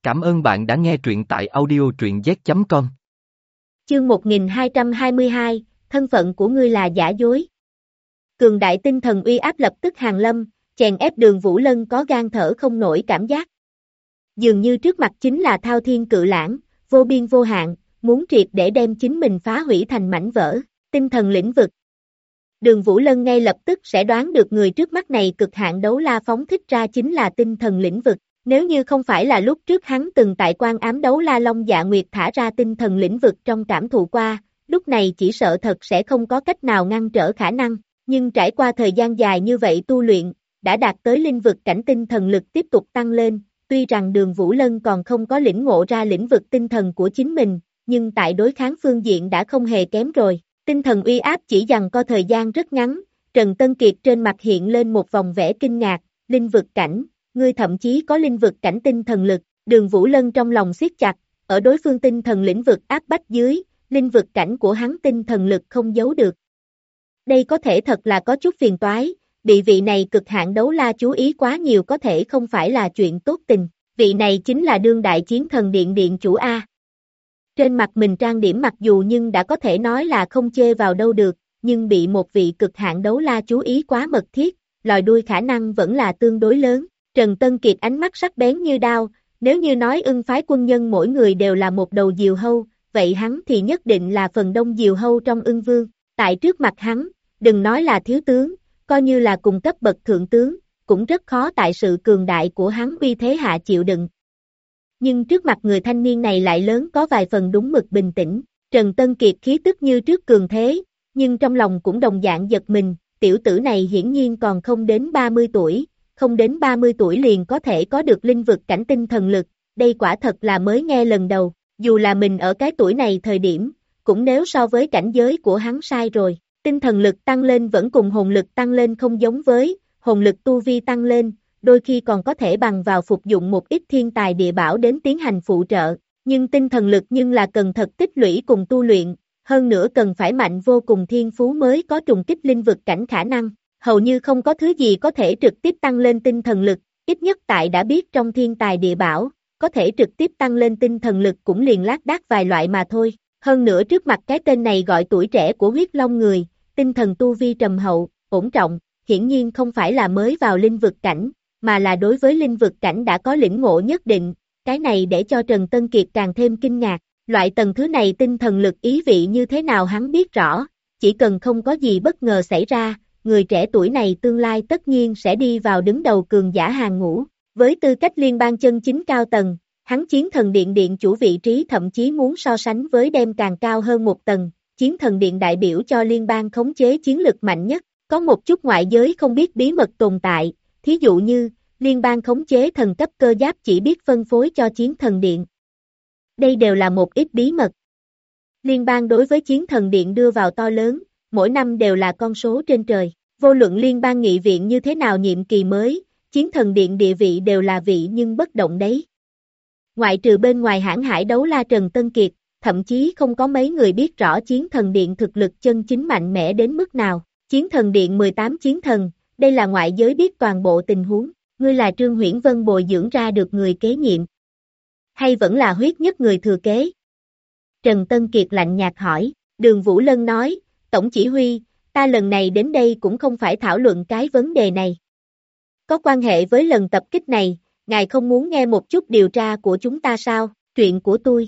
Cảm ơn bạn đã nghe truyện tại audio truyện z.com. Chương 1222, thân phận của ngươi là giả dối. Cường đại tinh thần uy áp lập tức hàng lâm, chèn ép Đường Vũ Lân có gan thở không nổi cảm giác. Dường như trước mặt chính là thao thiên cự lãng, vô biên vô hạn, muốn triệt để đem chính mình phá hủy thành mảnh vỡ, tinh thần lĩnh vực. Đường Vũ Lân ngay lập tức sẽ đoán được người trước mắt này cực hạn đấu la phóng thích ra chính là tinh thần lĩnh vực. Nếu như không phải là lúc trước hắn từng tại Quan Ám Đấu La Long Dạ Nguyệt thả ra tinh thần lĩnh vực trong cảm thụ qua, lúc này chỉ sợ thật sẽ không có cách nào ngăn trở khả năng, nhưng trải qua thời gian dài như vậy tu luyện, đã đạt tới linh vực cảnh tinh thần lực tiếp tục tăng lên, tuy rằng Đường Vũ Lân còn không có lĩnh ngộ ra lĩnh vực tinh thần của chính mình, nhưng tại đối kháng phương diện đã không hề kém rồi, tinh thần uy áp chỉ dằng co thời gian rất ngắn, Trần Tân Kiệt trên mặt hiện lên một vòng vẻ kinh ngạc, linh vực cảnh. Ngươi thậm chí có linh vực cảnh tinh thần lực, Đường Vũ Lân trong lòng siết chặt, ở đối phương tinh thần lĩnh vực áp bách dưới, linh vực cảnh của hắn tinh thần lực không giấu được. Đây có thể thật là có chút phiền toái, bị vị này cực hạn đấu la chú ý quá nhiều có thể không phải là chuyện tốt tình, vị này chính là đương đại chiến thần điện điện chủ A. Trên mặt mình trang điểm mặc dù nhưng đã có thể nói là không chê vào đâu được, nhưng bị một vị cực hạn đấu la chú ý quá mật thiết, lòi đuôi khả năng vẫn là tương đối lớn. Trần Tân Kiệt ánh mắt sắc bén như đao, nếu như nói Ưng phái quân nhân mỗi người đều là một đầu diều hâu, vậy hắn thì nhất định là phần đông diều hâu trong Ưng Vương. Tại trước mặt hắn, đừng nói là thiếu tướng, coi như là cùng cấp bậc thượng tướng, cũng rất khó tại sự cường đại của hắn uy thế hạ chịu đựng. Nhưng trước mặt người thanh niên này lại lớn có vài phần đúng mực bình tĩnh, Trần Tân Kiệt khí tức như trước cường thế, nhưng trong lòng cũng đồng dạng giật mình, tiểu tử này hiển nhiên còn không đến 30 tuổi. Không đến 30 tuổi liền có thể có được linh vực cảnh tinh thần lực, đây quả thật là mới nghe lần đầu, dù là mình ở cái tuổi này thời điểm, cũng nếu so với cảnh giới của hắn sai rồi, tinh thần lực tăng lên vẫn cùng hồn lực tăng lên không giống với, hồn lực tu vi tăng lên, đôi khi còn có thể bằng vào phục dụng một ít thiên tài địa bảo đến tiến hành phụ trợ, nhưng tinh thần lực nhưng là cần thật tích lũy cùng tu luyện, hơn nữa cần phải mạnh vô cùng thiên phú mới có trùng kích linh vực cảnh khả năng. Hầu như không có thứ gì có thể trực tiếp tăng lên tinh thần lực, ít nhất tại đã biết trong thiên tài địa bảo, có thể trực tiếp tăng lên tinh thần lực cũng liền lác đác vài loại mà thôi. Hơn nữa trước mặt cái tên này gọi tuổi trẻ của huyết long người, tinh thần tu vi trầm hậu, ổn trọng, hiển nhiên không phải là mới vào linh vực cảnh, mà là đối với linh vực cảnh đã có lĩnh ngộ nhất định, cái này để cho Trần Tân Kiệt càng thêm kinh ngạc, loại tầng thứ này tinh thần lực ý vị như thế nào hắn biết rõ, chỉ cần không có gì bất ngờ xảy ra, người trẻ tuổi này tương lai tất nhiên sẽ đi vào đứng đầu cường giả hàng ngũ. Với tư cách liên bang chân chính cao tầng, hắn chiến thần điện điện chủ vị trí thậm chí muốn so sánh với đem càng cao hơn một tầng, chiến thần điện đại biểu cho liên bang khống chế chiến lực mạnh nhất, có một chút ngoại giới không biết bí mật tồn tại, thí dụ như, liên bang khống chế thần cấp cơ giáp chỉ biết phân phối cho chiến thần điện. Đây đều là một ít bí mật. Liên bang đối với chiến thần điện đưa vào to lớn, mỗi năm đều là con số trên trời. Vô luận liên bang nghị viện như thế nào nhiệm kỳ mới, chiến thần điện địa vị đều là vị nhưng bất động đấy. Ngoại trừ bên ngoài hãng hải đấu la Trần Tân Kiệt, thậm chí không có mấy người biết rõ chiến thần điện thực lực chân chính mạnh mẽ đến mức nào. Chiến thần điện 18 chiến thần, đây là ngoại giới biết toàn bộ tình huống. Ngươi là Trương Huyễn Vân bồi dưỡng ra được người kế nhiệm, hay vẫn là huyết nhất người thừa kế? Trần Tân Kiệt lạnh nhạt hỏi, Đường Vũ Lân nói, Tổng chỉ huy, ta lần này đến đây cũng không phải thảo luận cái vấn đề này. Có quan hệ với lần tập kích này, ngài không muốn nghe một chút điều tra của chúng ta sao, chuyện của tôi.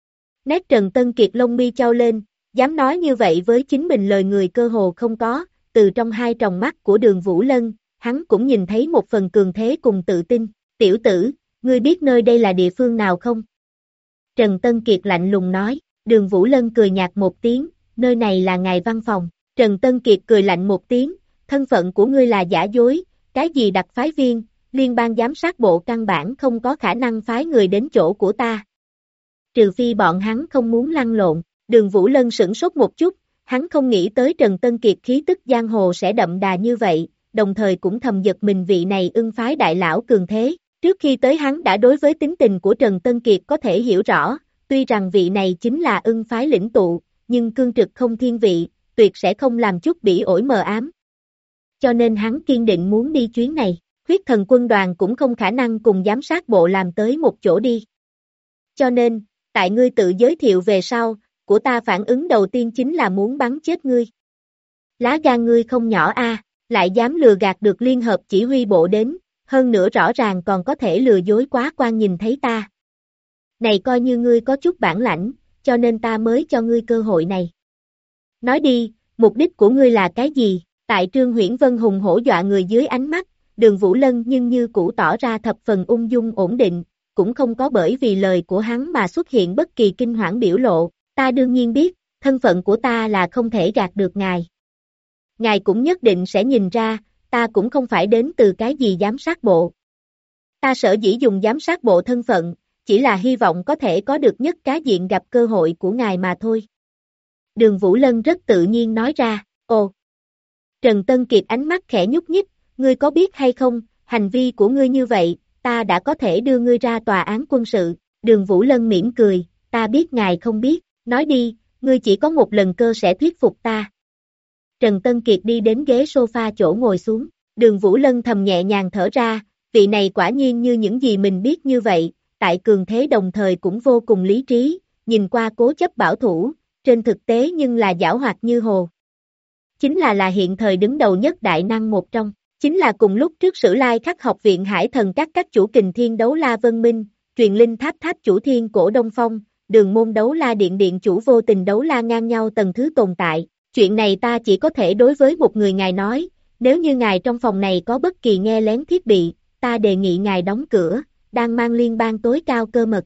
Nét Trần Tân Kiệt lông mi chau lên, dám nói như vậy với chính mình lời người cơ hồ không có, từ trong hai tròng mắt của Đường Vũ Lân, hắn cũng nhìn thấy một phần cường thế cùng tự tin, tiểu tử, ngươi biết nơi đây là địa phương nào không? Trần Tân Kiệt lạnh lùng nói, Đường Vũ Lân cười nhạt một tiếng, nơi này là ngài văn phòng. Trần Tân Kiệt cười lạnh một tiếng, thân phận của ngươi là giả dối, cái gì đặc phái viên, liên bang giám sát bộ căn bản không có khả năng phái người đến chỗ của ta. Trừ phi bọn hắn không muốn lăn lộn, Đường Vũ Lân sửng sốt một chút, hắn không nghĩ tới Trần Tân Kiệt khí tức giang hồ sẽ đậm đà như vậy, đồng thời cũng thầm giật mình vị này Ưng phái đại lão cường thế. Trước khi tới hắn đã đối với tính tình của Trần Tân Kiệt có thể hiểu rõ, tuy rằng vị này chính là Ưng phái lĩnh tụ, nhưng cương trực không thiên vị, tuyệt sẽ không làm chút bỉ ổi mờ ám. Cho nên hắn kiên định muốn đi chuyến này, huyết thần quân đoàn cũng không khả năng cùng giám sát bộ làm tới một chỗ đi. cho nên, tại ngươi tự giới thiệu về sau, của ta phản ứng đầu tiên chính là muốn bắn chết ngươi. Lá gan ngươi không nhỏ a, lại dám lừa gạt được liên hợp chỉ huy bộ đến, hơn nữa rõ ràng còn có thể lừa dối quá quan nhìn thấy ta. Này coi như ngươi có chút bản lãnh, cho nên ta mới cho ngươi cơ hội này. Nói đi, mục đích của ngươi là cái gì? Tại Trương Huyễn Vân hùng hổ dọa người dưới ánh mắt, Đường Vũ Lân nhưng như cũ tỏ ra thập phần ung dung ổn định, cũng không có bởi vì lời của hắn mà xuất hiện bất kỳ kinh hoảng biểu lộ. Ta đương nhiên biết, thân phận của ta là không thể gạt được ngài. Ngài cũng nhất định sẽ nhìn ra, ta cũng không phải đến từ cái gì giám sát bộ. Ta sở dĩ dùng giám sát bộ thân phận, chỉ là hy vọng có thể có được nhất cá diện gặp cơ hội của ngài mà thôi. Đường Vũ Lân rất tự nhiên nói ra, ồ. Trần Tân Kiệt ánh mắt khẽ nhúc nhích, ngươi có biết hay không, hành vi của ngươi như vậy, ta đã có thể đưa ngươi ra tòa án quân sự. Đường Vũ Lân mỉm cười, ta biết ngài không biết, nói đi, ngươi chỉ có một lần cơ sẽ thuyết phục ta. Trần Tân Kiệt đi đến ghế sofa chỗ ngồi xuống, Đường Vũ Lân thầm nhẹ nhàng thở ra, vị này quả nhiên như những gì mình biết như vậy, tại cường thế đồng thời cũng vô cùng lý trí, nhìn qua cố chấp bảo thủ, trên thực tế nhưng là giảo hoạt như hồ. Chính là hiện thời đứng đầu nhất đại năng một trong, chính là cùng lúc trước Sử Lai Khắc học viện Hải Thần các chủ kình thiên đấu la Vân Minh, truyền linh tháp chủ thiên cổ Đông Phong, đường môn đấu la điện chủ vô tình đấu la ngang nhau tầng thứ tồn tại. Chuyện này ta chỉ có thể đối với một người ngài nói, nếu như ngài trong phòng này có bất kỳ nghe lén thiết bị, ta đề nghị ngài đóng cửa, đang mang liên bang tối cao cơ mật.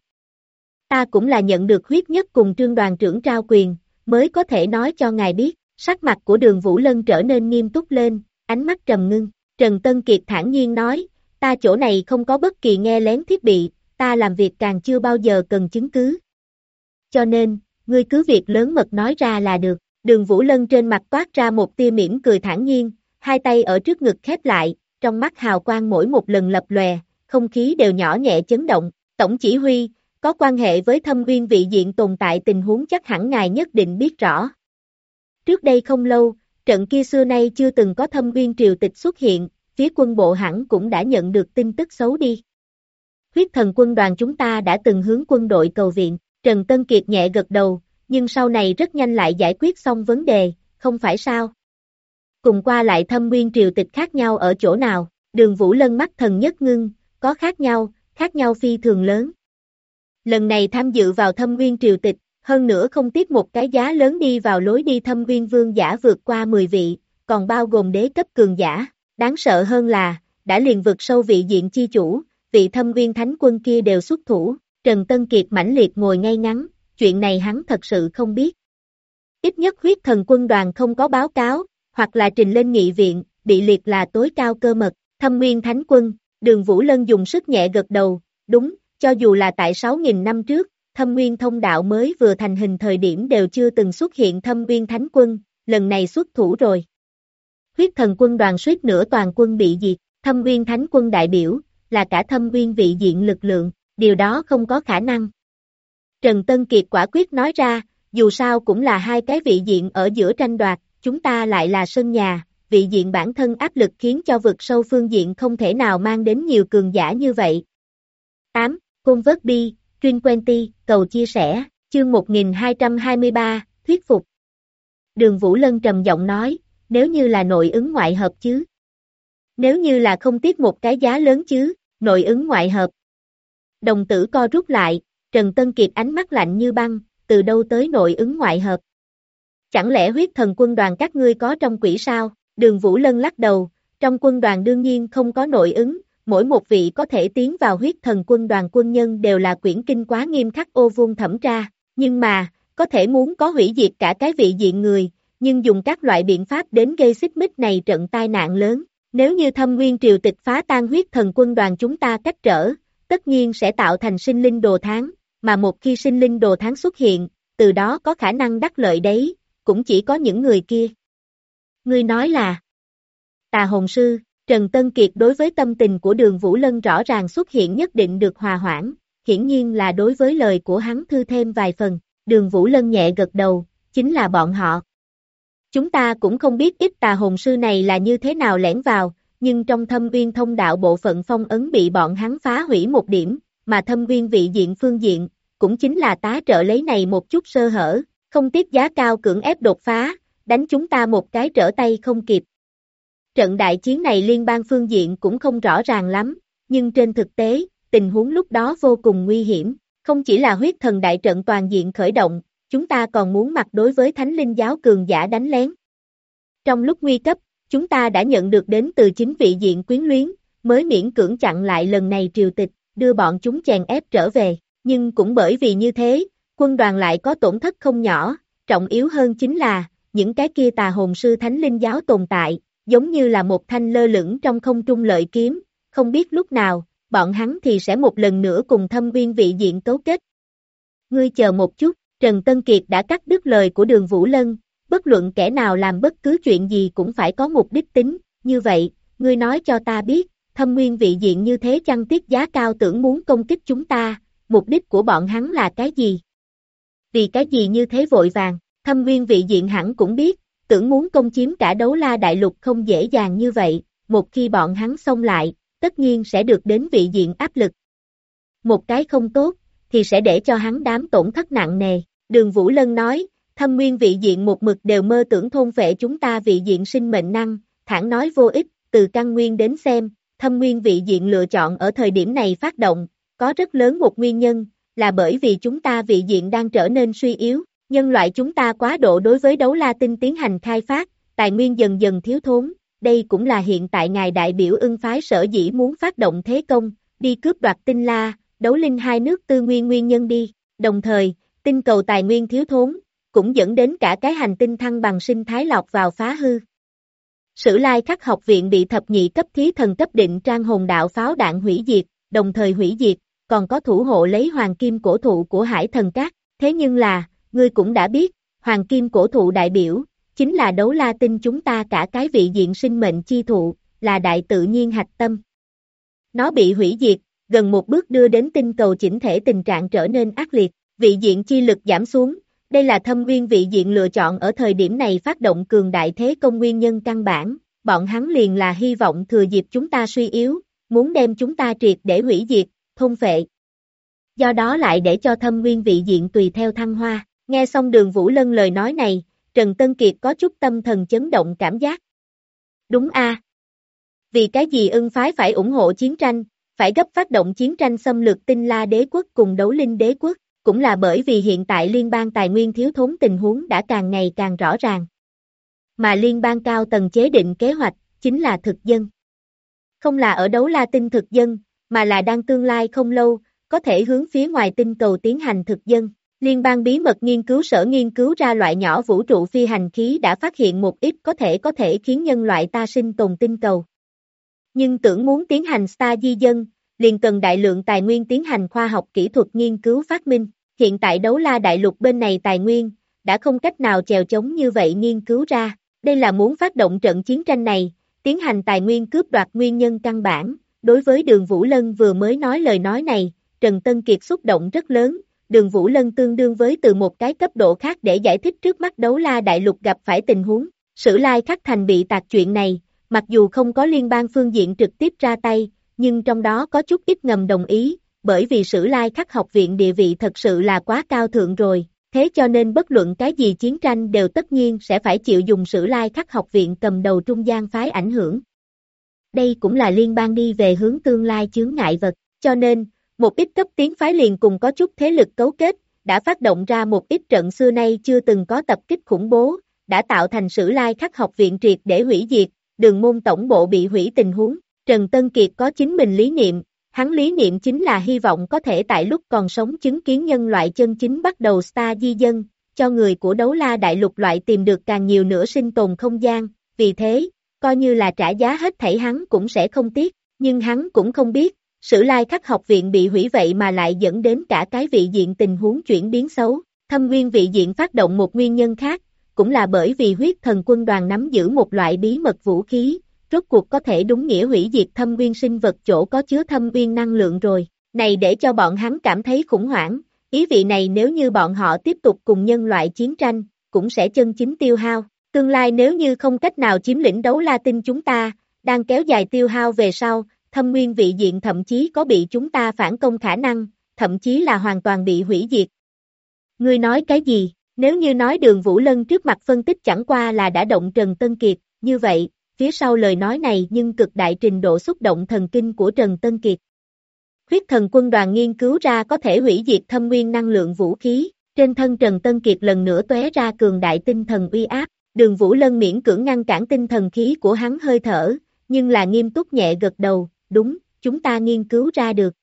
Ta cũng là nhận được huyết nhất cùng Trương đoàn trưởng trao quyền, mới có thể nói cho ngài biết. Sắc mặt của Đường Vũ Lân trở nên nghiêm túc lên, ánh mắt trầm ngưng. Trần Tân Kiệt thản nhiên nói, ta chỗ này không có bất kỳ nghe lén thiết bị, ta làm việc càng chưa bao giờ cần chứng cứ. Cho nên, ngươi cứ việc lớn mật nói ra là được. Đường Vũ Lân trên mặt toát ra một tia mỉm cười thản nhiên, hai tay ở trước ngực khép lại, trong mắt hào quang mỗi một lần lập lòe, không khí đều nhỏ nhẹ chấn động. Tổng chỉ huy, có quan hệ với Thâm Uyên vị diện tồn tại tình huống chắc hẳn ngài nhất định biết rõ. Trước đây không lâu, trận kia xưa nay chưa từng có Thâm Uyên triều tịch xuất hiện, phía quân bộ hẳn cũng đã nhận được tin tức xấu đi. Huyết thần quân đoàn chúng ta đã từng hướng quân đội cầu viện, Trần Tân Kiệt nhẹ gật đầu, nhưng sau này rất nhanh lại giải quyết xong vấn đề, không phải sao? Cùng qua lại Thâm Uyên triều tịch khác nhau ở chỗ nào? Đường Vũ Lân mắt thần nhất ngưng, có khác nhau phi thường lớn. Lần này tham dự vào Thâm Uyên triều tịch, hơn nữa không tiếc một cái giá lớn đi vào lối đi Thâm Uyên vương giả vượt qua 10 vị, còn bao gồm đế cấp cường giả. Đáng sợ hơn là, đã liền vượt sâu vị diện chi chủ, vị Thâm Uyên thánh quân kia đều xuất thủ. Trần Tân Kiệt mãnh liệt ngồi ngay ngắn, chuyện này hắn thật sự không biết. Ít nhất huyết thần quân đoàn không có báo cáo, hoặc là trình lên nghị viện, bị liệt là tối cao cơ mật. Thâm Uyên thánh quân, Đường Vũ Lân dùng sức nhẹ gật đầu, đúng, cho dù là tại 6.000 năm trước, Thâm Uyên thông đạo mới vừa thành hình thời điểm đều chưa từng xuất hiện Thâm Uyên thánh quân, lần này xuất thủ rồi. Huyết thần quân đoàn suýt nữa toàn quân bị diệt, Thâm Uyên thánh quân đại biểu, là cả Thâm Uyên vị diện lực lượng, điều đó không có khả năng. Trần Tân Kiệt quả quyết nói ra, dù sao cũng là hai cái vị diện ở giữa tranh đoạt, chúng ta lại là sân nhà, vị diện bản thân áp lực khiến cho vượt sâu phương diện không thể nào mang đến nhiều cường giả như vậy. 8. Convert Bi, Truyền Quenty, cầu chia sẻ, chương 1223, thuyết phục. Đường Vũ Lân trầm giọng nói, nếu như là nội ứng ngoại hợp chứ? Nếu như là không tiếc một cái giá lớn chứ, nội ứng ngoại hợp. Đồng tử co rút lại, Trần Tân Kiệt ánh mắt lạnh như băng, từ đâu tới nội ứng ngoại hợp? Chẳng lẽ huyết thần quân đoàn các ngươi có trong quỷ sao? Đường Vũ Lân lắc đầu, trong quân đoàn đương nhiên không có nội ứng, mỗi một vị có thể tiến vào huyết thần quân đoàn quân nhân đều là quyển kinh quá nghiêm khắc ô vuông thẩm tra, nhưng mà, có thể muốn có hủy diệt cả cái vị diện người, nhưng dùng các loại biện pháp đến gây xích mích này trận tai nạn lớn. Nếu như Thâm Uyên triều tịch phá tan huyết thần quân đoàn chúng ta cách trở, tất nhiên sẽ tạo thành sinh linh đồ tháng, mà một khi sinh linh đồ tháng xuất hiện, từ đó có khả năng đắc lợi đấy, cũng chỉ có những người kia. Ngươi nói là Tà Hồn Sư. Trần Tân Kiệt đối với tâm tình của Đường Vũ Lân rõ ràng xuất hiện nhất định được hòa hoãn, hiển nhiên là đối với lời của hắn thư thêm vài phần. Đường Vũ Lân nhẹ gật đầu, chính là bọn họ. Chúng ta cũng không biết ít Tà Hồn Sư này là như thế nào lẻn vào, nhưng trong Thâm Uyên thông đạo bộ phận phong ấn bị bọn hắn phá hủy một điểm, mà Thâm Uyên vị diện phương diện, cũng chính là tá trợ lấy này một chút sơ hở, không tiếc giá cao cưỡng ép đột phá, đánh chúng ta một cái trở tay không kịp. Trận đại chiến này liên bang phương diện cũng không rõ ràng lắm, nhưng trên thực tế, tình huống lúc đó vô cùng nguy hiểm, không chỉ là huyết thần đại trận toàn diện khởi động, chúng ta còn muốn mặt đối với thánh linh giáo cường giả đánh lén. Trong lúc nguy cấp, chúng ta đã nhận được đến từ chính vị diện quyến luyến, mới miễn cưỡng chặn lại lần này triều tịch, đưa bọn chúng chèn ép trở về, nhưng cũng bởi vì như thế, quân đoàn lại có tổn thất không nhỏ, trọng yếu hơn chính là, những cái kia tà hồn sư thánh linh giáo tồn tại, giống như là một thanh lơ lửng trong không trung lợi kiếm, không biết lúc nào, bọn hắn thì sẽ một lần nữa cùng Thâm Uyên vị diện cấu kết. Ngươi chờ một chút, Trần Tân Kiệt đã cắt đứt lời của Đường Vũ Lân, bất luận kẻ nào làm bất cứ chuyện gì cũng phải có mục đích tính, như vậy, ngươi nói cho ta biết, Thâm Nguyên vị diện như thế chăng tiết giá cao tưởng muốn công kích chúng ta, mục đích của bọn hắn là cái gì? Vì cái gì như thế vội vàng, Thâm Nguyên vị diện hẳn cũng biết, tưởng muốn công chiếm cả Đấu La Đại Lục không dễ dàng như vậy, một khi bọn hắn xông lại, tất nhiên sẽ được đến vị diện áp lực. Một cái không tốt, thì sẽ để cho hắn đám tổn thất nặng nề. Đường Vũ Lân nói, Thâm Nguyên vị diện một mực đều mơ tưởng thôn phệ chúng ta vị diện sinh mệnh năng, thẳng nói vô ích, từ căn nguyên đến xem, Thâm Nguyên vị diện lựa chọn ở thời điểm này phát động, có rất lớn một nguyên nhân, là bởi vì chúng ta vị diện đang trở nên suy yếu, nhân loại chúng ta quá độ đối với đấu la tinh tiến hành khai phát, tài nguyên dần dần thiếu thốn, đây cũng là hiện tại ngài đại biểu Ưng phái sở dĩ muốn phát động thế công, đi cướp đoạt tinh la, đấu linh hai nước tư nguyên nhân đi, đồng thời, tinh cầu tài nguyên thiếu thốn, cũng dẫn đến cả cái hành tinh thăng bằng sinh thái lọt vào phá hư. Sử Lai Khắc học viện bị thập nhị cấp thí thần cấp định trang hồn đạo pháo đạn hủy diệt, đồng thời hủy diệt, còn có thủ hộ lấy hoàng kim cổ thụ của Hải Thần Các, thế nhưng là, ngươi cũng đã biết, hoàng kim cổ thụ đại biểu, chính là đấu la tinh chúng ta cả cái vị diện sinh mệnh chi thụ, là đại tự nhiên hạch tâm. Nó bị hủy diệt, gần một bước đưa đến tinh cầu chỉnh thể tình trạng trở nên ác liệt, vị diện chi lực giảm xuống, đây là Thâm Nguyên vị diện lựa chọn ở thời điểm này phát động cường đại thế công nguyên nhân căn bản, bọn hắn liền là hy vọng thừa dịp chúng ta suy yếu, muốn đem chúng ta triệt để hủy diệt, thôn phệ. Do đó lại để cho Thâm Nguyên vị diện tùy theo thăng hoa, nghe xong Đường Vũ Lân lời nói này, Trần Tân Kiệt có chút tâm thần chấn động cảm giác. Đúng a. Vì cái gì Ưng phái phải ủng hộ chiến tranh, phải gấp phát động chiến tranh xâm lược Tinh La đế quốc cùng Đấu Linh đế quốc, cũng là bởi vì hiện tại liên bang tài nguyên thiếu thốn tình huống đã càng ngày càng rõ ràng. Mà liên bang cao tầng chế định kế hoạch, chính là thực dân. Không là ở Đấu La tinh thực dân, mà là đang tương lai không lâu, có thể hướng phía ngoài tinh cầu tiến hành thực dân. Liên bang bí mật nghiên cứu sở nghiên cứu ra loại nhỏ vũ trụ phi hành khí đã phát hiện một ít có thể khiến nhân loại ta sinh tồn tinh cầu. Nhưng tưởng muốn tiến hành Star di dân, liền cần đại lượng tài nguyên tiến hành khoa học kỹ thuật nghiên cứu phát minh. Hiện tại Đấu La Đại Lục bên này tài nguyên, đã không cách nào chèo chống như vậy nghiên cứu ra. Đây là muốn phát động trận chiến tranh này, tiến hành tài nguyên cướp đoạt nguyên nhân căn bản. Đối với Đường Vũ Lân vừa mới nói lời nói này, Trần Tân Kiệt xúc động rất lớn. Đường Vũ Lân tương đương với từ một cái cấp độ khác để giải thích trước mắt Đấu La Đại Lục gặp phải tình huống. Sử Lai Khắc thành bị tạc chuyện này, mặc dù không có liên bang phương diện trực tiếp ra tay, nhưng trong đó có chút ít ngầm đồng ý, bởi vì Sử Lai Khắc học viện địa vị thật sự là quá cao thượng rồi, thế cho nên bất luận cái gì chiến tranh đều tất nhiên sẽ phải chịu dùng Sử Lai Khắc học viện cầm đầu trung gian phái ảnh hưởng. Đây cũng là liên bang đi về hướng tương lai chướng ngại vật, cho nên, một ít cấp tiến phái liền cùng có chút thế lực cấu kết, đã phát động ra một ít trận xưa nay chưa từng có tập kích khủng bố, đã tạo thành Sử Lai Khắc học viện triệt để hủy diệt, Đường môn tổng bộ bị hủy tình huống. Trần Tân Kiệt có chính mình lý niệm, hắn lý niệm chính là hy vọng có thể tại lúc còn sống chứng kiến nhân loại chân chính bắt đầu Star di dân, cho người của Đấu La Đại Lục loại tìm được càng nhiều nữa sinh tồn không gian, vì thế, coi như là trả giá hết thảy hắn cũng sẽ không tiếc, nhưng hắn cũng không biết, Sử Lai Khắc học viện bị hủy vậy mà lại dẫn đến cả cái vị diện tình huống chuyển biến xấu. Thâm Nguyên vị diện phát động một nguyên nhân khác, cũng là bởi vì huyết thần quân đoàn nắm giữ một loại bí mật vũ khí, rốt cuộc có thể đúng nghĩa hủy diệt thâm nguyên sinh vật chỗ có chứa thâm nguyên năng lượng rồi. Này để cho bọn hắn cảm thấy khủng hoảng, ý vị này nếu như bọn họ tiếp tục cùng nhân loại chiến tranh, cũng sẽ chân chính tiêu hao. Tương lai nếu như không cách nào chiếm lĩnh Đấu La tinh chúng ta, đang kéo dài tiêu hao về sau, thâm nguyên vị diện thậm chí có bị chúng ta phản công khả năng, thậm chí là hoàn toàn bị hủy diệt. Ngươi nói cái gì? Nếu như nói Đường Vũ Lân trước mặt phân tích chẳng qua là đã động Trần Tân Kiệt, như vậy, phía sau lời nói này nhưng cực đại trình độ xúc động thần kinh của Trần Tân Kiệt. Huyết thần quân đoàn nghiên cứu ra có thể hủy diệt thâm nguyên năng lượng vũ khí, trên thân Trần Tân Kiệt lần nữa tóe ra cường đại tinh thần uy áp, Đường Vũ Lân miễn cưỡng ngăn cản tinh thần khí của hắn hơi thở, nhưng là nghiêm túc nhẹ gật đầu, đúng, chúng ta nghiên cứu ra được.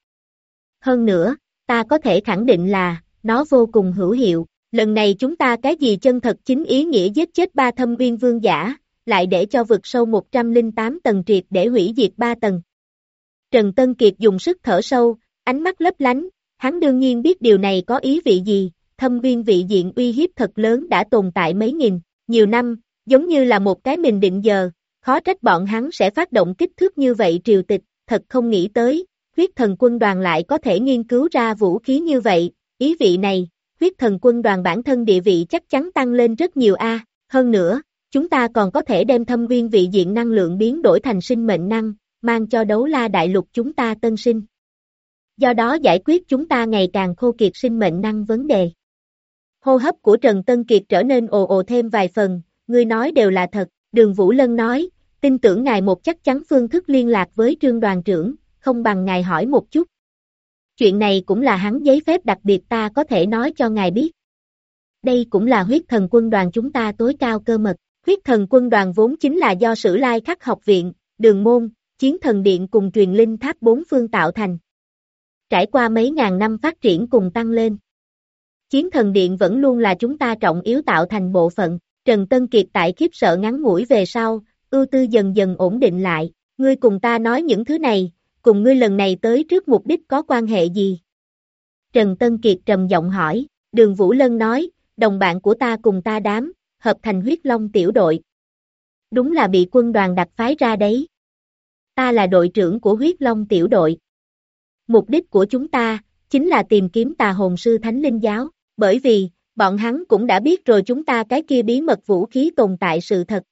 Hơn nữa, ta có thể khẳng định là, nó vô cùng hữu hiệu, lần này chúng ta cái gì chân thật chính ý nghĩa giết chết 3 thâm viên vương giả, lại để cho vực sâu 108 tầng triệt để hủy diệt 3 tầng. Trần Tân Kiệt dùng sức thở sâu, ánh mắt lấp lánh, hắn đương nhiên biết điều này có ý vị gì, thâm viên vị diện uy hiếp thật lớn đã tồn tại mấy nhiều năm, giống như là một cái mình định giờ, khó trách bọn hắn sẽ phát động kích thước như vậy triều tịch, thật không nghĩ tới, huyết thần quân đoàn lại có thể nghiên cứu ra vũ khí như vậy, ý vị này, huyết thần quân đoàn bản thân địa vị chắc chắn tăng lên rất nhiều a. Hơn nữa, chúng ta còn có thể đem thâm viên vị diện năng lượng biến đổi thành sinh mệnh năng, mang cho Đấu La Đại Lục chúng ta tân sinh. Do đó giải quyết chúng ta ngày càng khô kiệt sinh mệnh năng vấn đề. Hô hấp của Trần Tân Kiệt trở nên ồ ồ thêm vài phần, ngươi nói đều là thật, Đường Vũ Lân nói, tin tưởng ngài một chắc chắn phương thức liên lạc với Trương đoàn trưởng, không bằng ngài hỏi một chút. Chuyện này cũng là hắn giấy phép đặc biệt ta có thể nói cho ngài biết. Đây cũng là huyết thần quân đoàn chúng ta tối cao cơ mật, huyết thần quân đoàn vốn chính là do Sử Lai Khắc học viện, Đường Môn, Chiến Thần Điện cùng Truyền Linh Tháp 4 phương tạo thành. Trải qua mấy ngàn năm phát triển cùng tăng lên. Chiến Thần Điện vẫn luôn là chúng ta trọng yếu tạo thành bộ phận, Trần Tân Kiệt tại khiếp sợ ngắn ngủi về sau, ưu tư dần dần ổn định lại, ngươi cùng ta nói những thứ này, cùng ngươi lần này tới trước mục đích có quan hệ gì? Trần Tân Kiệt trầm giọng hỏi, Đường Vũ Lân nói, đồng bạn của ta cùng ta đám, hợp thành huyết long tiểu đội. Đúng là bị quân đoàn đặc phái ra đấy. Ta là đội trưởng của huyết long tiểu đội. Mục đích của chúng ta, chính là tìm kiếm tà hồn sư Thánh Linh Giáo, bởi vì, bọn hắn cũng đã biết rồi chúng ta cái kia bí mật vũ khí tồn tại sự thật.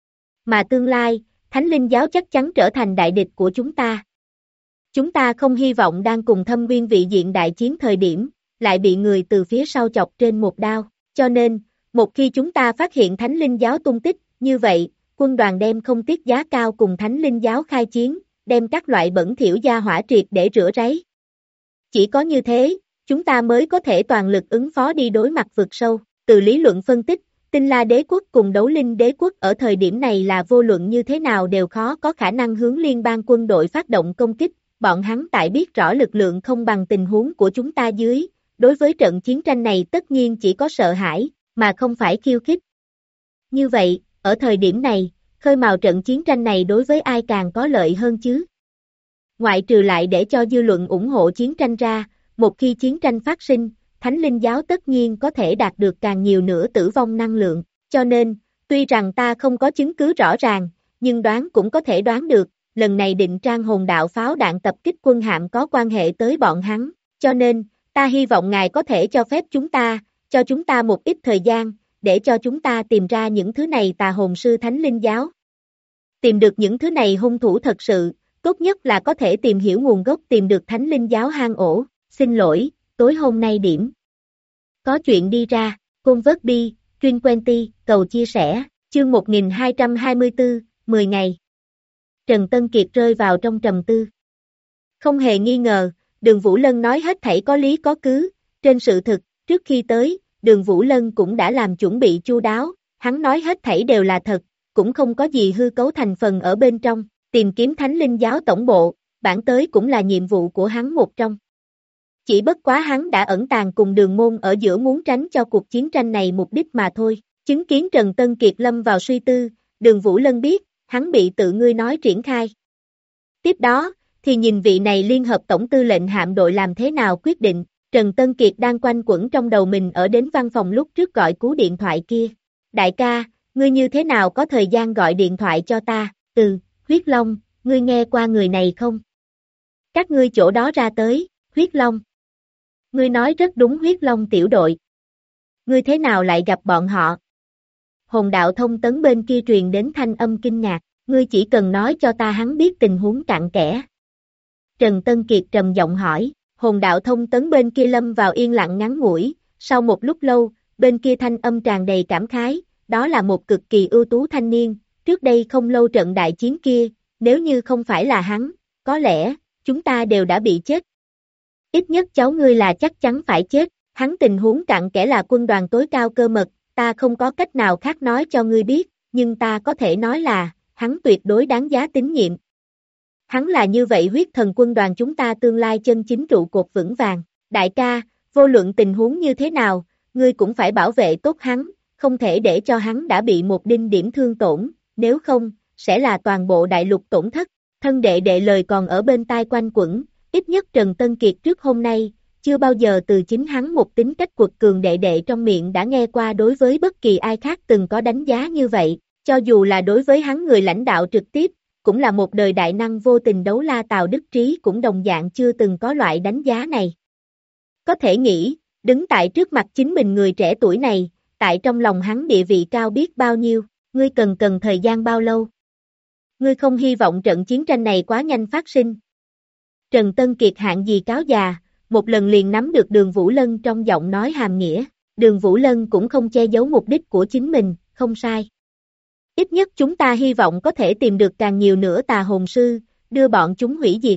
Mà tương lai, Thánh Linh Giáo chắc chắn trở thành đại địch của chúng ta. Chúng ta không hy vọng đang cùng thâm viên vị diện đại chiến thời điểm, lại bị người từ phía sau chọc trên một đao, cho nên, một khi chúng ta phát hiện Thánh Linh Giáo tung tích, như vậy, quân đoàn đem không tiếc giá cao cùng Thánh Linh Giáo khai chiến, đem các loại bẩn thỉu gia hỏa triệt để rửa ráy. Chỉ có như thế, chúng ta mới có thể toàn lực ứng phó đi đối mặt vực sâu, từ lý luận phân tích, Tinh La Đế Quốc cùng Đấu Linh Đế Quốc ở thời điểm này là vô luận như thế nào đều khó có khả năng hướng liên bang quân đội phát động công kích, bọn hắn tại biết rõ lực lượng không bằng tình huống của chúng ta dưới, đối với trận chiến tranh này tất nhiên chỉ có sợ hãi, mà không phải khiêu khích. Như vậy, ở thời điểm này, khơi mào trận chiến tranh này đối với ai càng có lợi hơn chứ? Ngoại trừ lại để cho dư luận ủng hộ chiến tranh ra, một khi chiến tranh phát sinh, Thánh Linh Giáo tất nhiên có thể đạt được càng nhiều nữa tử vong năng lượng, cho nên, tuy rằng ta không có chứng cứ rõ ràng, nhưng đoán cũng có thể đoán được, lần này định trang hồn đạo pháo đạn tập kích quân hạm có quan hệ tới bọn hắn, cho nên, ta hy vọng ngài có thể cho phép chúng ta, cho chúng ta một ít thời gian, để cho chúng ta tìm ra những thứ này tà hồn sư Thánh Linh Giáo. Tìm được những thứ này hung thủ thật sự, tốt nhất là có thể tìm hiểu nguồn gốc tìm được Thánh Linh Giáo hang ổ, xin lỗi, tối hôm nay điểm. Có chuyện đi ra, Côn Vớt Bi, Truyền Quenty, cầu chia sẻ, chương 1224, 10 ngày. Trần Tân Kiệt rơi vào trong trầm tư. Không hề nghi ngờ, Đường Vũ Lân nói hết thảy có lý có cứ, trên sự thực, trước khi tới, Đường Vũ Lân cũng đã làm chuẩn bị chu đáo, hắn nói hết thảy đều là thật, cũng không có gì hư cấu thành phần ở bên trong, tìm kiếm Thánh Linh Giáo tổng bộ, bản tới cũng là nhiệm vụ của hắn một trong. Chỉ bất quá hắn đã ẩn tàng cùng Đường Môn ở giữa muốn tránh cho cuộc chiến tranh này mục đích mà thôi, chứng kiến Trần Tân Kiệt lâm vào suy tư, Đường Vũ Lân biết, hắn bị tự ngươi nói triển khai. Tiếp đó, thì nhìn vị này liên hợp tổng tư lệnh hạm đội làm thế nào quyết định, Trần Tân Kiệt đang quanh quẩn trong đầu mình ở đến văn phòng lúc trước gọi cú điện thoại kia. Đại ca, ngươi như thế nào có thời gian gọi điện thoại cho ta, Huyết Long, ngươi nghe qua người này không? Các ngươi chỗ đó ra tới, Huyết Long. Ngươi nói rất đúng Huyết Long tiểu đội. Ngươi thế nào lại gặp bọn họ? Hồn đạo thông tấn bên kia truyền đến thanh âm kinh ngạc, ngươi chỉ cần nói cho ta hắn biết tình huống cặn kẽ. Trần Tân Kiệt trầm giọng hỏi, hồn đạo thông tấn bên kia lâm vào yên lặng ngắn ngủi, sau một lúc lâu, bên kia thanh âm tràn đầy cảm khái, đó là một cực kỳ ưu tú thanh niên, trước đây không lâu trận đại chiến kia, nếu như không phải là hắn, có lẽ, chúng ta đều đã bị chết. Ít nhất cháu ngươi là chắc chắn phải chết, hắn tình huống cặn kẽ là quân đoàn tối cao cơ mật, ta không có cách nào khác nói cho ngươi biết, nhưng ta có thể nói là, hắn tuyệt đối đáng giá tín nhiệm. Hắn là như vậy huyết thần quân đoàn chúng ta tương lai chân chính trụ cột vững vàng, đại ca, vô luận tình huống như thế nào, ngươi cũng phải bảo vệ tốt hắn, không thể để cho hắn đã bị một đinh điểm thương tổn, nếu không, sẽ là toàn bộ đại lục tổn thất. Thân đệ đệ lời còn ở bên tai quanh quẩn, ít nhất Trần Tân Kiệt trước hôm nay, chưa bao giờ từ chính hắn một tính cách quật cường đệ đệ trong miệng đã nghe qua đối với bất kỳ ai khác từng có đánh giá như vậy, cho dù là đối với hắn người lãnh đạo trực tiếp, cũng là một đời đại năng vô tình đấu la Tào Đức Trí cũng đồng dạng chưa từng có loại đánh giá này. Có thể nghĩ, đứng tại trước mặt chính mình người trẻ tuổi này, tại trong lòng hắn địa vị cao biết bao nhiêu, ngươi cần thời gian bao lâu? Ngươi không hy vọng trận chiến tranh này quá nhanh phát sinh. Trần Tân Kiệt hạng gì cáo già, một lần liền nắm được Đường Vũ Lân trong giọng nói hàm nghĩa, Đường Vũ Lân cũng không che giấu mục đích của chính mình, không sai. Ít nhất chúng ta hy vọng có thể tìm được càng nhiều nữa tà hồn sư, đưa bọn chúng hủy diệt.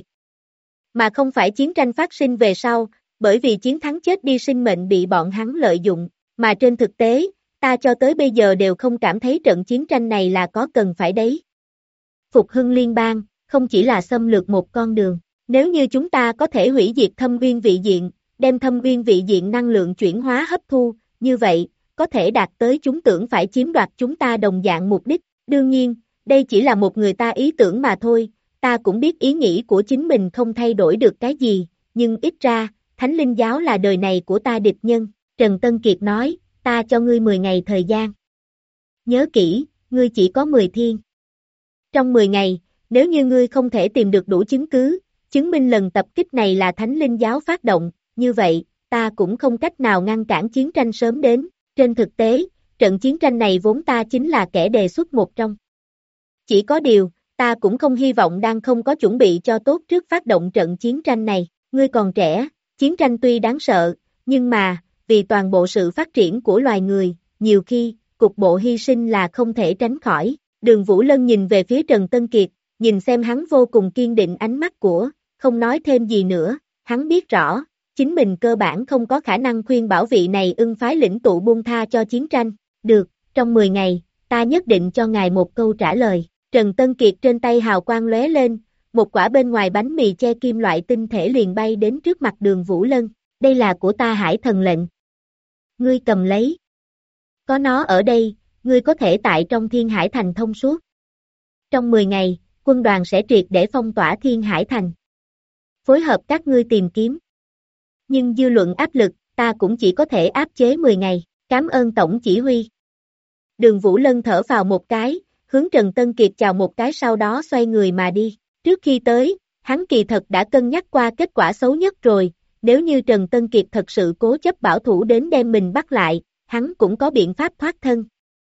Mà không phải chiến tranh phát sinh về sau, bởi vì chiến thắng chết đi sinh mệnh bị bọn hắn lợi dụng, mà trên thực tế, ta cho tới bây giờ đều không cảm thấy trận chiến tranh này là có cần phải đấy. Phục hưng liên bang, không chỉ là xâm lược một con đường, nếu như chúng ta có thể hủy diệt thâm uyên vị diện, đem thâm uyên vị diện năng lượng chuyển hóa hấp thu, như vậy, có thể đạt tới chúng tưởng phải chiếm đoạt chúng ta đồng dạng mục đích, đương nhiên, đây chỉ là một người ta ý tưởng mà thôi, ta cũng biết ý nghĩ của chính mình không thay đổi được cái gì, nhưng ít ra, Thánh Linh Giáo là đời này của ta địch nhân, Trần Tân Kiệt nói, ta cho ngươi 10 ngày thời gian. Nhớ kỹ, ngươi chỉ có 10 thiên. Trong 10 ngày, nếu như ngươi không thể tìm được đủ chứng cứ, chứng minh lần tập kích này là Thánh Linh Giáo phát động, như vậy, ta cũng không cách nào ngăn cản chiến tranh sớm đến. Trên thực tế, trận chiến tranh này vốn ta chính là kẻ đề xuất một trong. Chỉ có điều, ta cũng không hy vọng đang không có chuẩn bị cho tốt trước phát động trận chiến tranh này. Ngươi còn trẻ, chiến tranh tuy đáng sợ, nhưng mà, vì toàn bộ sự phát triển của loài người, nhiều khi, cục bộ hy sinh là không thể tránh khỏi. Đường Vũ Lân nhìn về phía Trần Tân Kiệt, nhìn xem hắn vô cùng kiên định ánh mắt của, không nói thêm gì nữa, hắn biết rõ, chính mình cơ bản không có khả năng khuyên bảo vị này ưng phái lĩnh tụ buông tha cho chiến tranh. Được, trong 10 ngày, ta nhất định cho ngài một câu trả lời. Trần Tân Kiệt trên tay hào quang lóe lên, một quả bên ngoài bánh mì che kim loại tinh thể liền bay đến trước mặt Đường Vũ Lân. Đây là của ta Hải Thần lệnh. Ngươi cầm lấy. Có nó ở đây, ngươi có thể tại trong Thiên Hải Thành thông suốt. Trong 10 ngày, quân đoàn sẽ triệt để phong tỏa Thiên Hải Thành. Phối hợp các ngươi tìm kiếm. Nhưng dư luận áp lực, ta cũng chỉ có thể áp chế 10 ngày. Cảm ơn Tổng chỉ huy. Đường Vũ Lân thở vào một cái, hướng Trần Tân Kiệt chào một cái sau đó xoay người mà đi. Trước khi tới, hắn kỳ thật đã cân nhắc qua kết quả xấu nhất rồi, nếu như Trần Tân Kiệt thật sự cố chấp bảo thủ đến đem mình bắt lại, hắn cũng có biện pháp thoát thân.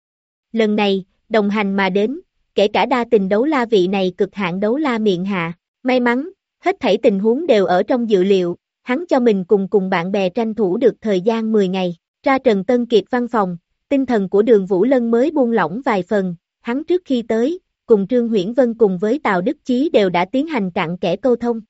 Lần này, đồng hành mà đến, kể cả đa tình đấu la vị này cực hạn đấu la miệng hạ, may mắn, hết thảy tình huống đều ở trong dự liệu, hắn cho mình cùng bạn bè tranh thủ được thời gian 10 ngày, ra Trần Tân Kiệt văn phòng, tinh thần của Đường Vũ Lân mới buông lỏng vài phần, hắn trước khi tới, cùng Trương Huyễn Vân cùng với Tào Đức Chí đều đã tiến hành cặn kẽ câu thông.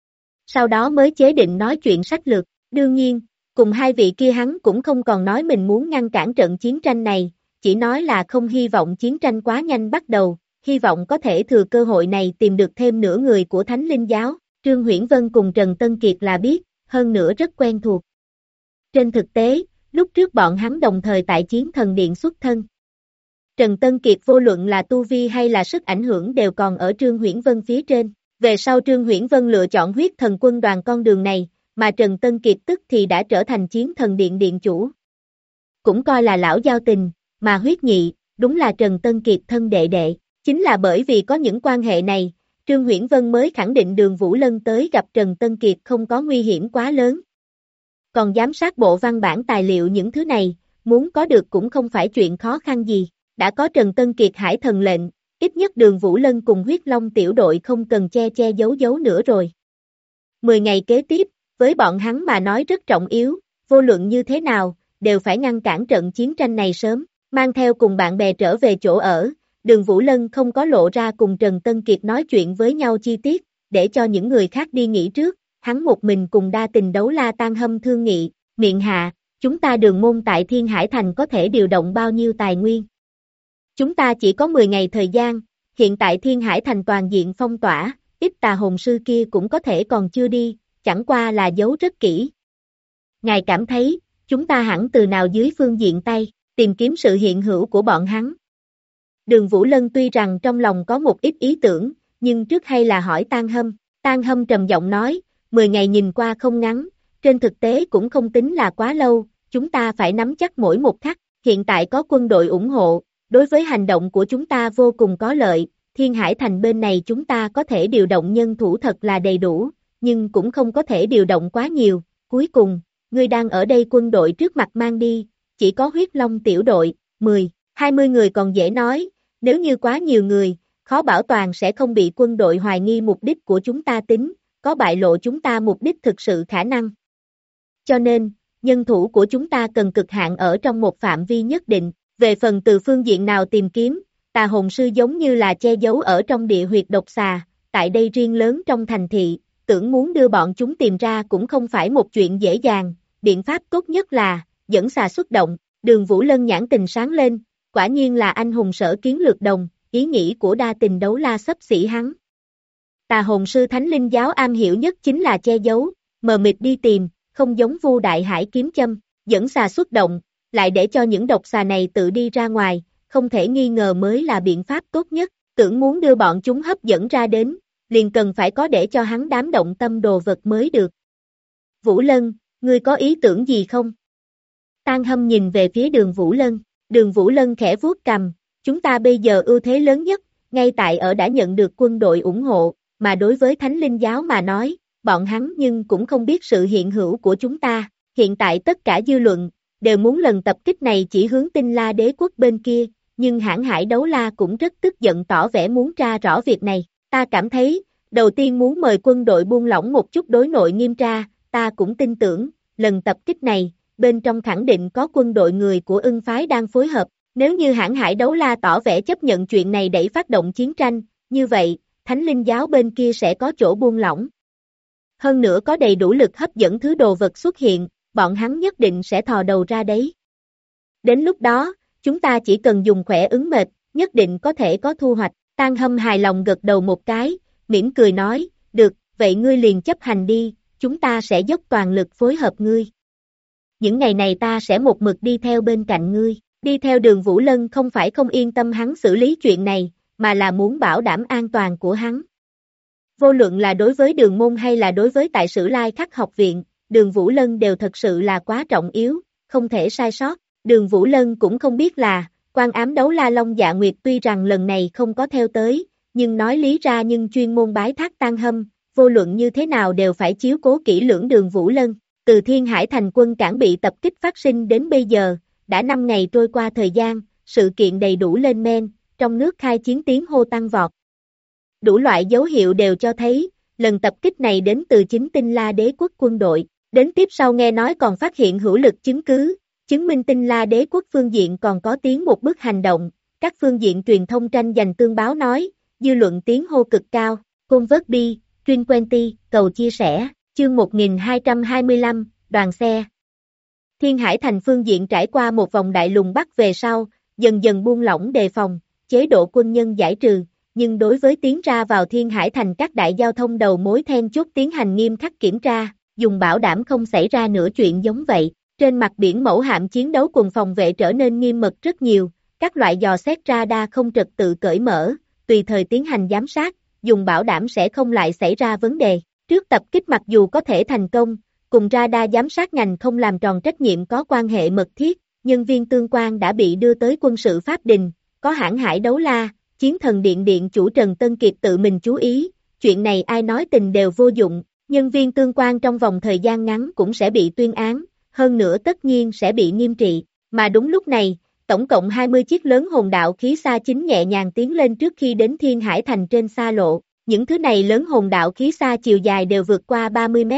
Sau đó mới chế định nói chuyện sách lược, đương nhiên, cùng hai vị kia hắn cũng không còn nói mình muốn ngăn cản trận chiến tranh này, chỉ nói là không hy vọng chiến tranh quá nhanh bắt đầu, hy vọng có thể thừa cơ hội này tìm được thêm nửa người của Thánh Linh Giáo, Trương Huyễn Vân cùng Trần Tân Kiệt là biết, hơn nữa rất quen thuộc. Trên thực tế, lúc trước bọn hắn đồng thời tại Chiến Thần Điện xuất thân. Trần Tân Kiệt vô luận là tu vi hay là sức ảnh hưởng đều còn ở Trương Huyễn Vân phía trên. Về sau Trương Huyễn Vân lựa chọn huyết thần quân đoàn con đường này, mà Trần Tân Kiệt tức thì đã trở thành Chiến Thần Điện điện chủ. Cũng coi là lão giao tình, mà huyết nhị, đúng là Trần Tân Kiệt thân đệ đệ. Chính là bởi vì có những quan hệ này, Trương Huyễn Vân mới khẳng định Đường Vũ Lân tới gặp Trần Tân Kiệt không có nguy hiểm quá lớn. Còn giám sát bộ văn bản tài liệu những thứ này, muốn có được cũng không phải chuyện khó khăn gì. Đã có Trần Tân Kiệt Hải Thần lệnh, ít nhất Đường Vũ Lân cùng huyết long tiểu đội không cần che giấu nữa rồi. 10 ngày kế tiếp, với bọn hắn mà nói rất trọng yếu, vô luận như thế nào, đều phải ngăn cản trận chiến tranh này sớm, mang theo cùng bạn bè trở về chỗ ở, Đường Vũ Lân không có lộ ra cùng Trần Tân Kiệt nói chuyện với nhau chi tiết, để cho những người khác đi nghỉ trước, hắn một mình cùng đa tình đấu la Tan Hâm thương nghị, miệng hạ, chúng ta Đường môn tại Thiên Hải Thành có thể điều động bao nhiêu tài nguyên. Chúng ta chỉ có 10 ngày thời gian, hiện tại Thiên Hải Thành toàn diện phong tỏa, ít tà hồn sư kia cũng có thể còn chưa đi, chẳng qua là giấu rất kỹ. Ngài cảm thấy, chúng ta hẳn từ nào dưới phương diện Tây, tìm kiếm sự hiện hữu của bọn hắn. Đường Vũ Lân tuy rằng trong lòng có một ít ý tưởng, nhưng trước hay là hỏi Tan Hâm. Tan Hâm trầm giọng nói, 10 ngày nhìn qua không ngắn, trên thực tế cũng không tính là quá lâu, chúng ta phải nắm chắc mỗi một khắc, hiện tại có quân đội ủng hộ, đối với hành động của chúng ta vô cùng có lợi, Thiên Hải Thành bên này chúng ta có thể điều động nhân thủ thật là đầy đủ, nhưng cũng không có thể điều động quá nhiều, cuối cùng, ngươi đang ở đây quân đội trước mặt mang đi, chỉ có huyết long tiểu đội, 10, 20 người còn dễ nói, nếu như quá nhiều người, khó bảo toàn sẽ không bị quân đội hoài nghi mục đích của chúng ta tính, có bại lộ chúng ta mục đích thực sự khả năng. Cho nên, nhân thủ của chúng ta cần cực hạn ở trong một phạm vi nhất định, về phần từ phương diện nào tìm kiếm, tà hồn sư giống như là che giấu ở trong địa huyệt độc xà, tại đây riêng lớn trong thành thị, tưởng muốn đưa bọn chúng tìm ra cũng không phải một chuyện dễ dàng, biện pháp tốt nhất là, dẫn xà xuất động, Đường Vũ Lân nhãn tình sáng lên, quả nhiên là anh hùng sở kiến lược đồng, ý nghĩ của đa tình đấu la xấp xỉ hắn. Tà hồn sư thánh linh giáo am hiểu nhất chính là che giấu, mờ mịt đi tìm, không giống Vu Đại Hải kiếm châm, dẫn xà xuất động, lại để cho những độc xà này tự đi ra ngoài, không thể nghi ngờ mới là biện pháp tốt nhất, tưởng muốn đưa bọn chúng hấp dẫn ra đến, liền cần phải có để cho hắn đám động tâm đồ vật mới được. Vũ Lân, ngươi có ý tưởng gì không? Tan Hâm nhìn về phía Đường Vũ Lân, Đường Vũ Lân khẽ vuốt cằm, chúng ta bây giờ ưu thế lớn nhất, ngay tại ở đã nhận được quân đội ủng hộ, mà đối với Thánh Linh Giáo mà nói, bọn hắn nhưng cũng không biết sự hiện hữu của chúng ta, hiện tại tất cả dư luận, đều muốn lần tập kích này chỉ hướng Tinh La Đế quốc bên kia, nhưng Hãn Hải Đấu La cũng rất tức giận tỏ vẻ muốn tra rõ việc này, ta cảm thấy, đầu tiên muốn mời quân đội buông lỏng một chút đối nội nghiêm tra, ta cũng tin tưởng, lần tập kích này, bên trong khẳng định có quân đội người của Ưng phái đang phối hợp, nếu như Hãn Hải Đấu La tỏ vẻ chấp nhận chuyện này đẩy phát động chiến tranh, như vậy, Thánh Linh Giáo bên kia sẽ có chỗ buông lỏng. Hơn nữa có đầy đủ lực hấp dẫn thứ đồ vật xuất hiện, bọn hắn nhất định sẽ thò đầu ra đấy. Đến lúc đó, chúng ta chỉ cần dùng khỏe ứng mệt, nhất định có thể có thu hoạch. Tan Hâm hài lòng gật đầu một cái, mỉm cười nói, được, vậy ngươi liền chấp hành đi, chúng ta sẽ dốc toàn lực phối hợp ngươi. Những ngày này ta sẽ một mực đi theo bên cạnh ngươi, đi theo Đường Vũ Lân không phải không yên tâm hắn xử lý chuyện này, mà là muốn bảo đảm an toàn của hắn. Vô luận là đối với Đường môn hay là đối với tại Sử Lai Khắc học viện, Đường Vũ Lân đều thật sự là quá trọng yếu, không thể sai sót. Đường Vũ Lân cũng không biết là, Quan Ám Đấu La Long Dạ Nguyệt tuy rằng lần này không có theo tới, nhưng nói lý ra nhưng chuyên môn bái thác Tan Hâm, vô luận như thế nào đều phải chiếu cố kỹ lưỡng Đường Vũ Lân. Từ Thiên Hải Thành quân cảng bị tập kích phát sinh đến bây giờ, đã 5 ngày trôi qua thời gian, sự kiện đầy đủ lên men, trong nước khai chiến tiếng hô tăng vọt. Đủ loại dấu hiệu đều cho thấy, lần tập kích này đến từ chính Tinh La Đế quốc quân đội, đến tiếp sau nghe nói còn phát hiện hữu lực chứng cứ, chứng minh Tinh La Đế quốc phương diện còn có tiến một bước hành động, các phương diện truyền thông tranh giành tương báo nói, dư luận tiếng hô cực cao, Convert Bi, Truyền Quenty, cầu chia sẻ, chương 1225, đoàn xe. Thiên Hải Thành phương diện trải qua một vòng đại lùng bắt về sau, dần dần buông lỏng đề phòng, chế độ quân nhân giải trừ, nhưng đối với tiến ra vào Thiên Hải Thành các đại giao thông đầu mối then chốt tiến hành nghiêm khắc kiểm tra, dùng bảo đảm không xảy ra nửa chuyện giống vậy. Trên mặt biển mẫu hạm chiến đấu cùng phòng vệ trở nên nghiêm mật rất nhiều, các loại dò xét radar không trật tự cởi mở, tùy thời tiến hành giám sát, dùng bảo đảm sẽ không lại xảy ra vấn đề. Trước tập kích mặc dù có thể thành công, cùng radar giám sát ngành không làm tròn trách nhiệm có quan hệ mật thiết, nhân viên tương quan đã bị đưa tới quân sự Pháp Đình, có Hãn Hải Đấu La, Chiến Thần Điện Điện chủ Trần Tân Kiệt tự mình chú ý, chuyện này ai nói tình đều vô dụng, nhân viên tương quan trong vòng thời gian ngắn cũng sẽ bị tuyên án. Hơn nữa tất nhiên sẽ bị nghiêm trị, mà đúng lúc này, tổng cộng 20 chiếc lớn hồn đạo khí xa chính nhẹ nhàng tiến lên trước khi đến Thiên Hải Thành trên xa lộ, những thứ này lớn hồn đạo khí xa chiều dài đều vượt qua 30 mét,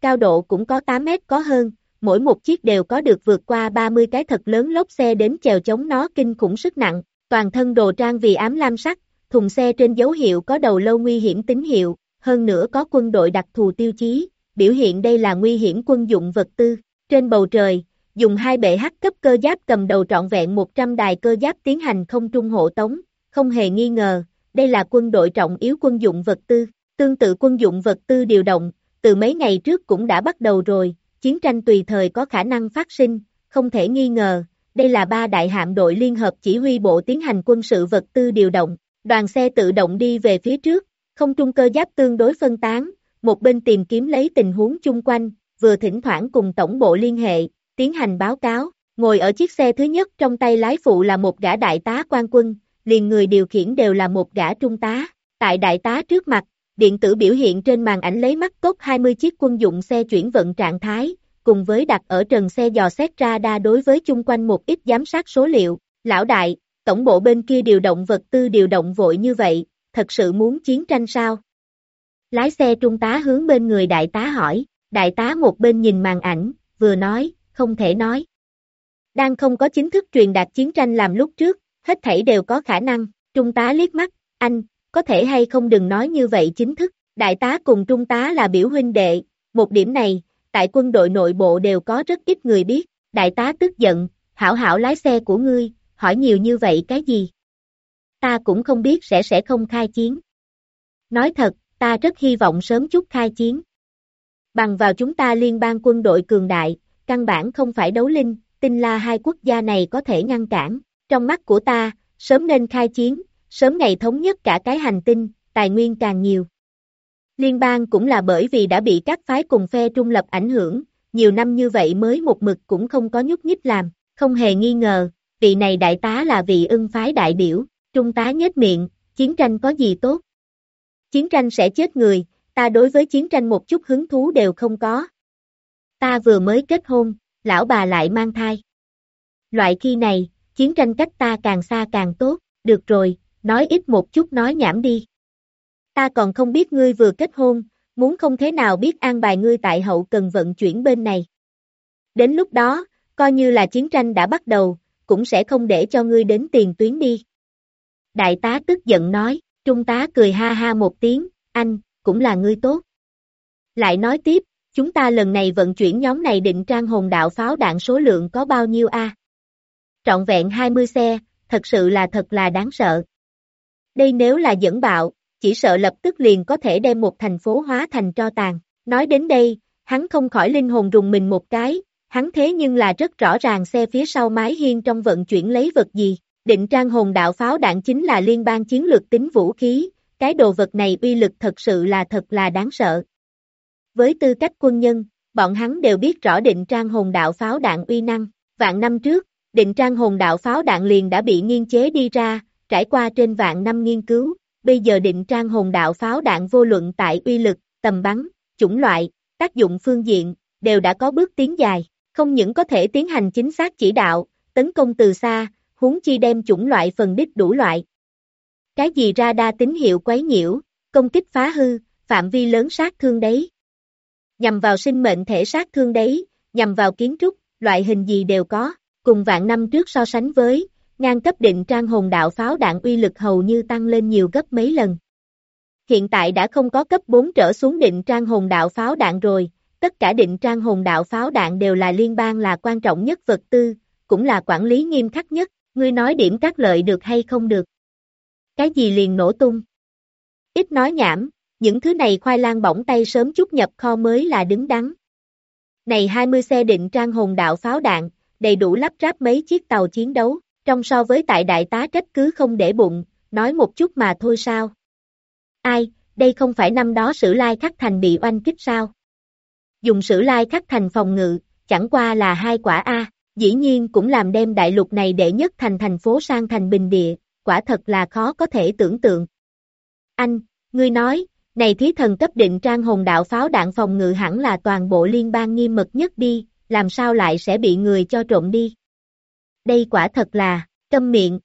cao độ cũng có 8 mét có hơn, mỗi một chiếc đều có được vượt qua 30 cái thật lớn lốp xe đến chèo chống nó kinh khủng sức nặng, toàn thân đồ trang vì ám lam sắc, thùng xe trên dấu hiệu có đầu lâu nguy hiểm tín hiệu, hơn nữa có quân đội đặc thù tiêu chí, biểu hiện đây là nguy hiểm quân dụng vật tư. Trên bầu trời, dùng 2 bệ H cấp cơ giáp cầm đầu trọn vẹn 100 đài cơ giáp tiến hành không trung hộ tống, không hề nghi ngờ, đây là quân đội trọng yếu quân dụng vật tư. Tương tự quân dụng vật tư điều động, từ mấy ngày trước cũng đã bắt đầu rồi, chiến tranh tùy thời có khả năng phát sinh, không thể nghi ngờ, đây là 3 đại hạm đội liên hợp chỉ huy bộ tiến hành quân sự vật tư điều động, đoàn xe tự động đi về phía trước, không trung cơ giáp tương đối phân tán, một bên tìm kiếm lấy tình huống chung quanh, vừa thỉnh thoảng cùng tổng bộ liên hệ, tiến hành báo cáo, ngồi ở chiếc xe thứ nhất trong tay lái phụ là một gã đại tá quan quân, liền người điều khiển đều là một gã trung tá, tại đại tá trước mặt, điện tử biểu hiện trên màn ảnh lấy mắt cốt 20 chiếc quân dụng xe chuyển vận trạng thái, cùng với đặt ở trần xe dò xét radar đối với chung quanh một ít giám sát số liệu. Lão đại, tổng bộ bên kia điều động vật tư điều động vội như vậy, thật sự muốn chiến tranh sao? Lái xe trung tá hướng bên người đại tá hỏi, đại tá một bên nhìn màn ảnh, vừa nói, không thể nói. Đang không có chính thức truyền đạt chiến tranh làm lúc trước, hết thảy đều có khả năng, trung tá liếc mắt, anh, có thể hay không đừng nói như vậy chính thức, đại tá cùng trung tá là biểu huynh đệ, một điểm này, tại quân đội nội bộ đều có rất ít người biết, đại tá tức giận, hảo hảo lái xe của ngươi, hỏi nhiều như vậy cái gì? Ta cũng không biết sẽ không khai chiến. Nói thật, ta rất hy vọng sớm chút khai chiến. Bằng vào chúng ta liên bang quân đội cường đại, căn bản không phải đấu linh, tinh la hai quốc gia này có thể ngăn cản, trong mắt của ta, sớm nên khai chiến, sớm ngày thống nhất cả cái hành tinh, tài nguyên càng nhiều. Liên bang cũng là bởi vì đã bị các phái cùng phe trung lập ảnh hưởng, nhiều năm như vậy mới một mực cũng không có nhúc nhích làm, không hề nghi ngờ, vị này đại tá là vị ưng phái đại biểu, trung tá nhếch miệng, chiến tranh có gì tốt? Chiến tranh sẽ chết người, ta đối với chiến tranh một chút hứng thú đều không có. Ta vừa mới kết hôn, lão bà lại mang thai. Loại khi này, chiến tranh cách ta càng xa càng tốt, được rồi, nói ít một chút nói nhảm đi. Ta còn không biết ngươi vừa kết hôn, muốn không thế nào biết an bài ngươi tại hậu cần vận chuyển bên này. Đến lúc đó, coi như là chiến tranh đã bắt đầu, cũng sẽ không để cho ngươi đến tiền tuyến đi. Đại tá tức giận nói, trung tá cười ha ha một tiếng, anh, cũng là ngươi tốt. Lại nói tiếp, chúng ta lần này vận chuyển nhóm này định trang hồn đạo pháo đạn số lượng có bao nhiêu a? Trọn vẹn 20 xe, thật sự là thật là đáng sợ. Đây nếu là dẫn bạo, chỉ sợ lập tức liền có thể đem một thành phố hóa thành tro tàn. Nói đến đây, hắn không khỏi linh hồn rùng mình một cái, hắn thế nhưng là rất rõ ràng xe phía sau mái hiên trong vận chuyển lấy vật gì. Định trang hồn đạo pháo đạn chính là liên bang chiến lược tính vũ khí, cái đồ vật này uy lực thật sự là thật là đáng sợ. Với tư cách quân nhân, bọn hắn đều biết rõ định trang hồn đạo pháo đạn uy năng. Vạn năm trước, định trang hồn đạo pháo đạn liền đã bị nghiên chế đi ra, trải qua trên vạn năm nghiên cứu, bây giờ định trang hồn đạo pháo đạn vô luận tại uy lực, tầm bắn, chủng loại, tác dụng phương diện, đều đã có bước tiến dài, không những có thể tiến hành chính xác chỉ đạo, tấn công từ xa, huống chi đem chủng loại phần đích đủ loại. Cái gì radar tín hiệu quấy nhiễu, công kích phá hư, phạm vi lớn sát thương đấy. Nhằm vào sinh mệnh thể sát thương đấy, nhằm vào kiến trúc, loại hình gì đều có, cùng vạn năm trước so sánh với, ngang cấp định trang hồn đạo pháo đạn uy lực hầu như tăng lên nhiều gấp mấy lần. Hiện tại đã không có cấp 4 trở xuống định trang hồn đạo pháo đạn rồi, tất cả định trang hồn đạo pháo đạn đều là liên bang là quan trọng nhất vật tư, cũng là quản lý nghiêm khắc nhất, ngươi nói điểm các lợi được hay không được. Cái gì liền nổ tung. Ít nói nhảm, những thứ này khoai lang bỏng tay sớm chút nhập kho mới là đứng đắn. Này 20 xe định trang hồn đạo pháo đạn, đầy đủ lắp ráp mấy chiếc tàu chiến đấu, trong so với tại đại tá trách cứ không để bụng, nói một chút mà thôi sao. Ai, đây không phải năm đó Sử Lai Khắc Thành bị oanh kích sao? Dùng Sử Lai Khắc Thành phòng ngự, chẳng qua là 2 quả A, dĩ nhiên cũng làm đem đại lục này đệ nhất thành phố sang thành bình địa, quả thật là khó có thể tưởng tượng. Anh, ngươi nói, này thí thần cấp định trang hồn đạo pháo đạn phòng ngự hẳn là toàn bộ liên bang nghiêm mật nhất đi, làm sao lại sẽ bị người cho trộm đi? Đây quả thật là, câm miệng.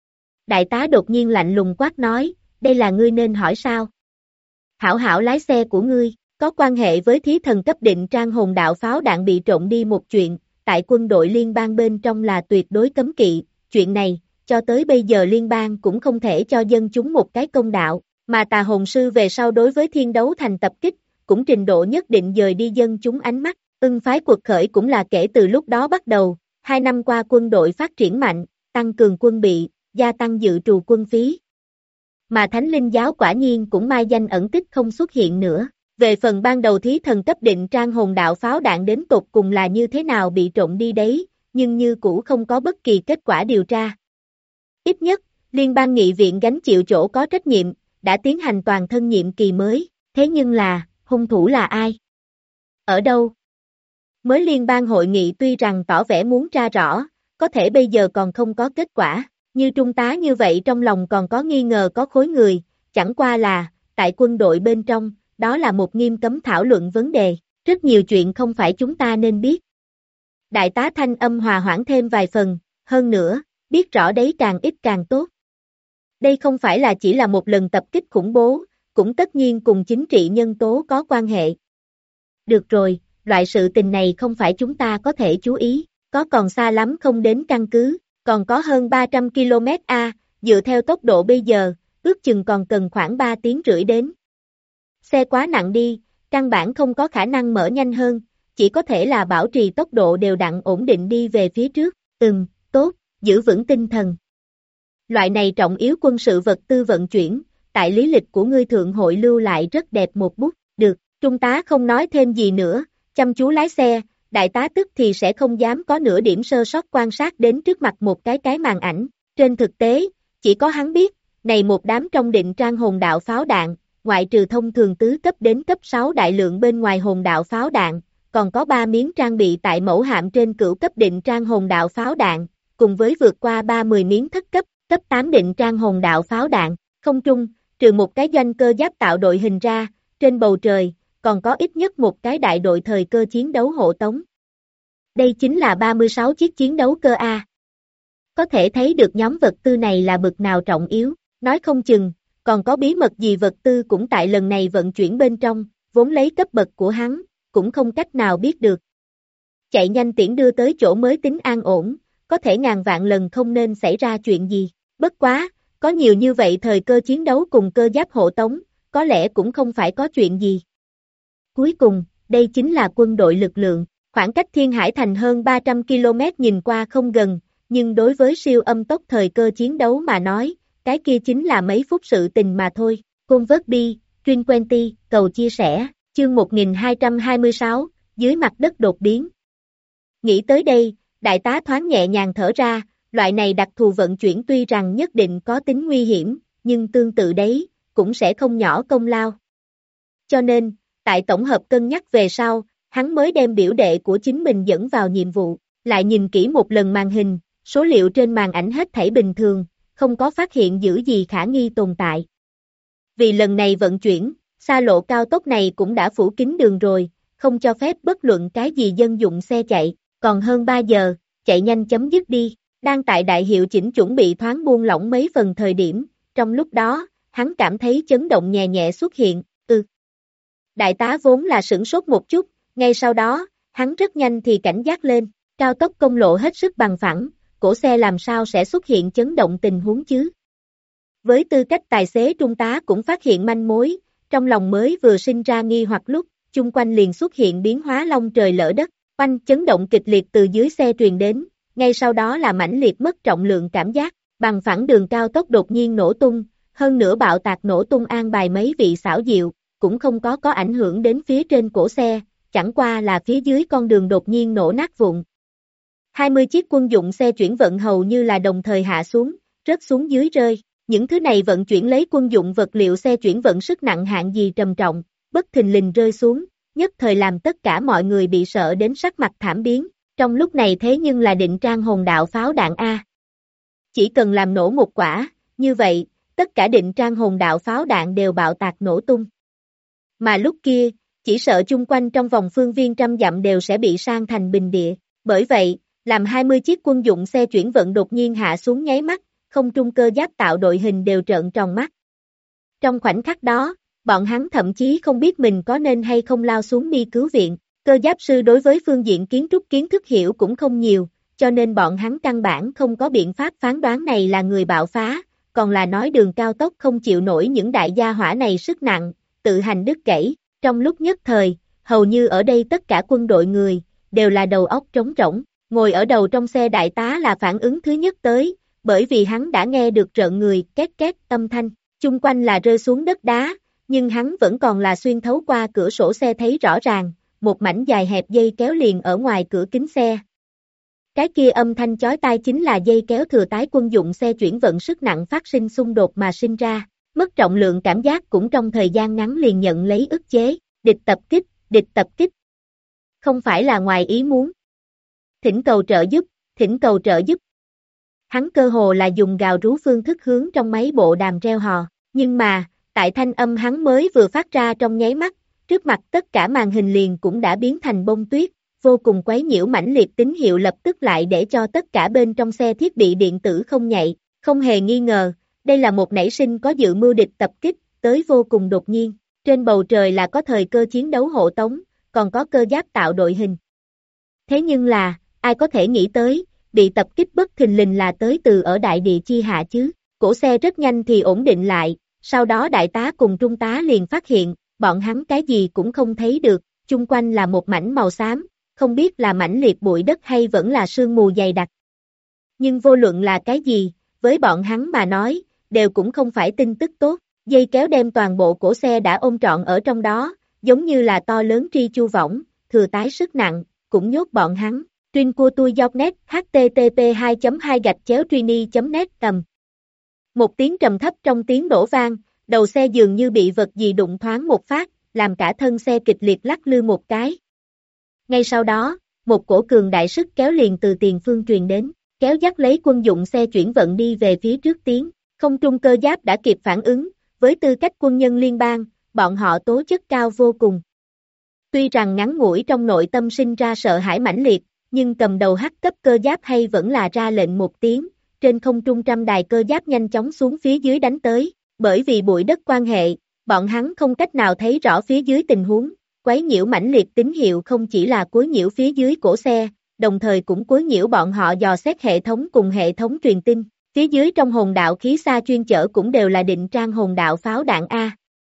Đại tá đột nhiên lạnh lùng quát nói, đây là ngươi nên hỏi sao? Hảo hảo lái xe của ngươi, Có quan hệ với thí thần cấp định trang hồn đạo pháo đạn bị trộn đi một chuyện, tại quân đội liên bang bên trong là tuyệt đối cấm kỵ, chuyện này, cho tới bây giờ liên bang cũng không thể cho dân chúng một cái công đạo, mà tà hồn sư về sau đối với thiên đấu thành tập kích, cũng trình độ nhất định dời đi dân chúng ánh mắt, ưng phái cuộc khởi cũng là kể từ lúc đó bắt đầu, 2 năm qua quân đội phát triển mạnh, tăng cường quân bị, gia tăng dự trù quân phí. Mà Thánh Linh giáo quả nhiên cũng mai danh ẩn tích không xuất hiện nữa. Về phần ban đầu thí thần cấp định trang hồn đạo pháo đạn đến tột cùng là như thế nào bị trộn đi đấy, nhưng như cũ không có bất kỳ kết quả điều tra. Ít nhất, Liên bang nghị viện gánh chịu chỗ có trách nhiệm, đã tiến hành toàn thân nhiệm kỳ mới, thế nhưng là, hung thủ là ai? Ở đâu? Mới liên bang hội nghị tuy rằng tỏ vẻ muốn tra rõ, có thể bây giờ còn không có kết quả, như trung tá như vậy trong lòng còn có nghi ngờ có khối người, chẳng qua là, tại quân đội bên trong, đó là một nghiêm cấm thảo luận vấn đề, rất nhiều chuyện không phải chúng ta nên biết. Đại tá thanh âm hòa hoãn thêm vài phần, hơn nữa, biết rõ đấy càng ít càng tốt. Đây không phải là chỉ là một lần tập kích khủng bố, cũng tất nhiên cùng chính trị nhân tố có quan hệ. Được rồi, loại sự tình này không phải chúng ta có thể chú ý, có còn xa lắm không đến căn cứ, còn có hơn 300 km dựa theo tốc độ bây giờ, ước chừng còn cần khoảng 3 tiếng rưỡi đến. Xe quá nặng đi, căn bản không có khả năng mở nhanh hơn, chỉ có thể là bảo trì tốc độ đều đặn ổn định đi về phía trước, tốt, giữ vững tinh thần. Loại này trọng yếu quân sự vật tư vận chuyển, tại lý lịch của ngươi thượng hội lưu lại rất đẹp một bút, được, trung tá không nói thêm gì nữa, chăm chú lái xe, đại tá tức thì sẽ không dám có nửa điểm sơ sót quan sát đến trước mặt một cái màn ảnh, trên thực tế, chỉ có hắn biết, này một đám trong định trang hồn đạo pháo đạn, ngoại trừ thông thường tứ cấp đến cấp 6 đại lượng bên ngoài hồn đạo pháo đạn, còn có 3 miếng trang bị tại mẫu hạm trên cửu cấp định trang hồn đạo pháo đạn, cùng với vượt qua 30 miếng thất cấp, cấp 8 định trang hồn đạo pháo đạn, không trung, trừ một cái doanh cơ giáp tạo đội hình ra, trên bầu trời, còn có ít nhất một cái đại đội thời cơ chiến đấu hộ tống. Đây chính là 36 chiếc chiến đấu cơ A. Có thể thấy được nhóm vật tư này là bực nào trọng yếu, nói không chừng, còn có bí mật gì vật tư cũng tại lần này vận chuyển bên trong, vốn lấy cấp bậc của hắn, cũng không cách nào biết được. Chạy nhanh tiễn đưa tới chỗ mới tính an ổn, có thể ngàn vạn lần không nên xảy ra chuyện gì, bất quá, có nhiều như vậy thời cơ chiến đấu cùng cơ giáp hộ tống, có lẽ cũng không phải có chuyện gì. Cuối cùng, đây chính là quân đội lực lượng, khoảng cách Thiên Hải Thành hơn 300 km nhìn qua không gần, nhưng đối với siêu âm tốc thời cơ chiến đấu mà nói, cái kia chính là mấy phút sự tình mà thôi. Convert Bi, Truyền Quenty, cầu chia sẻ, chương 1226, dưới mặt đất đột biến. Nghĩ tới đây, đại tá thoáng nhẹ nhàng thở ra, loại này đặc thù vận chuyển tuy rằng nhất định có tính nguy hiểm, nhưng tương tự đấy, cũng sẽ không nhỏ công lao. Cho nên, tại tổng hợp cân nhắc về sau, hắn mới đem biểu đệ của chính mình dẫn vào nhiệm vụ, lại nhìn kỹ một lần màn hình, số liệu trên màn ảnh hết thảy bình thường, không có phát hiện dữ gì khả nghi tồn tại. Vì lần này vận chuyển, xa lộ cao tốc này cũng đã phủ kín đường rồi, không cho phép bất luận cái gì dân dụng xe chạy, còn hơn 3 giờ, chạy nhanh chấm dứt đi, đang tại đại hiệu chỉnh chuẩn bị thoáng buông lỏng mấy phần thời điểm, trong lúc đó, hắn cảm thấy chấn động nhẹ nhẹ xuất hiện, Đại tá vốn là sửng sốt một chút, ngay sau đó, hắn rất nhanh thì cảnh giác lên, cao tốc công lộ hết sức bằng phẳng, cổ xe làm sao sẽ xuất hiện chấn động tình huống chứ. Với tư cách tài xế trung tá cũng phát hiện manh mối, trong lòng mới vừa sinh ra nghi hoặc lúc, chung quanh liền xuất hiện biến hóa long trời lỡ đất, oanh chấn động kịch liệt từ dưới xe truyền đến, ngay sau đó là mãnh liệt mất trọng lượng cảm giác, bằng phẳng đường cao tốc đột nhiên nổ tung, hơn nữa bạo tạc nổ tung an bài mấy vị xảo diệu, cũng không có ảnh hưởng đến phía trên cổ xe, chẳng qua là phía dưới con đường đột nhiên nổ nát vụn. 20 chiếc quân dụng xe chuyển vận hầu như là đồng thời hạ xuống, rớt xuống dưới rơi. Những thứ này vận chuyển lấy quân dụng vật liệu xe chuyển vận sức nặng hạng gì trầm trọng, bất thình lình rơi xuống, nhất thời làm tất cả mọi người bị sợ đến sắc mặt thảm biến. Trong lúc này thế nhưng là định trang hồn đạo pháo đạn A. Chỉ cần làm nổ một quả, như vậy, tất cả định trang hồn đạo pháo đạn đều bạo tạc nổ tung. Mà lúc kia, chỉ sợ chung quanh trong vòng phương viên trăm dặm đều sẽ bị san thành bình địa. Bởi vậy, làm 20 chiếc quân dụng xe chuyển vận đột nhiên hạ xuống nháy mắt, không trung cơ giáp tạo đội hình đều trợn tròn mắt. Trong khoảnh khắc đó, Bọn hắn thậm chí không biết mình có nên hay không lao xuống đi cứu viện. Cơ giáp sư đối với phương diện kiến trúc kiến thức hiểu cũng không nhiều, cho nên bọn hắn căn bản không có biện pháp phán đoán này là người bạo phá, còn là nói đường cao tốc không chịu nổi những đại gia hỏa này sức nặng, tự hành đứt gãy. Trong lúc nhất thời, hầu như ở đây tất cả quân đội người, đều là đầu óc trống rỗng. Ngồi ở đầu trong xe đại tá là phản ứng thứ nhất tới, bởi vì hắn đã nghe được rợn người két két âm thanh, chung quanh là rơi xuống đất đá, nhưng hắn vẫn còn là xuyên thấu qua cửa sổ xe thấy rõ ràng, một mảnh dài hẹp dây kéo liền ở ngoài cửa kính xe. Cái kia âm thanh chói tai chính là dây kéo thừa tái quân dụng xe chuyển vận sức nặng phát sinh xung đột mà sinh ra, mất trọng lượng cảm giác cũng trong thời gian ngắn liền nhận lấy ức chế, địch tập kích. Không phải là ngoài ý muốn. Thỉnh cầu trợ giúp. Hắn cơ hồ là dùng gào rú phương thức hướng trong máy bộ đàm reo hò, nhưng mà, tại thanh âm hắn mới vừa phát ra trong nháy mắt, trước mặt tất cả màn hình liền cũng đã biến thành bông tuyết, vô cùng quấy nhiễu mãnh liệt tín hiệu lập tức lại để cho tất cả bên trong xe thiết bị điện tử không nhạy, không hề nghi ngờ, đây là một nảy sinh có dự mưu địch tập kích, tới vô cùng đột nhiên, trên bầu trời là có thời cơ chiến đấu hộ tống, còn có cơ giáp tạo đội hình. Thế nhưng là, ai có thể nghĩ tới, bị tập kích bất thình lình là tới từ ở đại địa chi hạ chứ, cổ xe rất nhanh thì ổn định lại, sau đó đại tá cùng trung tá liền phát hiện, bọn hắn cái gì cũng không thấy được, chung quanh là một mảnh màu xám, không biết là mảnh liệt bụi đất hay vẫn là sương mù dày đặc. Nhưng vô luận là cái gì, với bọn hắn mà nói, đều cũng không phải tin tức tốt, dây kéo đem toàn bộ cổ xe đã ôm trọn ở trong đó, giống như là to lớn tri chu võng, thừa tái sức nặng, cũng nhốt bọn hắn. Trinh của tôi net http://2.2-trini.net tầm. Một tiếng trầm thấp trong tiếng nổ vang, đầu xe dường như bị vật gì đụng thoáng một phát, làm cả thân xe kịch liệt lắc lư một cái. Ngay sau đó, một cổ cường đại sức kéo liền từ tiền phương truyền đến, kéo dắt lấy quân dụng xe chuyển vận đi về phía trước tiến, không trung cơ giáp đã kịp phản ứng, với tư cách quân nhân liên bang, bọn họ tố chất cao vô cùng. Tuy rằng ngắn ngủi trong nội tâm sinh ra sợ hãi mãnh liệt, nhưng cầm đầu hắc cấp cơ giáp hay vẫn là ra lệnh một tiếng, trên không trung trăm đài cơ giáp nhanh chóng xuống phía dưới đánh tới, bởi vì bụi đất quan hệ, bọn hắn không cách nào thấy rõ phía dưới tình huống, quấy nhiễu mãnh liệt tín hiệu không chỉ là quấy nhiễu phía dưới cổ xe, đồng thời cũng quấy nhiễu bọn họ dò xét hệ thống cùng hệ thống truyền tin, phía dưới trong hồn đạo khí xa chuyên chở cũng đều là định trang hồn đạo pháo đạn A.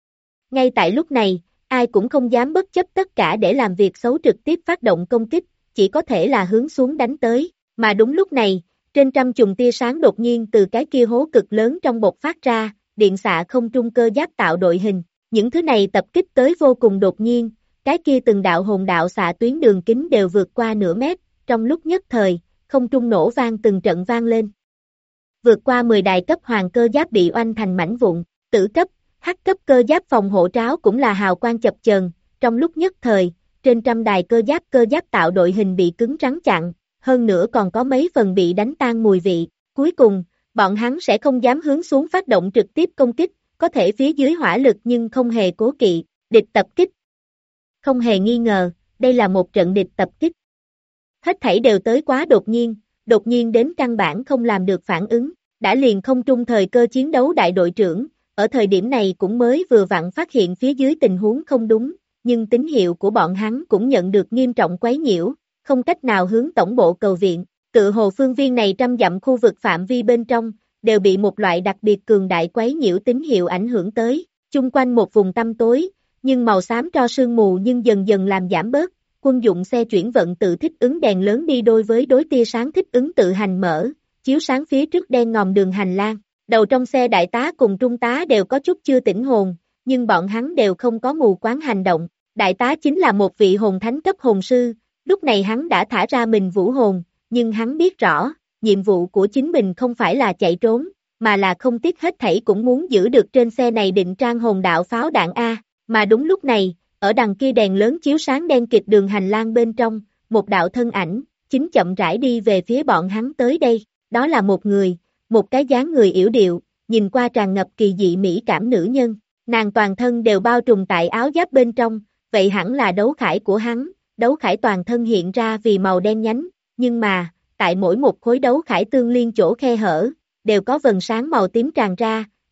Ngay tại lúc này, ai cũng không dám bất chấp tất cả để làm việc xấu trực tiếp phát động công kích, chỉ có thể là hướng xuống đánh tới, mà đúng lúc này, trên trăm chùm tia sáng đột nhiên từ cái kia hố cực lớn trong bột phát ra, điện xạ không trung cơ giáp tạo đội hình, những thứ này tập kích tới vô cùng đột nhiên, cái kia từng đạo hồn đạo xạ tuyến đường kính đều vượt qua nửa mét, trong lúc nhất thời, không trung nổ vang từng trận vang lên. Vượt qua 10 đài cấp hoàng cơ giáp bị oanh thành mảnh vụn, tử cấp, hắc cấp cơ giáp phòng hộ tráo cũng là hào quang chập chờn, trong lúc nhất thời, trên trăm đài cơ giáp tạo đội hình bị cứng rắn chặn, hơn nữa còn có mấy phần bị đánh tan mùi vị, cuối cùng, bọn hắn sẽ không dám hướng xuống phát động trực tiếp công kích, có thể phía dưới hỏa lực nhưng không hề cố kỵ, địch tập kích. Không hề nghi ngờ, đây là một trận địch tập kích. Hết thảy đều tới quá đột nhiên đến căn bản không làm được phản ứng, đã liền không trung thời cơ chiến đấu đại đội trưởng, ở thời điểm này cũng mới vừa vặn phát hiện phía dưới tình huống không đúng, nhưng tín hiệu của bọn hắn cũng nhận được nghiêm trọng quấy nhiễu, không cách nào hướng tổng bộ cầu viện, tự hồ phương viên này trăm dặm khu vực phạm vi bên trong, đều bị một loại đặc biệt cường đại quấy nhiễu tín hiệu ảnh hưởng tới, chung quanh một vùng tăm tối, nhưng màu xám tro sương mù nhưng dần dần làm giảm bớt, quân dụng xe chuyển vận tự thích ứng đèn lớn đi đôi với đối tia sáng thích ứng tự hành mở, chiếu sáng phía trước đen ngòm đường hành lang, đầu trong xe đại tá cùng trung tá đều có chút chưa tỉnh hồn, nhưng bọn hắn đều không có mù quáng hành động, đại tá chính là một vị hồn thánh cấp hồn sư, lúc này hắn đã thả ra mình vũ hồn, nhưng hắn biết rõ, nhiệm vụ của chính mình không phải là chạy trốn, mà là không tiếc hết thảy cũng muốn giữ được trên xe này định trang hồn đạo pháo đạn A, mà đúng lúc này, ở đằng kia đèn lớn chiếu sáng đen kịt đường hành lang bên trong, một đạo thân ảnh, chính chậm rãi đi về phía bọn hắn tới đây, đó là một người, một cái dáng người yểu điệu, nhìn qua tràn ngập kỳ dị mỹ cảm nữ nhân, nàng toàn thân đều bao trùm tại áo giáp bên trong, vậy hẳn là đấu khải của hắn, đấu khải toàn thân hiện ra vì màu đen nhánh, nhưng mà, tại mỗi một khối đấu khải tương liên chỗ khe hở, đều có vầng sáng màu tím tràn ra,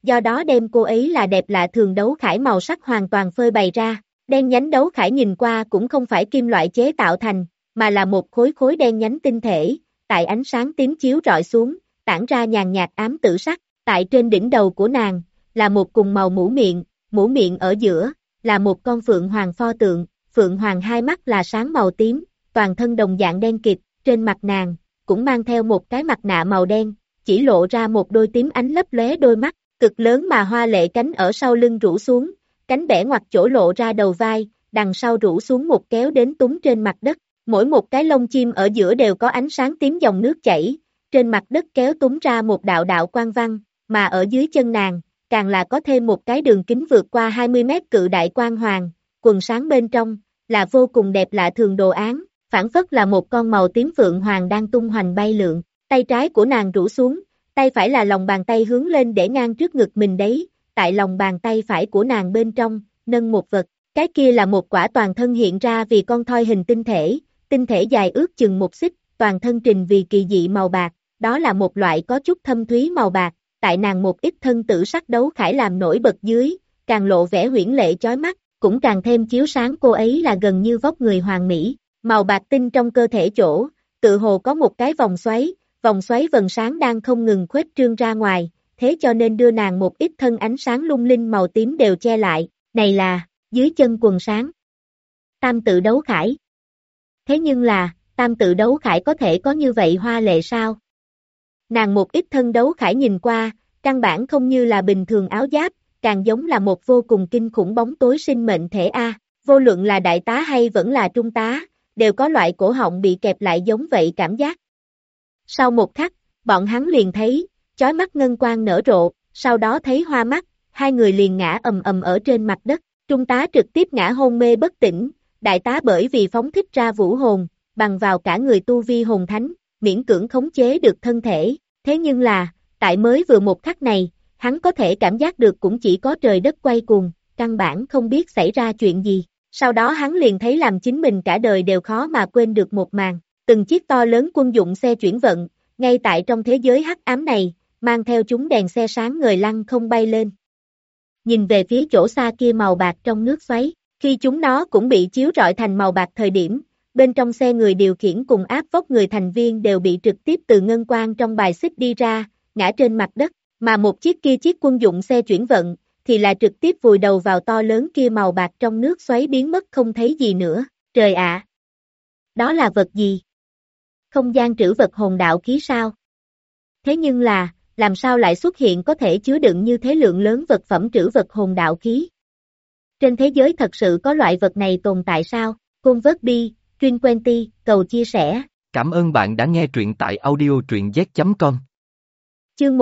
do đó đem cô ấy là đẹp lạ thường đấu khải màu sắc hoàn toàn phơi bày ra. Đen nhánh đấu khải nhìn qua cũng không phải kim loại chế tạo thành, mà là một khối khối đen nhánh tinh thể, tại ánh sáng tím chiếu rọi xuống, tản ra nhàn nhạt ám tử sắc. Tại trên đỉnh đầu của nàng, là một cùng màu mũ miệng ở giữa, là một con phượng hoàng pho tượng, phượng hoàng hai mắt là sáng màu tím, toàn thân đồng dạng đen kịt, trên mặt nàng, cũng mang theo một cái mặt nạ màu đen, chỉ lộ ra một đôi tím ánh lấp lóe đôi mắt, cực lớn mà hoa lệ cánh ở sau lưng rũ xuống, cánh bẻ ngoặt chỗ lộ ra đầu vai, đằng sau rũ xuống một kéo đến túng trên mặt đất, mỗi một cái lông chim ở giữa đều có ánh sáng tím dòng nước chảy, trên mặt đất kéo túng ra một đạo đạo quang văn, mà ở dưới chân nàng, càng là có thêm một cái đường kính vượt qua 20 mét cự đại quang hoàng, quần sáng bên trong, là vô cùng đẹp lạ thường đồ án, phảng phất là một con màu tím phượng hoàng đang tung hoành bay lượn, tay trái của nàng rũ xuống, tay phải là lòng bàn tay hướng lên để ngang trước ngực mình đấy, tại lòng bàn tay phải của nàng bên trong, nâng một vật, cái kia là một quả toàn thân hiện ra vì con thoi hình tinh thể dài ước chừng một xích, toàn thân trình vì kỳ dị màu bạc, đó là một loại có chút thâm thúy màu bạc, tại nàng một ít thân tử sắc đấu khải làm nổi bật dưới, càng lộ vẻ huyễn lệ chói mắt, cũng càng thêm chiếu sáng cô ấy là gần như vóc người hoàn mỹ, màu bạc tinh trong cơ thể chỗ, tự hồ có một cái vòng xoáy vầng sáng đang không ngừng khuếch trương ra ngoài, thế cho nên đưa nàng một ít thân ánh sáng lung linh màu tím đều che lại, này là, dưới chân quần sáng. Tam tự đấu khải. Thế nhưng là, tam tự đấu khải có thể có như vậy hoa lệ sao? Nàng một ít thân đấu khải nhìn qua, căn bản không như là bình thường áo giáp, càng giống là một vô cùng kinh khủng bóng tối sinh mệnh thể A, vô luận là đại tá hay vẫn là trung tá, đều có loại cổ họng bị kẹp lại giống vậy cảm giác. Sau một khắc, bọn hắn liền thấy, chói mắt ngân quang nở rộ, sau đó thấy hoa mắt, hai người liền ngã ầm ầm ở trên mặt đất, trung tá trực tiếp ngã hôn mê bất tỉnh, đại tá bởi vì phóng thích ra vũ hồn, bằng vào cả người tu vi hồn thánh, miễn cưỡng khống chế được thân thể, thế nhưng là, tại mới vừa một khắc này, hắn có thể cảm giác được cũng chỉ có trời đất quay cuồng, căn bản không biết xảy ra chuyện gì, sau đó hắn liền thấy làm chính mình cả đời đều khó mà quên được một màn, từng chiếc to lớn quân dụng xe chuyển vận, ngay tại trong thế giới hắc ám này, mang theo chúng đèn xe sáng ngời lăng không bay lên. Nhìn về phía chỗ xa kia màu bạc trong nước xoáy, khi chúng nó cũng bị chiếu rọi thành màu bạc thời điểm, bên trong xe người điều khiển cùng áp vóc người thành viên đều bị trực tiếp từ ngân quang trong bài xích đi ra, ngã trên mặt đất, mà một chiếc quân dụng xe chuyển vận, thì là trực tiếp vùi đầu vào to lớn kia màu bạc trong nước xoáy biến mất không thấy gì nữa, trời ạ! Đó là vật gì? Không gian trữ vật hồn đạo khí sao? Thế nhưng là, làm sao lại xuất hiện có thể chứa đựng như thế lượng lớn vật phẩm trữ vật hồn đạo khí? Trên thế giới thật sự có loại vật này tồn tại sao? Convert Truyền Quenty, cầu chia sẻ. Cảm ơn bạn đã nghe truyện tại audio.z.com. Chương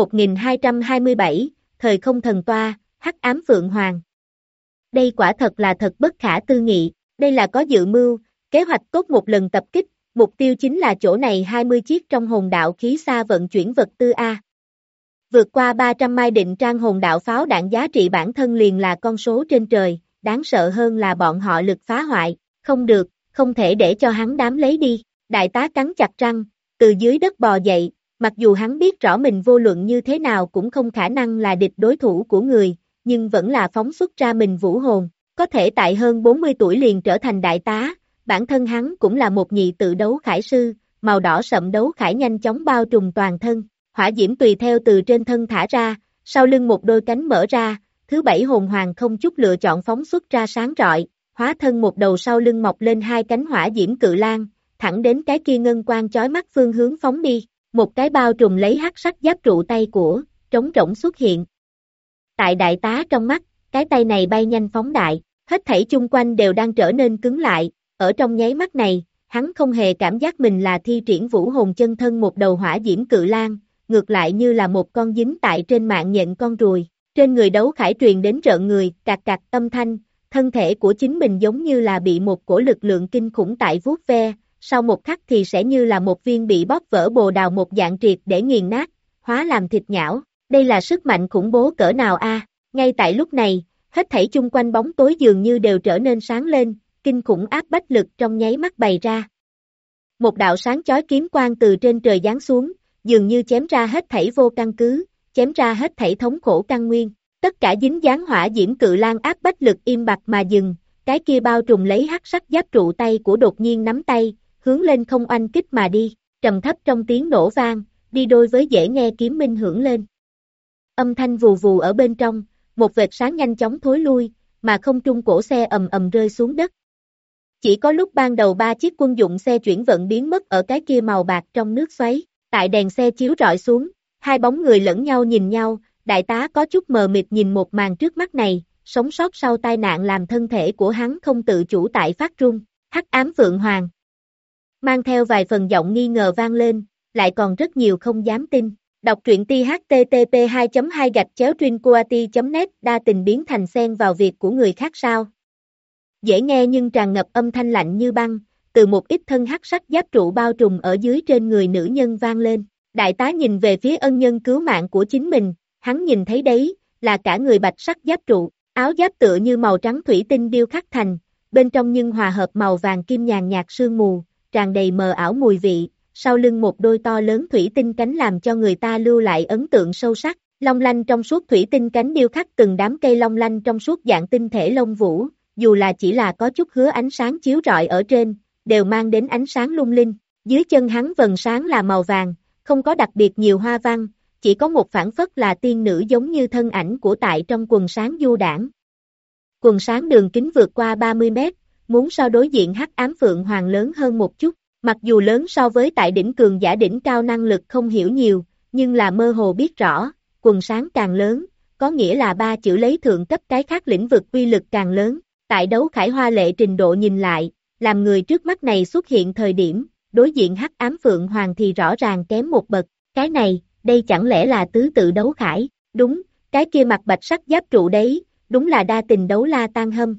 1227, Thời không thần toa, Hắc ám Phượng Hoàng. Đây quả thật là thật bất khả tư nghị, đây là có dự mưu, kế hoạch tốt một lần tập kích, mục tiêu chính là chỗ này 20 chiếc trong hồn đạo khí xa vận chuyển vật tư A. Vượt qua 300 mai định trang hồn đạo pháo đạn giá trị bản thân liền là con số trên trời, đáng sợ hơn là bọn họ lực phá hoại, không được, không thể để cho hắn đám lấy đi, đại tá cắn chặt răng, từ dưới đất bò dậy, mặc dù hắn biết rõ mình vô luận như thế nào cũng không khả năng là địch đối thủ của người, nhưng vẫn là phóng xuất ra mình vũ hồn, có thể tại hơn 40 tuổi liền trở thành đại tá, bản thân hắn cũng là một nhị tự đấu khải sư, màu đỏ sậm đấu khải nhanh chóng bao trùm toàn thân, hỏa diễm tùy theo từ trên thân thả ra, sau lưng một đôi cánh mở ra, thứ bảy hồn hoàng không chút lựa chọn phóng xuất ra sáng rọi, hóa thân một đầu sau lưng mọc lên hai cánh hỏa diễm cự lang, thẳng đến cái kia ngân quang chói mắt phương hướng phóng đi, một cái bao trùm lấy hắc sắc giáp trụ tay của, trống rỗng xuất hiện. Tại đại tá trong mắt, cái tay này bay nhanh phóng đại, hết thảy chung quanh đều đang trở nên cứng lại, ở trong nháy mắt này, hắn không hề cảm giác mình là thi triển vũ hồn chân thân một đầu hỏa diễm cự lang, ngược lại như là một con dính tại trên mạng nhện con ruồi, trên người đấu khải truyền đến rợn người, cạc cạc âm thanh, thân thể của chính mình giống như là bị một cổ lực lượng kinh khủng tại vuốt ve, sau một khắc thì sẽ như là một viên bị bóp vỡ bồ đào một dạng triệt để nghiền nát, hóa làm thịt nhão, đây là sức mạnh khủng bố cỡ nào a? Ngay tại lúc này, hết thảy chung quanh bóng tối dường như đều trở nên sáng lên, kinh khủng áp bách lực trong nháy mắt bày ra. Một đạo sáng chói kiếm quang từ trên trời giáng xuống, dường như chém ra hết thảy vô căn cứ, chém ra hết thảy thống khổ căn nguyên. Tất cả dính dáng hỏa diễm cự lang áp bách lực im bặt mà dừng, cái kia bao trùm lấy hắc sắc giáp trụ tay của đột nhiên nắm tay, hướng lên không oanh kích mà đi, trầm thấp trong tiếng nổ vang, đi đôi với dễ nghe kiếm minh hưởng lên. Âm thanh vù vù ở bên trong, một vệt sáng nhanh chóng thối lui, mà không trung cổ xe ầm ầm rơi xuống đất. Chỉ có lúc ban đầu 3 chiếc quân dụng xe chuyển vận biến mất ở cái kia màu bạc trong nước xoáy, tại đèn xe chiếu rọi xuống, hai bóng người lẫn nhau nhìn nhau, đại tá có chút mờ mịt nhìn một màn trước mắt này, sống sót sau tai nạn làm thân thể của hắn không tự chủ tại phát run, hắc ám Phượng Hoàng. Mang theo vài phần giọng nghi ngờ vang lên, lại còn rất nhiều không dám tin. Đọc truyện http 2 gạch chéo net đa tình biến thành xen vào việc của người khác sao. Dễ nghe nhưng tràn ngập âm thanh lạnh như băng, từ một ít thân hắc sắc giáp trụ bao trùm ở dưới trên người nữ nhân vang lên. Đại tá nhìn về phía ân nhân cứu mạng của chính mình, hắn nhìn thấy đấy, là cả người bạch sắc giáp trụ, áo giáp tựa như màu trắng thủy tinh điêu khắc thành, bên trong nhưng hòa hợp màu vàng kim nhàn nhạt sương mù, tràn đầy mờ ảo mùi vị, sau lưng một đôi to lớn thủy tinh cánh làm cho người ta lưu lại ấn tượng sâu sắc, long lanh trong suốt thủy tinh cánh điêu khắc từng đám cây long lanh trong suốt dạng tinh thể lông vũ, dù là chỉ là có chút hứa ánh sáng chiếu rọi ở trên, đều mang đến ánh sáng lung linh, dưới chân hắn vầng sáng là màu vàng, không có đặc biệt nhiều hoa văn, chỉ có một phản phất là tiên nữ giống như thân ảnh của tại trong quần sáng du đảng. Quần sáng đường kính vượt qua 30 mét, muốn so đối diện hắc ám Phượng Hoàng lớn hơn một chút, mặc dù lớn so với tại đỉnh cường giả đỉnh cao năng lực không hiểu nhiều, nhưng là mơ hồ biết rõ, quần sáng càng lớn, có nghĩa là 3 chữ lấy thượng cấp cái khác lĩnh vực uy lực càng lớn, tại đấu khải hoa lệ trình độ nhìn lại, làm người trước mắt này xuất hiện thời điểm, đối diện hắc ám Phượng Hoàng thì rõ ràng kém một bậc, cái này, đây chẳng lẽ là tứ tự đấu khải, đúng, cái kia mặt bạch sắc giáp trụ đấy, đúng là đa tình đấu la Tan Hâm.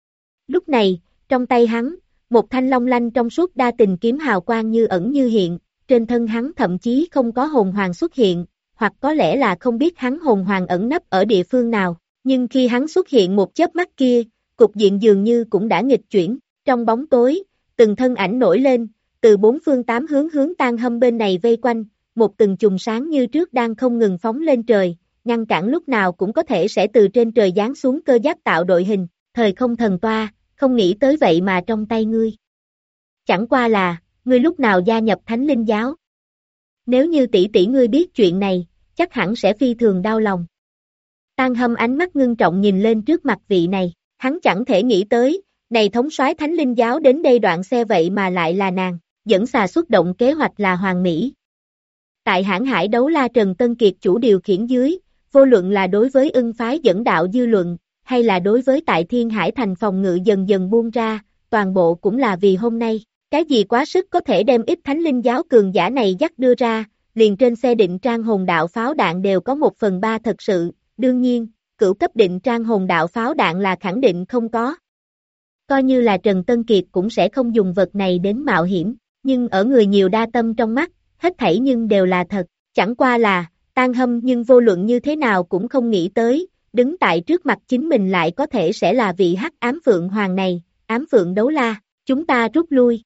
Lúc này, trong tay hắn, một thanh long lanh trong suốt đa tình kiếm hào quang như ẩn như hiện, trên thân hắn thậm chí không có hồn hoàng xuất hiện, hoặc có lẽ là không biết hắn hồn hoàng ẩn nấp ở địa phương nào, nhưng khi hắn xuất hiện một chớp mắt kia, cục diện dường như cũng đã nghịch chuyển, trong bóng tối, từng thân ảnh nổi lên, từ 4 phương 8 hướng Tan Hâm bên này vây quanh, một từng chùm sáng như trước đang không ngừng phóng lên trời, ngăn cản lúc nào cũng có thể sẽ từ trên trời giáng xuống cơ giáp tạo đội hình, thời không thần toa, không nghĩ tới vậy mà trong tay ngươi. Chẳng qua là, ngươi lúc nào gia nhập Thánh Linh Giáo? Nếu như tỷ ngươi biết chuyện này, chắc hẳn sẽ phi thường đau lòng. Tan Hâm ánh mắt ngưng trọng nhìn lên trước mặt vị này, hắn chẳng thể nghĩ tới, này thống soái Thánh Linh Giáo đến đây đoạn xe vậy mà lại là nàng, dẫn xà xuất động kế hoạch là Hoàng Mỹ. Tại hãng hải đấu la Trần Tân Kiệt chủ điều khiển dưới, vô luận là đối với ưng phái dẫn đạo dư luận, hay là đối với tại Thiên Hải thành phòng ngự dần dần buông ra, toàn bộ cũng là vì hôm nay, cái gì quá sức có thể đem ít Thánh Linh Giáo cường giả này dắt đưa ra, liền trên xe định trang hồn đạo pháo đạn đều có 1/3 thật sự, đương nhiên, cửu cấp định trang hồn đạo pháo đạn là khẳng định không có. Coi như là Trần Tân Kiệt cũng sẽ không dùng vật này đến mạo hiểm, nhưng ở người nhiều đa tâm trong mắt, hết thảy nhưng đều là thật, chẳng qua là, Tan Hâm nhưng vô luận như thế nào cũng không nghĩ tới, đứng tại trước mặt chính mình lại có thể sẽ là vị hắc ám Phượng Hoàng này, ám Phượng đấu la, chúng ta rút lui.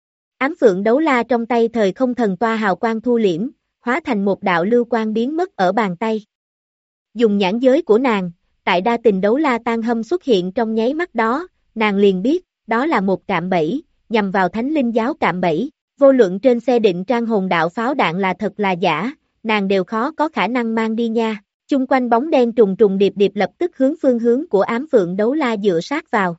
Ám Phượng đấu la trong tay thời không thần toa hào quang thu liễm, hóa thành một đạo lưu quang biến mất ở bàn tay. Dùng nhãn giới của nàng, tại đa tình đấu la Tan Hâm xuất hiện trong nháy mắt đó, nàng liền biết, đó là một cạm bẫy, nhằm vào Thánh Linh Giáo cạm bẫy, vô luận trên xe định trang hồn đạo pháo đạn là thật là giả, nàng đều khó có khả năng mang đi nha. Chung quanh bóng đen trùng trùng điệp điệp lập tức hướng phương hướng của ám Phượng đấu la dựa sát vào.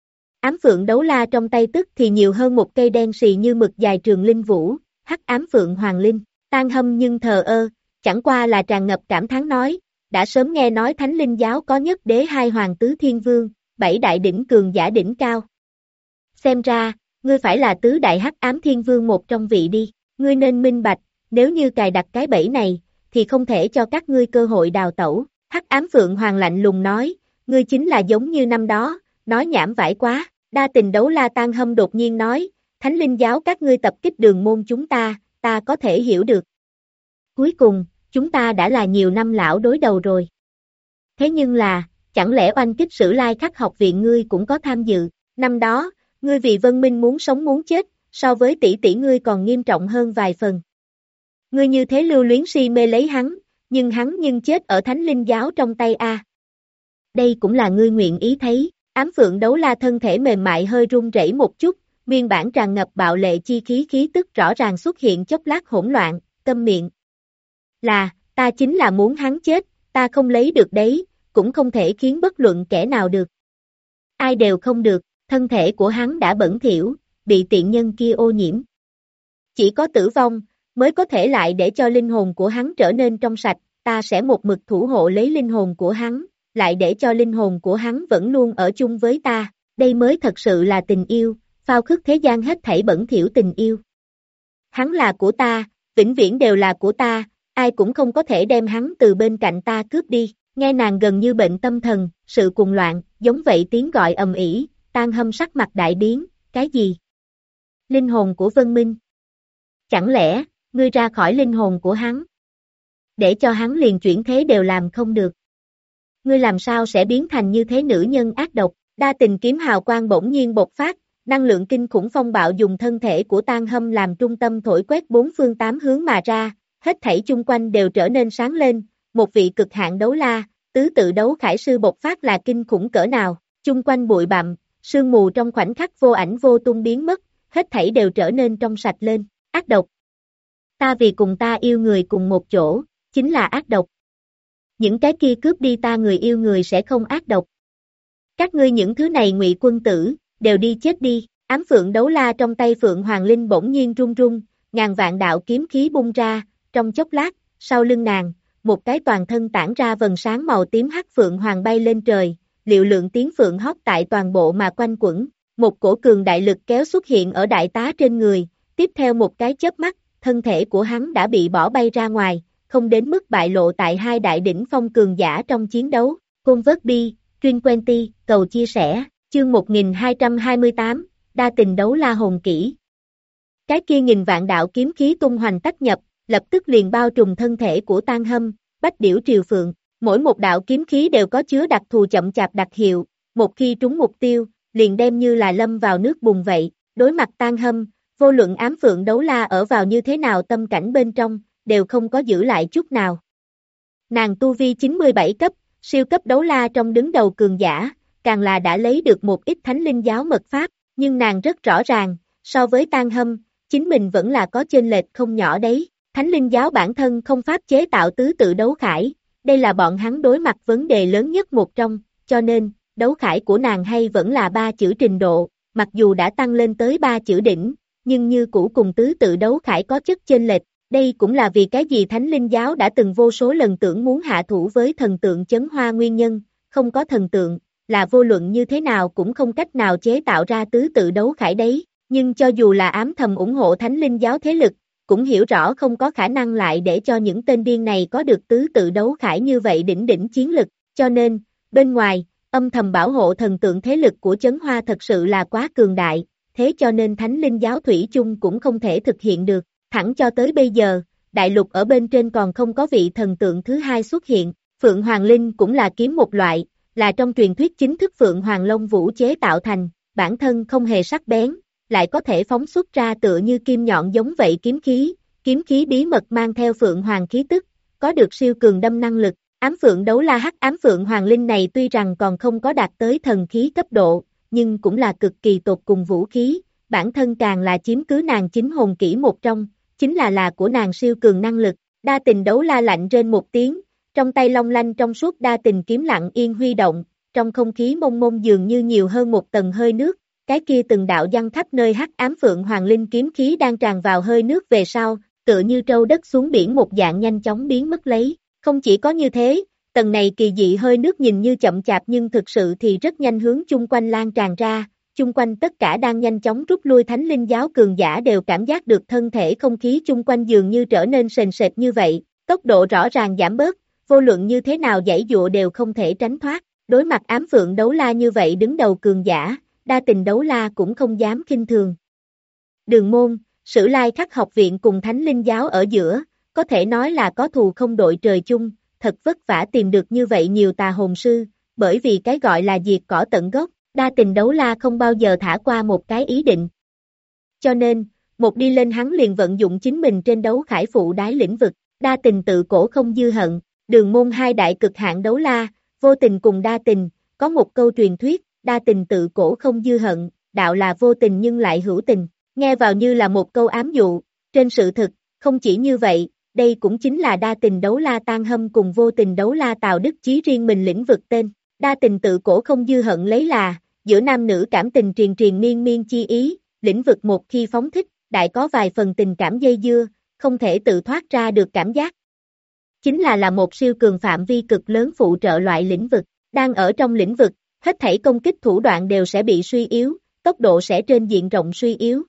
Ám Phượng đấu la trong tay tức thì nhiều hơn một cây đen xì như mực dài trường linh vũ, hắc ám Phượng Hoàng Linh, Tan Hâm nhưng thờ ơ, chẳng qua là tràn ngập cảm thán nói, đã sớm nghe nói Thánh Linh Giáo có nhất đế 2 hoàng tứ thiên vương, 7 đại đỉnh cường giả đỉnh cao. Xem ra, ngươi phải là tứ đại hắc ám thiên vương một trong vị đi, ngươi nên minh bạch, nếu như cài đặt cái bẫy này, thì không thể cho các ngươi cơ hội đào tẩu. Hắc ám Phượng Hoàng lạnh lùng nói, ngươi chính là giống như năm đó, nói nhảm vãi quá, đa tình đấu la Tan Hâm đột nhiên nói, Thánh Linh Giáo các ngươi tập kích đường môn chúng ta có thể hiểu được. Cuối cùng, chúng ta đã là nhiều năm lão đối đầu rồi. Thế nhưng là, chẳng lẽ oanh kích Sử Lai Khắc học viện ngươi cũng có tham dự, năm đó, ngươi vì Vân Minh muốn sống muốn chết, so với tỷ ngươi còn nghiêm trọng hơn vài phần. Ngươi như thế lưu luyến si mê lấy hắn, nhưng hắn chết ở thánh linh giáo trong tay a. Đây cũng là ngươi nguyện ý thấy, ám phượng đấu la thân thể mềm mại hơi run rẩy một chút, nguyên bản tràn ngập bạo lệ chi khí tức rõ ràng xuất hiện chốc lát hỗn loạn, câm miệng. Là, ta chính là muốn hắn chết, ta không lấy được đấy, cũng không thể khiến bất luận kẻ nào được. Ai đều không được, thân thể của hắn đã bẩn thỉu, bị tiện nhân kia ô nhiễm. Chỉ có tử vong, mới có thể lại để cho linh hồn của hắn trở nên trong sạch, ta sẽ một mực thủ hộ lấy linh hồn của hắn, lại để cho linh hồn của hắn vẫn luôn ở chung với ta, đây mới thật sự là tình yêu, phao khước thế gian hết thảy bẩn thỉu tình yêu. Hắn là của ta, vĩnh viễn đều là của ta, ai cũng không có thể đem hắn từ bên cạnh ta cướp đi, nghe nàng gần như bệnh tâm thần, sự cuồng loạn, giống vậy tiếng gọi ầm ĩ, Tang Hâm sắc mặt đại biến, cái gì? Linh hồn của Vân Minh. Chẳng lẽ, ngươi ra khỏi linh hồn của hắn? Để cho hắn liền chuyển thế đều làm không được. Ngươi làm sao sẽ biến thành như thế nữ nhân ác độc, đa tình kiếm hào quang bỗng nhiên bộc phát, năng lượng kinh khủng phong bạo dùng thân thể của Tang Hâm làm trung tâm thổi quét bốn phương tám hướng mà ra, hết thảy chung quanh đều trở nên sáng lên, một vị cực hạn đấu la, tứ tự đấu khải sư bộc phát là kinh khủng cỡ nào, chung quanh bụi bặm, sương mù trong khoảnh khắc vô ảnh vô tung biến mất, hết thảy đều trở nên trong sạch lên, ác độc. Ta vì cùng ta yêu người cùng một chỗ, chính là ác độc. Những cái kia cướp đi ta người yêu người sẽ không ác độc. Các ngươi những thứ này ngụy quân tử, đều đi chết đi, ám phượng đấu la trong tay Phượng Hoàng Linh bỗng nhiên run run, ngàn vạn đạo kiếm khí bung ra, trong chốc lát, sau lưng nàng, một cái toàn thân tản ra vầng sáng màu tím hắc Phượng Hoàng bay lên trời, liệu lượng tiếng Phượng hót tại toàn bộ mà quanh quẩn, một cổ cường đại lực kéo xuất hiện ở đại tá trên người, tiếp theo một cái chớp mắt, thân thể của hắn đã bị bỏ bay ra ngoài, không đến mức bại lộ tại hai đại đỉnh phong cường giả trong chiến đấu, Convert Truyền Quenty, cầu chia sẻ, chương 1228, đa tình đấu la hồn kỹ. Cái kia nghìn vạn đạo kiếm khí tung hoành tách nhập, lập tức liền bao trùm thân thể của Tang Hâm, Bách Điểu Triều Phượng, mỗi một đạo kiếm khí đều có chứa đặc thù chậm chạp đặc hiệu, một khi trúng mục tiêu, liền đem như là lâm vào nước bùn vậy, đối mặt Tang Hâm, vô luận ám phượng đấu la ở vào như thế nào tâm cảnh bên trong, đều không có giữ lại chút nào. Nàng tu vi 97 cấp, siêu cấp đấu la trong đứng đầu cường giả, càng là đã lấy được một ít thánh linh giáo mật pháp, nhưng nàng rất rõ ràng, so với Tang Hâm, chính mình vẫn là có chênh lệch không nhỏ đấy. Thánh linh giáo bản thân không pháp chế tạo tứ tự đấu khải, đây là bọn hắn đối mặt vấn đề lớn nhất một trong, cho nên, đấu khải của nàng hay vẫn là 3 chữ trình độ, mặc dù đã tăng lên tới 3 chữ đỉnh, nhưng như cũ cùng tứ tự đấu khải có chất chênh lệch, đây cũng là vì cái gì Thánh linh giáo đã từng vô số lần tưởng muốn hạ thủ với thần tượng Chấn Hoa nguyên nhân, không có thần tượng, là vô luận như thế nào cũng không cách nào chế tạo ra tứ tự đấu khải đấy, nhưng cho dù là ám thầm ủng hộ Thánh linh giáo thế lực, cũng hiểu rõ không có khả năng lại để cho những tên điên này có được tứ tự đấu khải như vậy đỉnh chiến lực, cho nên, bên ngoài, âm thầm bảo hộ thần tượng thế lực của Chấn Hoa thật sự là quá cường đại, thế cho nên Thánh linh giáo thủy chung cũng không thể thực hiện được, thẳng cho tới bây giờ, đại lục ở bên trên còn không có vị thần tượng thứ hai xuất hiện, Phượng Hoàng Linh cũng là kiếm một loại, là trong truyền thuyết chính thức Phượng Hoàng Long Vũ chế tạo thành, bản thân không hề sắc bén, lại có thể phóng xuất ra tựa như kim nhọn giống vậy kiếm khí bí mật mang theo Phượng Hoàng khí tức, có được siêu cường đâm năng lực, ám Phượng đấu la hắc ám Phượng Hoàng Linh này tuy rằng còn không có đạt tới thần khí cấp độ, nhưng cũng là cực kỳ tột cùng vũ khí, bản thân càng là chiếm cứ nàng chính hồn kỹ một trong, chính là của nàng siêu cường năng lực, đa tình đấu la lạnh trên một tiếng, trong tay long lanh trong suốt đa tình kiếm lặng yên huy động, trong không khí mông mông dường như nhiều hơn một tầng hơi nước, cái kia từng đạo giăng khắp nơi hắc ám Phượng Hoàng Linh kiếm khí đang tràn vào hơi nước về sau, tựa như trâu đất xuống biển một dạng nhanh chóng biến mất lấy, không chỉ có như thế, tầng này kỳ dị hơi nước nhìn như chậm chạp nhưng thực sự thì rất nhanh hướng chung quanh lan tràn ra, chung quanh tất cả đang nhanh chóng rút lui Thánh linh giáo cường giả đều cảm giác được thân thể không khí chung quanh dường như trở nên sền sệt như vậy, tốc độ rõ ràng giảm bớt, vô luận như thế nào giãy dụa đều không thể tránh thoát, đối mặt ám phượng đấu la như vậy đứng đầu cường giả, đa tình đấu la cũng không dám khinh thường. Đường môn, Sử Lai Khắc học viện cùng Thánh linh giáo ở giữa, có thể nói là có thù không đội trời chung, thật vất vả tìm được như vậy nhiều tà hồn sư, bởi vì cái gọi là diệt cỏ tận gốc, đa tình đấu la không bao giờ thả qua một cái ý định. Cho nên, một đi lên hắn liền vận dụng chính mình trên đấu khải phụ đái lĩnh vực, Đa tình tự cổ không dư hận, đường môn hai đại cực hạn đấu la, vô tình cùng đa tình, có một câu truyền thuyết, đa tình tự cổ không dư hận, đạo là vô tình nhưng lại hữu tình, nghe vào như là một câu ám dụ, trên sự thực, không chỉ như vậy, đây cũng chính là đa tình đấu la Tang Hâm cùng vô tình đấu la Tào Đức Chí riêng mình lĩnh vực tên, đa tình tự cổ không dư hận lấy là, giữa nam nữ cảm tình triền triền miên miên chi ý, lĩnh vực một khi phóng thích, đại có vài phần tình cảm dây dưa, không thể tự thoát ra được cảm giác. Chính là một siêu cường phạm vi cực lớn phụ trợ loại lĩnh vực, đang ở trong lĩnh vực, hết thảy công kích thủ đoạn đều sẽ bị suy yếu, tốc độ sẽ trên diện rộng suy yếu.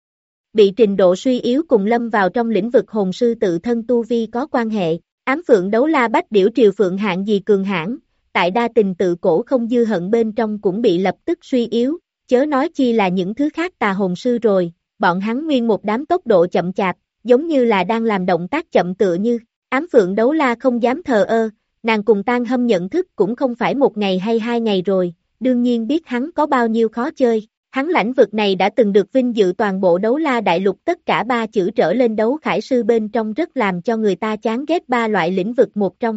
Bị trình độ suy yếu cùng lâm vào trong lĩnh vực hồn sư tự thân tu vi có quan hệ, ám phượng đấu la bách điểu triều phượng hạng gì cường hãn, tại đa tình tự cổ không dư hận bên trong cũng bị lập tức suy yếu, chớ nói chi là những thứ khác tà hồn sư rồi, bọn hắn nguyên một đám tốc độ chậm chạp, giống như là đang làm động tác chậm tựa như, ám phượng đấu la không dám thờ ơ, nàng cùng Tang Hâm nhận thức cũng không phải một ngày hay 2 ngày rồi, đương nhiên biết hắn có bao nhiêu khó chơi. Hắn lãnh vực này đã từng được vinh dự toàn bộ đấu la đại lục tất cả 3 chữ trở lên đấu khải sư bên trong rất làm cho người ta chán ghét 3 loại lĩnh vực một trong.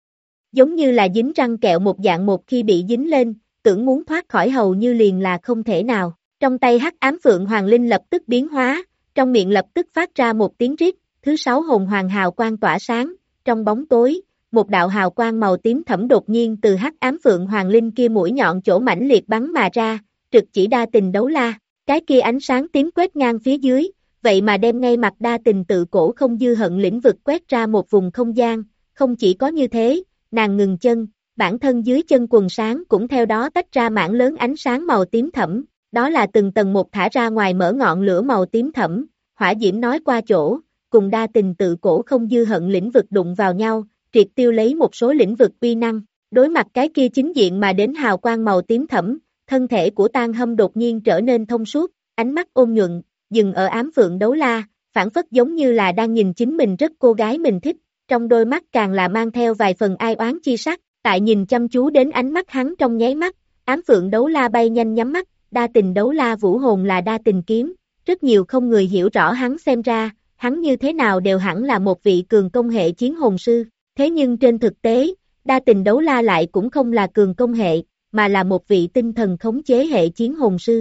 Giống như là dính răng kẹo một dạng, một khi bị dính lên, tưởng muốn thoát khỏi hầu như liền là không thể nào. Trong tay hắc ám phượng hoàng linh lập tức biến hóa, trong miệng lập tức phát ra một tiếng rít, thứ 6 hồn hoàng hào quang tỏa sáng, trong bóng tối, một đạo hào quang màu tím thẫm đột nhiên từ hắc ám phượng hoàng linh kia mũi nhọn chỗ mãnh liệt bắn mà ra, trực chỉ đa tình đấu la, cái kia ánh sáng tím quét ngang phía dưới, vậy mà đem ngay mặt đa tình tự cổ không dư hận lĩnh vực quét ra một vùng không gian, không chỉ có như thế, nàng ngừng chân, bản thân dưới chân quần sáng cũng theo đó tách ra mảng lớn ánh sáng màu tím thẫm, đó là từng tầng một thả ra ngoài mở ngọn lửa màu tím thẫm, hỏa diễm nói qua chỗ, cùng đa tình tự cổ không dư hận lĩnh vực đụng vào nhau, triệt tiêu lấy một số lĩnh vực uy năng, đối mặt cái kia chính diện mà đến hào quang màu tím thẫm. Thân thể của Tang Hâm đột nhiên trở nên thông suốt, ánh mắt ôn nhuận, dừng ở ám phượng đấu la, phản phất giống như là đang nhìn chính mình rất cô gái mình thích, trong đôi mắt càng là mang theo vài phần ai oán chi sắc, tại nhìn chăm chú đến ánh mắt hắn trong nháy mắt, ám phượng đấu la bay nhanh nhắm mắt, đa tình đấu la vũ hồn là đa tình kiếm, rất nhiều không người hiểu rõ hắn xem ra, hắn như thế nào đều hẳn là một vị cường công hệ chiến hồn sư, thế nhưng trên thực tế, đa tình đấu la lại cũng không là cường công hệ, mà là một vị tinh thần khống chế hệ chiến hồn sư.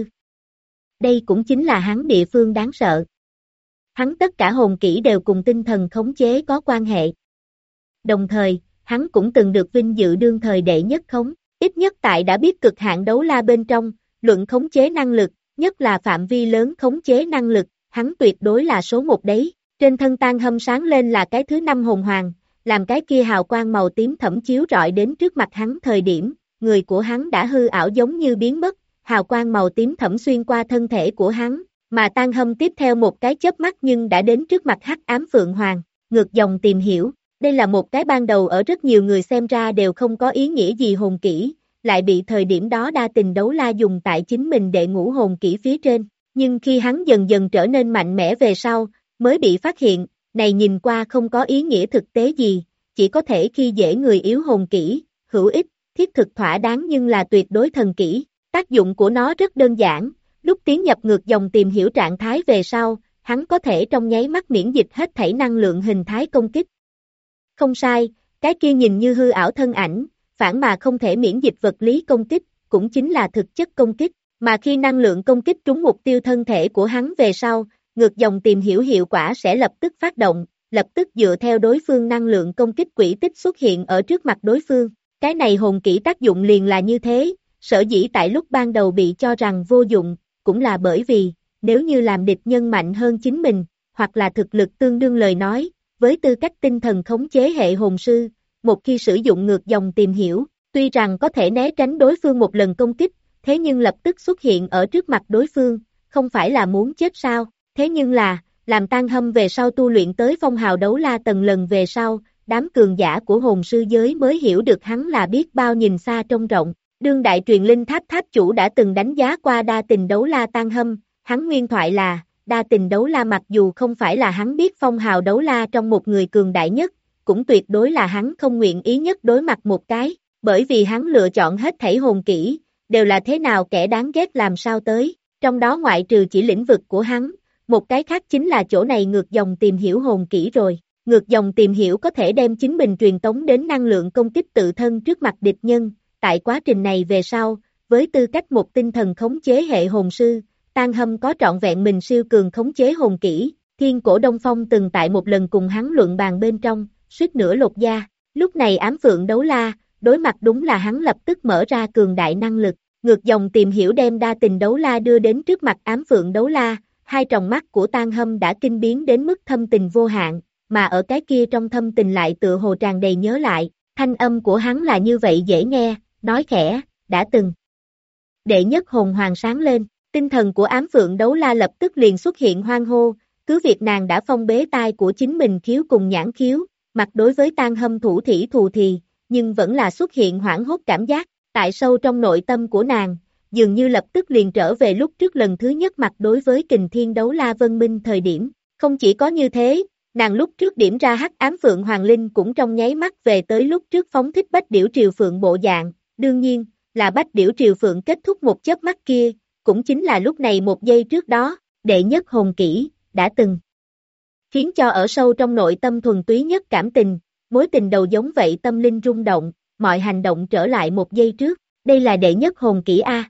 Đây cũng chính là hắn địa phương đáng sợ. Hắn tất cả hồn kỹ đều cùng tinh thần khống chế có quan hệ. Đồng thời, hắn cũng từng được vinh dự đương thời đệ nhất khống, ít nhất tại đã biết cực hạn đấu la bên trong, luận khống chế năng lực, nhất là phạm vi lớn khống chế năng lực, hắn tuyệt đối là số 1 đấy. Trên thân Tang Hâm sáng lên là cái thứ 5 hồn hoàng, làm cái kia hào quang màu tím thẫm chiếu rọi đến trước mặt hắn thời điểm, người của hắn đã hư ảo giống như biến mất, hào quang màu tím thẫm xuyên qua thân thể của hắn, mà Tang Hâm tiếp theo một cái chớp mắt nhưng đã đến trước mặt hắc ám phượng hoàng, ngược dòng tìm hiểu, đây là một cái ban đầu ở rất nhiều người xem ra đều không có ý nghĩa gì hồn kỹ, lại bị thời điểm đó đa tình đấu la dùng tại chính mình để ngũ hồn kỹ phía trên, nhưng khi hắn dần dần trở nên mạnh mẽ về sau, mới bị phát hiện, này nhìn qua không có ý nghĩa thực tế gì, chỉ có thể khi dễ người yếu hồn kỹ, hữu ích, thiết thực thỏa đáng nhưng là tuyệt đối thần kỹ, tác dụng của nó rất đơn giản, lúc tiến nhập ngược dòng tìm hiểu trạng thái về sau, hắn có thể trong nháy mắt miễn dịch hết thảy năng lượng hình thái công kích. Không sai, cái kia nhìn như hư ảo thân ảnh, phản mà không thể miễn dịch vật lý công kích, cũng chính là thực chất công kích, mà khi năng lượng công kích trúng mục tiêu thân thể của hắn về sau, ngược dòng tìm hiểu hiệu quả sẽ lập tức phát động, lập tức dựa theo đối phương năng lượng công kích quỹ tích xuất hiện ở trước mặt đối phương. Cái này hồn kỹ tác dụng liền là như thế, sở dĩ tại lúc ban đầu bị cho rằng vô dụng, cũng là bởi vì, nếu như làm địch nhân mạnh hơn chính mình, hoặc là thực lực tương đương lời nói, với tư cách tinh thần khống chế hệ hồn sư, một khi sử dụng ngược dòng tìm hiểu, tuy rằng có thể né tránh đối phương một lần công kích, thế nhưng lập tức xuất hiện ở trước mặt đối phương, không phải là muốn chết sao, thế nhưng là, làm Tang Hâm về sau tu luyện tới phong hào đấu la tầng lần về sau, đám cường giả của hồn sư giới mới hiểu được hắn là biết bao nhìn xa trông rộng. Đương đại truyền linh tháp tháp chủ đã từng đánh giá qua đa tình đấu la Tang Hâm, hắn nguyên thoại là, đa tình đấu la mặc dù không phải là hắn biết phong hào đấu la trong một người cường đại nhất, cũng tuyệt đối là hắn không nguyện ý nhất đối mặt một cái, bởi vì hắn lựa chọn hết thảy hồn kỹ, đều là thế nào kẻ đáng ghét làm sao tới, trong đó ngoại trừ chỉ lĩnh vực của hắn, một cái khác chính là chỗ này ngược dòng tìm hiểu hồn kỹ rồi. ngược dòng tìm hiểu có thể đem chính mình truyền tống đến năng lượng công kích tự thân trước mặt địch nhân, tại quá trình này về sau, với tư cách một tinh thần khống chế hệ hồn sư, Tang Hâm có trọn vẹn mình siêu cường khống chế hồn kỹ, Thiên Cổ Đông Phong từng tại một lần cùng hắn luận bàn bên trong, suýt nữa lột da, lúc này ám phượng đấu la, đối mặt đúng là hắn lập tức mở ra cường đại năng lực, ngược dòng tìm hiểu đem đa tình đấu la đưa đến trước mặt ám phượng đấu la, hai tròng mắt của Tang Hâm đã kinh biến đến mức thâm tình vô hạn, mà ở cái kia trong thâm tình lại tựa hồ tràn đầy nhớ lại, thanh âm của hắn là như vậy dễ nghe, nói khẽ, đã từng. Đệ nhất hồn hoàng sáng lên, tinh thần của ám phượng đấu la lập tức liền xuất hiện hoang hô, cứ việc nàng đã phong bế tai của chính mình khiếu cùng nhãn khiếu, mặt đối với Tang Hâm thủ thỉ thù thì, nhưng vẫn là xuất hiện hoảng hốt cảm giác, tại sâu trong nội tâm của nàng, dường như lập tức liền trở về lúc trước lần thứ nhất mặt đối với kình thiên đấu la vân minh thời điểm, không chỉ có như thế, nàng lúc trước điểm ra hắc ám phượng hoàng linh cũng trong nháy mắt về tới lúc trước phóng thích bách điểu triều phượng bộ dạng, đương nhiên, là bách điểu triều phượng kết thúc một chớp mắt kia, cũng chính là lúc này một giây trước đó, đệ nhất hồn kỹ, đã từng khiến cho ở sâu trong nội tâm thuần túy nhất cảm tình, mối tình đầu giống vậy tâm linh rung động, mọi hành động trở lại một giây trước, đây là đệ nhất hồn kỹ A.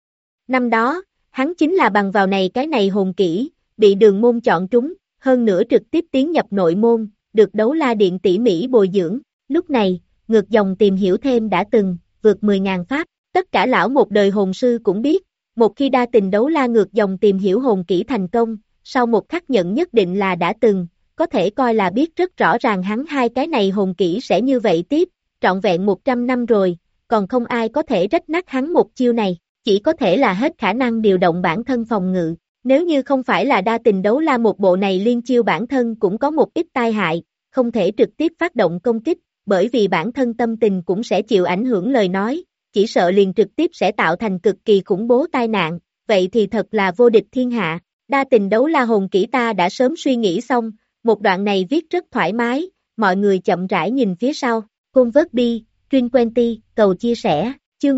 Năm đó, hắn chính là bằng vào cái này hồn kỹ, bị đường môn chọn trúng, hơn nữa trực tiếp tiến nhập nội môn, được đấu la điện tỉ mỉ bồi dưỡng, lúc này, ngược dòng tìm hiểu thêm đã từng, vượt 10.000 pháp, tất cả lão một đời hồn sư cũng biết, một khi đa tình đấu la ngược dòng tìm hiểu hồn kỹ thành công, sau một khắc nhận nhất định là đã từng, có thể coi là biết rất rõ ràng hắn hai cái này hồn kỹ sẽ như vậy tiếp, trọn vẹn 100 năm rồi, còn không ai có thể rách nát hắn một chiêu này, chỉ có thể là hết khả năng điều động bản thân phòng ngự, nếu như không phải là đa tình đấu la một bộ này liên chiêu bản thân cũng có một ít tai hại, không thể trực tiếp phát động công kích, bởi vì bản thân tâm tình cũng sẽ chịu ảnh hưởng lời nói, chỉ sợ liền trực tiếp sẽ tạo thành cực kỳ khủng bố tai nạn, vậy thì thật là vô địch thiên hạ. Đa tình đấu la hồn kỹ ta đã sớm suy nghĩ xong, một đoạn này viết rất thoải mái, mọi người chậm rãi nhìn phía sau, Convert Truyền Quenty, cầu chia sẻ, chương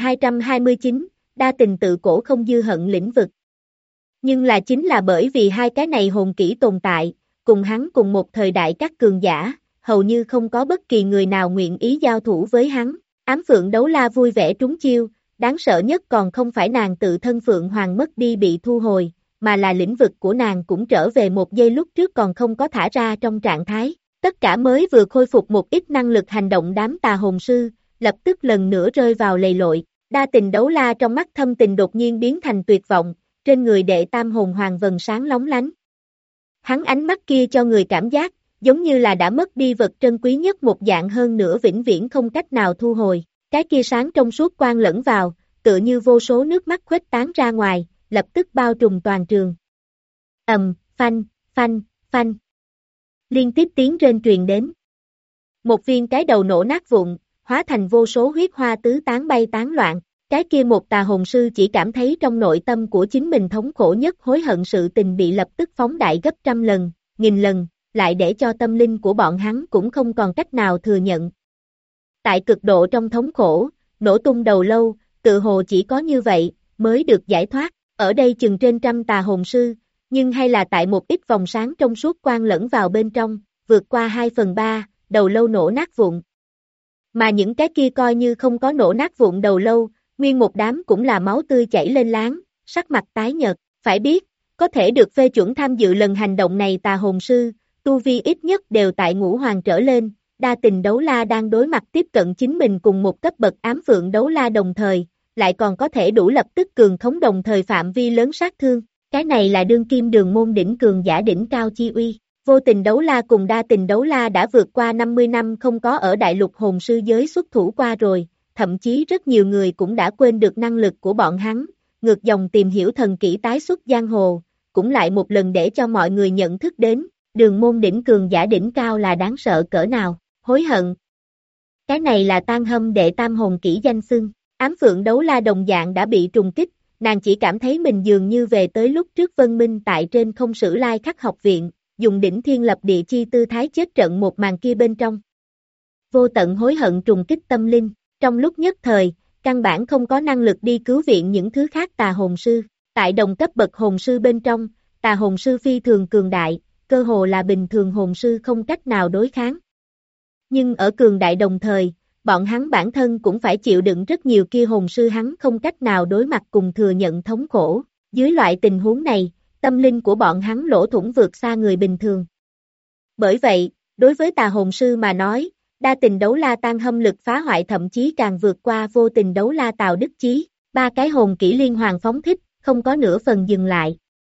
1229, đa tình tự cổ không dư hận lĩnh vực. Nhưng là chính là bởi vì hai cái này hồn kỹ tồn tại, cùng hắn cùng một thời đại các cường giả, hầu như không có bất kỳ người nào nguyện ý giao thủ với hắn, ám phượng đấu la vui vẻ trúng chiêu, đáng sợ nhất còn không phải nàng tự thân phượng hoàng mất đi bị thu hồi, mà là lĩnh vực của nàng cũng trở về một giây lúc trước còn không có thả ra trong trạng thái. Tất cả mới vừa khôi phục một ít năng lực hành động đám tà hồn sư, lập tức lần nữa rơi vào lầy lội. Đa tình đấu la trong mắt thâm tình đột nhiên biến thành tuyệt vọng, trên người đệ tam hồn hoàng vầng sáng lóng lánh. Hắn ánh mắt kia cho người cảm giác, giống như là đã mất đi vật trân quý nhất một dạng hơn nữa vĩnh viễn không cách nào thu hồi. Cái kia sáng trong suốt quang lẫn vào, tựa như vô số nước mắt khuếch tán ra ngoài, lập tức bao trùm toàn trường. Phanh, phanh, phanh. Liên tiếp tiếng rên truyền đến. Một viên cái đầu nổ nát vụn, hóa thành vô số huyết hoa tứ tán bay tán loạn. Cái kia một tà hồn sư chỉ cảm thấy trong nội tâm của chính mình thống khổ nhất hối hận sự tình bị lập tức phóng đại gấp trăm lần, nghìn lần, lại để cho tâm linh của bọn hắn cũng không còn cách nào thừa nhận. Tại cực độ trong thống khổ, nổ tung đầu lâu, tự hồ chỉ có như vậy, mới được giải thoát. Ở đây chừng trên trăm tà hồn sư, nhưng hay là tại một ít vòng sáng trong suốt quang lẫn vào bên trong, vượt qua 2/3, đầu lâu nổ nát vụn. Mà những cái kia coi như không có nổ nát vụn đầu lâu, nguyên một đám cũng là máu tươi chảy lên láng, sắc mặt tái nhợt, phải biết, có thể được phê chuẩn tham dự lần hành động này tà hồn sư, tu vi ít nhất đều tại ngũ hoàng trở lên, đa tình đấu la đang đối mặt tiếp cận chính mình cùng một cấp bậc ám phượng đấu la đồng thời, lại còn có thể đủ lập tức cường khống đồng thời phạm vi lớn sát thương, cái này là đương kim đường môn đỉnh cường giả đỉnh cao chi uy. Vô tình đấu la cùng đa tình đấu la đã vượt qua 50 năm không có ở đại lục hồn sư giới xuất thủ qua rồi, thậm chí rất nhiều người cũng đã quên được năng lực của bọn hắn, ngược dòng tìm hiểu thần kỹ tái xuất giang hồ, cũng lại một lần để cho mọi người nhận thức đến, đường môn đỉnh cường giả đỉnh cao là đáng sợ cỡ nào, hối hận. Cái này là Tang Hâm đệ tam hồn kỹ danh xưng, ám phượng đấu la đồng dạng đã bị trùng kích, nàng chỉ cảm thấy mình dường như về tới lúc trước Vân Minh tại trên Không Sử Lai Khắc học viện, dùng đỉnh thiên lập địa chi tư thái chết trận một màn kia bên trong. Vô tận hối hận trùng kích tâm linh, trong lúc nhất thời, căn bản không có năng lực đi cứu viện những thứ khác tà hồn sư, tại đồng cấp bậc hồn sư bên trong, tà hồn sư phi thường cường đại, cơ hồ là bình thường hồn sư không cách nào đối kháng. Nhưng ở cường đại đồng thời, bọn hắn bản thân cũng phải chịu đựng rất nhiều kia hồn sư hắn không cách nào đối mặt cùng thừa nhận thống khổ. Dưới loại tình huống này, tâm linh của bọn hắn lỗ thủng vượt xa người bình thường. Bởi vậy, đối với tà hồn sư mà nói, đa tình đấu la tan hâm lực phá hoại thậm chí càng vượt qua vô tình đấu la Tào Đức Chí. 3 cái hồn kỹ liên hoàn phóng thích, không có nửa phần dừng lại.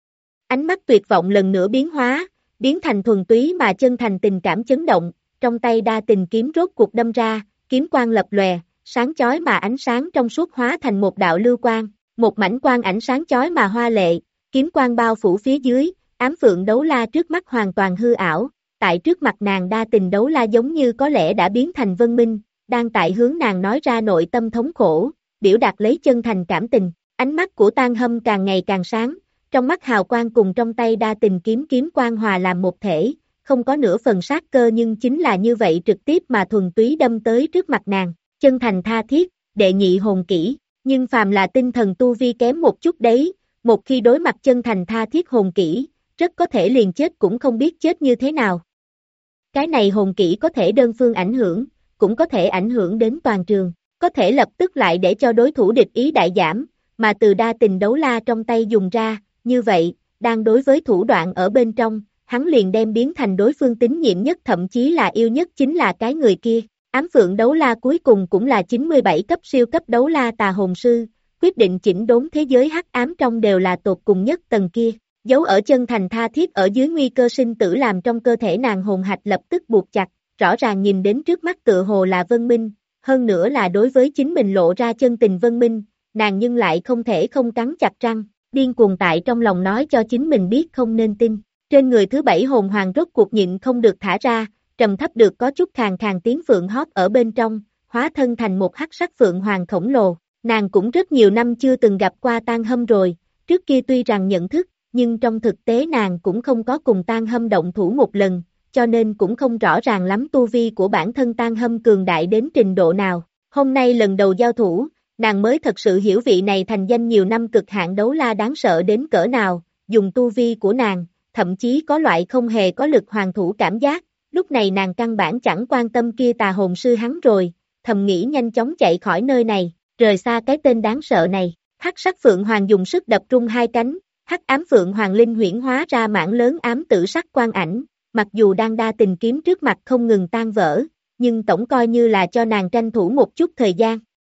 Ánh mắt tuyệt vọng lần nữa biến hóa, biến thành thuần túy mà chân thành tình cảm chấn động, trong tay đa tình kiếm rốt cuộc đâm ra, kiếm quang lập lòe, sáng chói mà ánh sáng trong suốt hóa thành một đạo lưu quang, một mảnh quang ảnh sáng chói mà hoa lệ, kiếm quang bao phủ phía dưới, ám phượng đấu la trước mắt hoàn toàn hư ảo, tại trước mặt nàng đa tình đấu la giống như có lẽ đã biến thành vân minh, đang tại hướng nàng nói ra nội tâm thống khổ, biểu đạt lấy chân thành cảm tình, ánh mắt của Tang Hâm càng ngày càng sáng, trong mắt hào quang cùng trong tay đa tình kiếm quang hòa làm một thể, không có nửa phần sát cơ nhưng chính là như vậy trực tiếp mà thuần túy đâm tới trước mặt nàng, chân thành tha thiết, đệ nhị hồn kỹ, nhưng phàm là tinh thần tu vi kém một chút đấy, một khi đối mặt chân thành tha thiết hồn kỹ, rất có thể liền chết cũng không biết chết như thế nào. Cái này hồn kỹ có thể đơn phương ảnh hưởng, cũng có thể ảnh hưởng đến toàn trường, có thể lập tức lại để cho đối thủ địch ý đại giảm, mà từ đa tình đấu la trong tay dùng ra, như vậy, đang đối với thủ đoạn ở bên trong, hắn liền đem biến thành đối phương tín nhiệm nhất thậm chí là yêu nhất chính là cái người kia. Ám phượng đấu la cuối cùng cũng là 97 cấp siêu cấp đấu la tà hồn sư, quyết định chỉnh đốn thế giới hắc ám trong đều là tột cùng nhất tầng kia. Giấu ở chân thành tha thiết ở dưới nguy cơ sinh tử làm trong cơ thể nàng hồn hạch lập tức buộc chặt, rõ ràng nhìn đến trước mắt tựa hồ là Vân Minh, hơn nữa là đối với chính mình lộ ra chân tình Vân Minh, nàng nhưng lại không thể không cắn chặt răng, điên cuồng tại trong lòng nói cho chính mình biết không nên tin. Trên người thứ 7 hồn hoàng rốt cuộc nhịn không được thả ra, trầm thấp được có chút khàn khàn tiếng phượng hót ở bên trong, hóa thân thành một hắc sắc phượng hoàng khổng lồ. Nàng cũng rất nhiều năm chưa từng gặp qua Tang Hâm rồi, trước kia tuy rằng nhận thức, nhưng trong thực tế nàng cũng không có cùng Tang Hâm động thủ một lần, cho nên cũng không rõ ràng lắm tu vi của bản thân Tang Hâm cường đại đến trình độ nào. Hôm nay lần đầu giao thủ, nàng mới thật sự hiểu vị này thành danh nhiều năm cực hạn đấu la đáng sợ đến cỡ nào, dùng tu vi của nàng, thậm chí có loại không hề có lực hoàn thủ cảm giác, lúc này nàng căn bản chẳng quan tâm kia tà hồn sư hắn rồi, thầm nghĩ nhanh chóng chạy khỏi nơi này, rời xa cái tên đáng sợ này. Hắc sắc phượng hoàng dùng sức đập rung hai cánh, hắc ám phượng hoàng linh huyễn hóa ra mảng lớn ám tử sắc quang ảnh, mặc dù đang đa tình kiếm trước mặt không ngừng tan vỡ, nhưng tổng coi như là cho nàng tranh thủ một chút thời gian.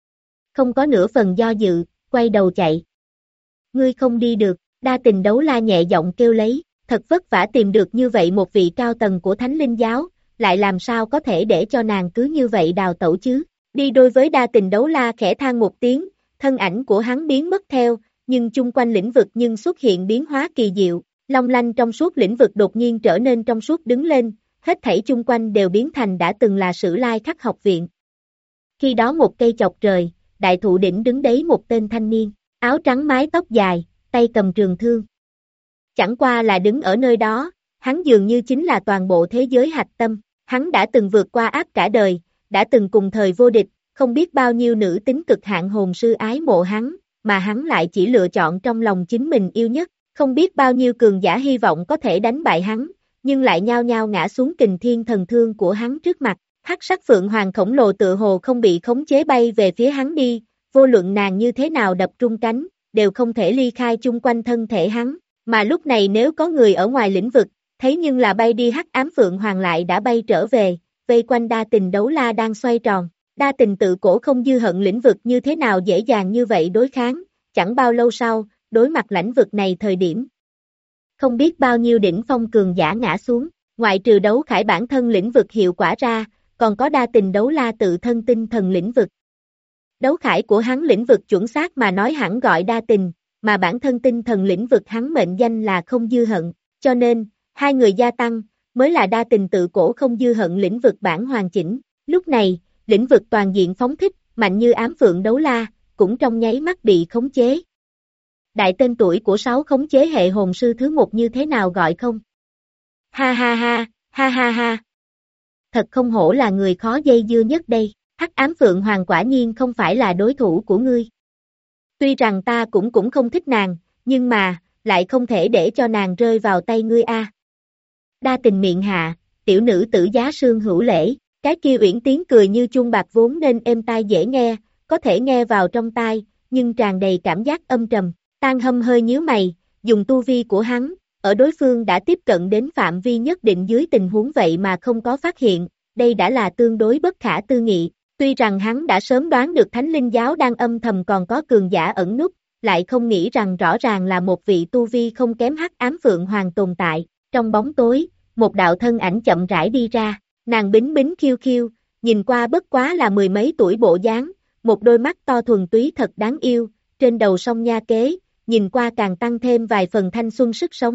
Không có nửa phần do dự, quay đầu chạy. Ngươi không đi được, đa tình đấu la nhẹ giọng kêu lấy, thật vất vả tìm được như vậy một vị cao tầng của Thánh Linh Giáo, lại làm sao có thể để cho nàng cứ như vậy đào tẩu chứ. Đi đôi với đa tình đấu la khẽ than một tiếng, thân ảnh của hắn biến mất theo, nhưng chung quanh lĩnh vực nhưng xuất hiện biến hóa kỳ diệu, long lanh trong suốt lĩnh vực đột nhiên trở nên trong suốt đứng lên, hết thảy chung quanh đều biến thành đã từng là Sử Lai Khắc học viện. Khi đó một cây chọc trời, đại thụ đỉnh đứng đấy một tên thanh niên, áo trắng mái tóc dài, tay cầm trường thương. Chẳng qua là đứng ở nơi đó, hắn dường như chính là toàn bộ thế giới hạch tâm, hắn đã từng vượt qua áp cả đời, đã từng cùng thời vô địch, không biết bao nhiêu nữ tính cực hạn hồn sư ái mộ hắn, mà hắn lại chỉ lựa chọn trong lòng chính mình yêu nhất, không biết bao nhiêu cường giả hy vọng có thể đánh bại hắn, nhưng lại nhao nhao ngã xuống kình thiên thần thương của hắn trước mặt. Hắc sắc phượng hoàng khổng lồ tựa hồ không bị khống chế bay về phía hắn đi, vô luận nàng như thế nào đập rung cánh, đều không thể ly khai chung quanh thân thể hắn, mà lúc này nếu có người ở ngoài lĩnh vực, thấy nhưng là bay đi hắc ám phượng hoàng lại đã bay trở về, vây quanh đa tình đấu la đang xoay tròn, đa tình tự cổ không dư hận lĩnh vực như thế nào dễ dàng như vậy đối kháng, chẳng bao lâu sau, đối mặt lãnh vực này thời điểm. Không biết bao nhiêu đỉnh phong cường giả ngã xuống, ngoại trừ đấu khải bản thân lĩnh vực hiệu quả ra, còn có đa tình đấu la tự thân tinh thần lĩnh vực. Đấu khải của hắn lĩnh vực chuẩn xác mà nói hẳn gọi đa tình, mà bản thân tinh thần lĩnh vực hắn mệnh danh là không dư hận, cho nên, hai người gia tăng, mới là đa tình tự cổ không dư hận lĩnh vực bản hoàn chỉnh. Lúc này, lĩnh vực toàn diện phóng thích, mạnh như ám phượng đấu la, cũng trong nháy mắt bị khống chế. Đại tên tuổi của 6 khống chế hệ hồn sư thứ 1 như thế nào gọi không? Ha ha ha, ha ha ha. Thật không hổ là người khó dây dưa nhất đây, hắc ám phượng hoàng quả nhiên không phải là đối thủ của ngươi. Tuy rằng ta cũng không thích nàng, nhưng mà, lại không thể để cho nàng rơi vào tay ngươi a. Đa tình miệng hạ, tiểu nữ tử giá sương hữu lễ, cái kia uyển tiếng cười như chuông bạc vốn nên êm tai dễ nghe, có thể nghe vào trong tai, nhưng tràn đầy cảm giác âm trầm. Tang Hâm hơi nhíu mày, dùng tu vi của hắn, ở đối phương đã tiếp cận đến phạm vi nhất định dưới tình huống vậy mà không có phát hiện, đây đã là tương đối bất khả tư nghị. Tuy rằng hắn đã sớm đoán được Thánh Linh Giáo đang âm thầm còn có cường giả ẩn núp, lại không nghĩ rằng rõ ràng là một vị tu vi không kém Hắc Ám Phượng Hoàng tồn tại. Trong bóng tối, một đạo thân ảnh chậm rãi đi ra, nàng bính bính khiêu khiêu, nhìn qua bất quá là mười mấy tuổi bộ dáng, một đôi mắt to thuần túy thật đáng yêu, trên đầu song nha kế, nhìn qua càng tăng thêm vài phần thanh xuân sức sống.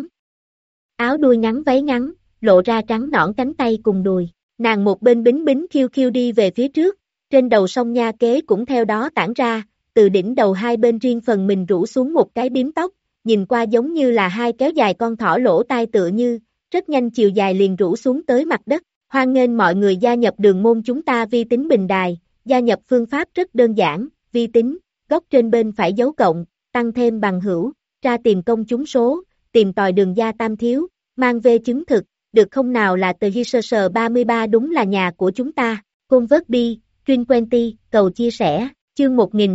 Áo đuôi ngắn váy ngắn, lộ ra trắng nõn cánh tay cùng đùi, nàng một bên bính bính khiêu khiêu đi về phía trước, trên đầu song nha kế cũng theo đó tản ra, từ đỉnh đầu hai bên riêng phần mình rủ xuống một cái bím tóc, nhìn qua giống như là hai kéo dài con thỏ lỗ tai tựa như, rất nhanh chiều dài liền rủ xuống tới mặt đất. Hoan nghênh mọi người gia nhập đường môn chúng ta vi tính bình đài, gia nhập phương pháp rất đơn giản, vi tính, góc trên bên phải dấu cộng, tăng thêm bằng hữu, ra tìm công chúng số, tìm tòi đường gia tam thiếu, mang về chứng thực, được không nào là tờ Hiser 33 đúng là nhà của chúng ta, Convert Bi, Trin Quenty, cầu chia sẻ, chương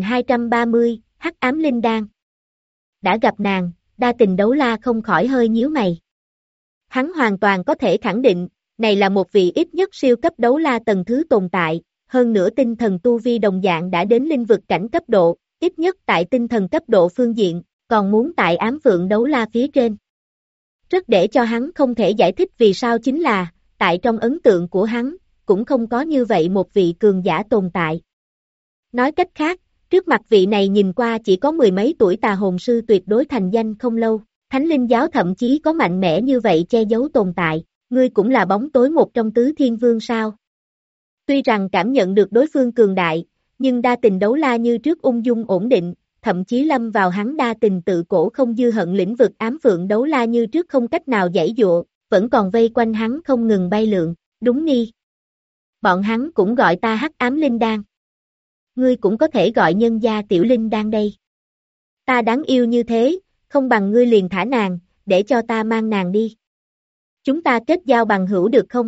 1230, Hắc Ám Linh Đan. Đã gặp nàng, Đa Tình Đấu La không khỏi hơi nhíu mày. Hắn hoàn toàn có thể khẳng định, này là một vị ít nhất siêu cấp đấu la tầng thứ tồn tại, hơn nữa tinh thần tu vi đồng dạng đã đến linh vực cảnh cấp độ, ít nhất tại tinh thần cấp độ phương diện, còn muốn tại ám phượng đấu la phía trên. Rất để cho hắn không thể giải thích vì sao chính là, tại trong ấn tượng của hắn, cũng không có như vậy một vị cường giả tồn tại. Nói cách khác, trước mặt vị này nhìn qua chỉ có mười mấy tuổi tà hồn sư tuyệt đối thành danh không lâu, Thánh Linh Giáo thậm chí có mạnh mẽ như vậy che giấu tồn tại. Ngươi cũng là bóng tối một trong tứ thiên vương sao? Tuy rằng cảm nhận được đối phương cường đại, nhưng Đa Tình Đấu La như trước ung dung ổn định, thậm chí lâm vào hắn đa tình tự cổ không dư hận lĩnh vực ám phượng đấu la như trước không cách nào giãy dụa, vẫn còn vây quanh hắn không ngừng bay lượn, đúng nghi. Bọn hắn cũng gọi ta Hắc Ám Linh Đan. Ngươi cũng có thể gọi nhân gia tiểu linh đan đây. Ta đáng yêu như thế, không bằng ngươi liền thả nàng, để cho ta mang nàng đi. Chúng ta kết giao bằng hữu được không?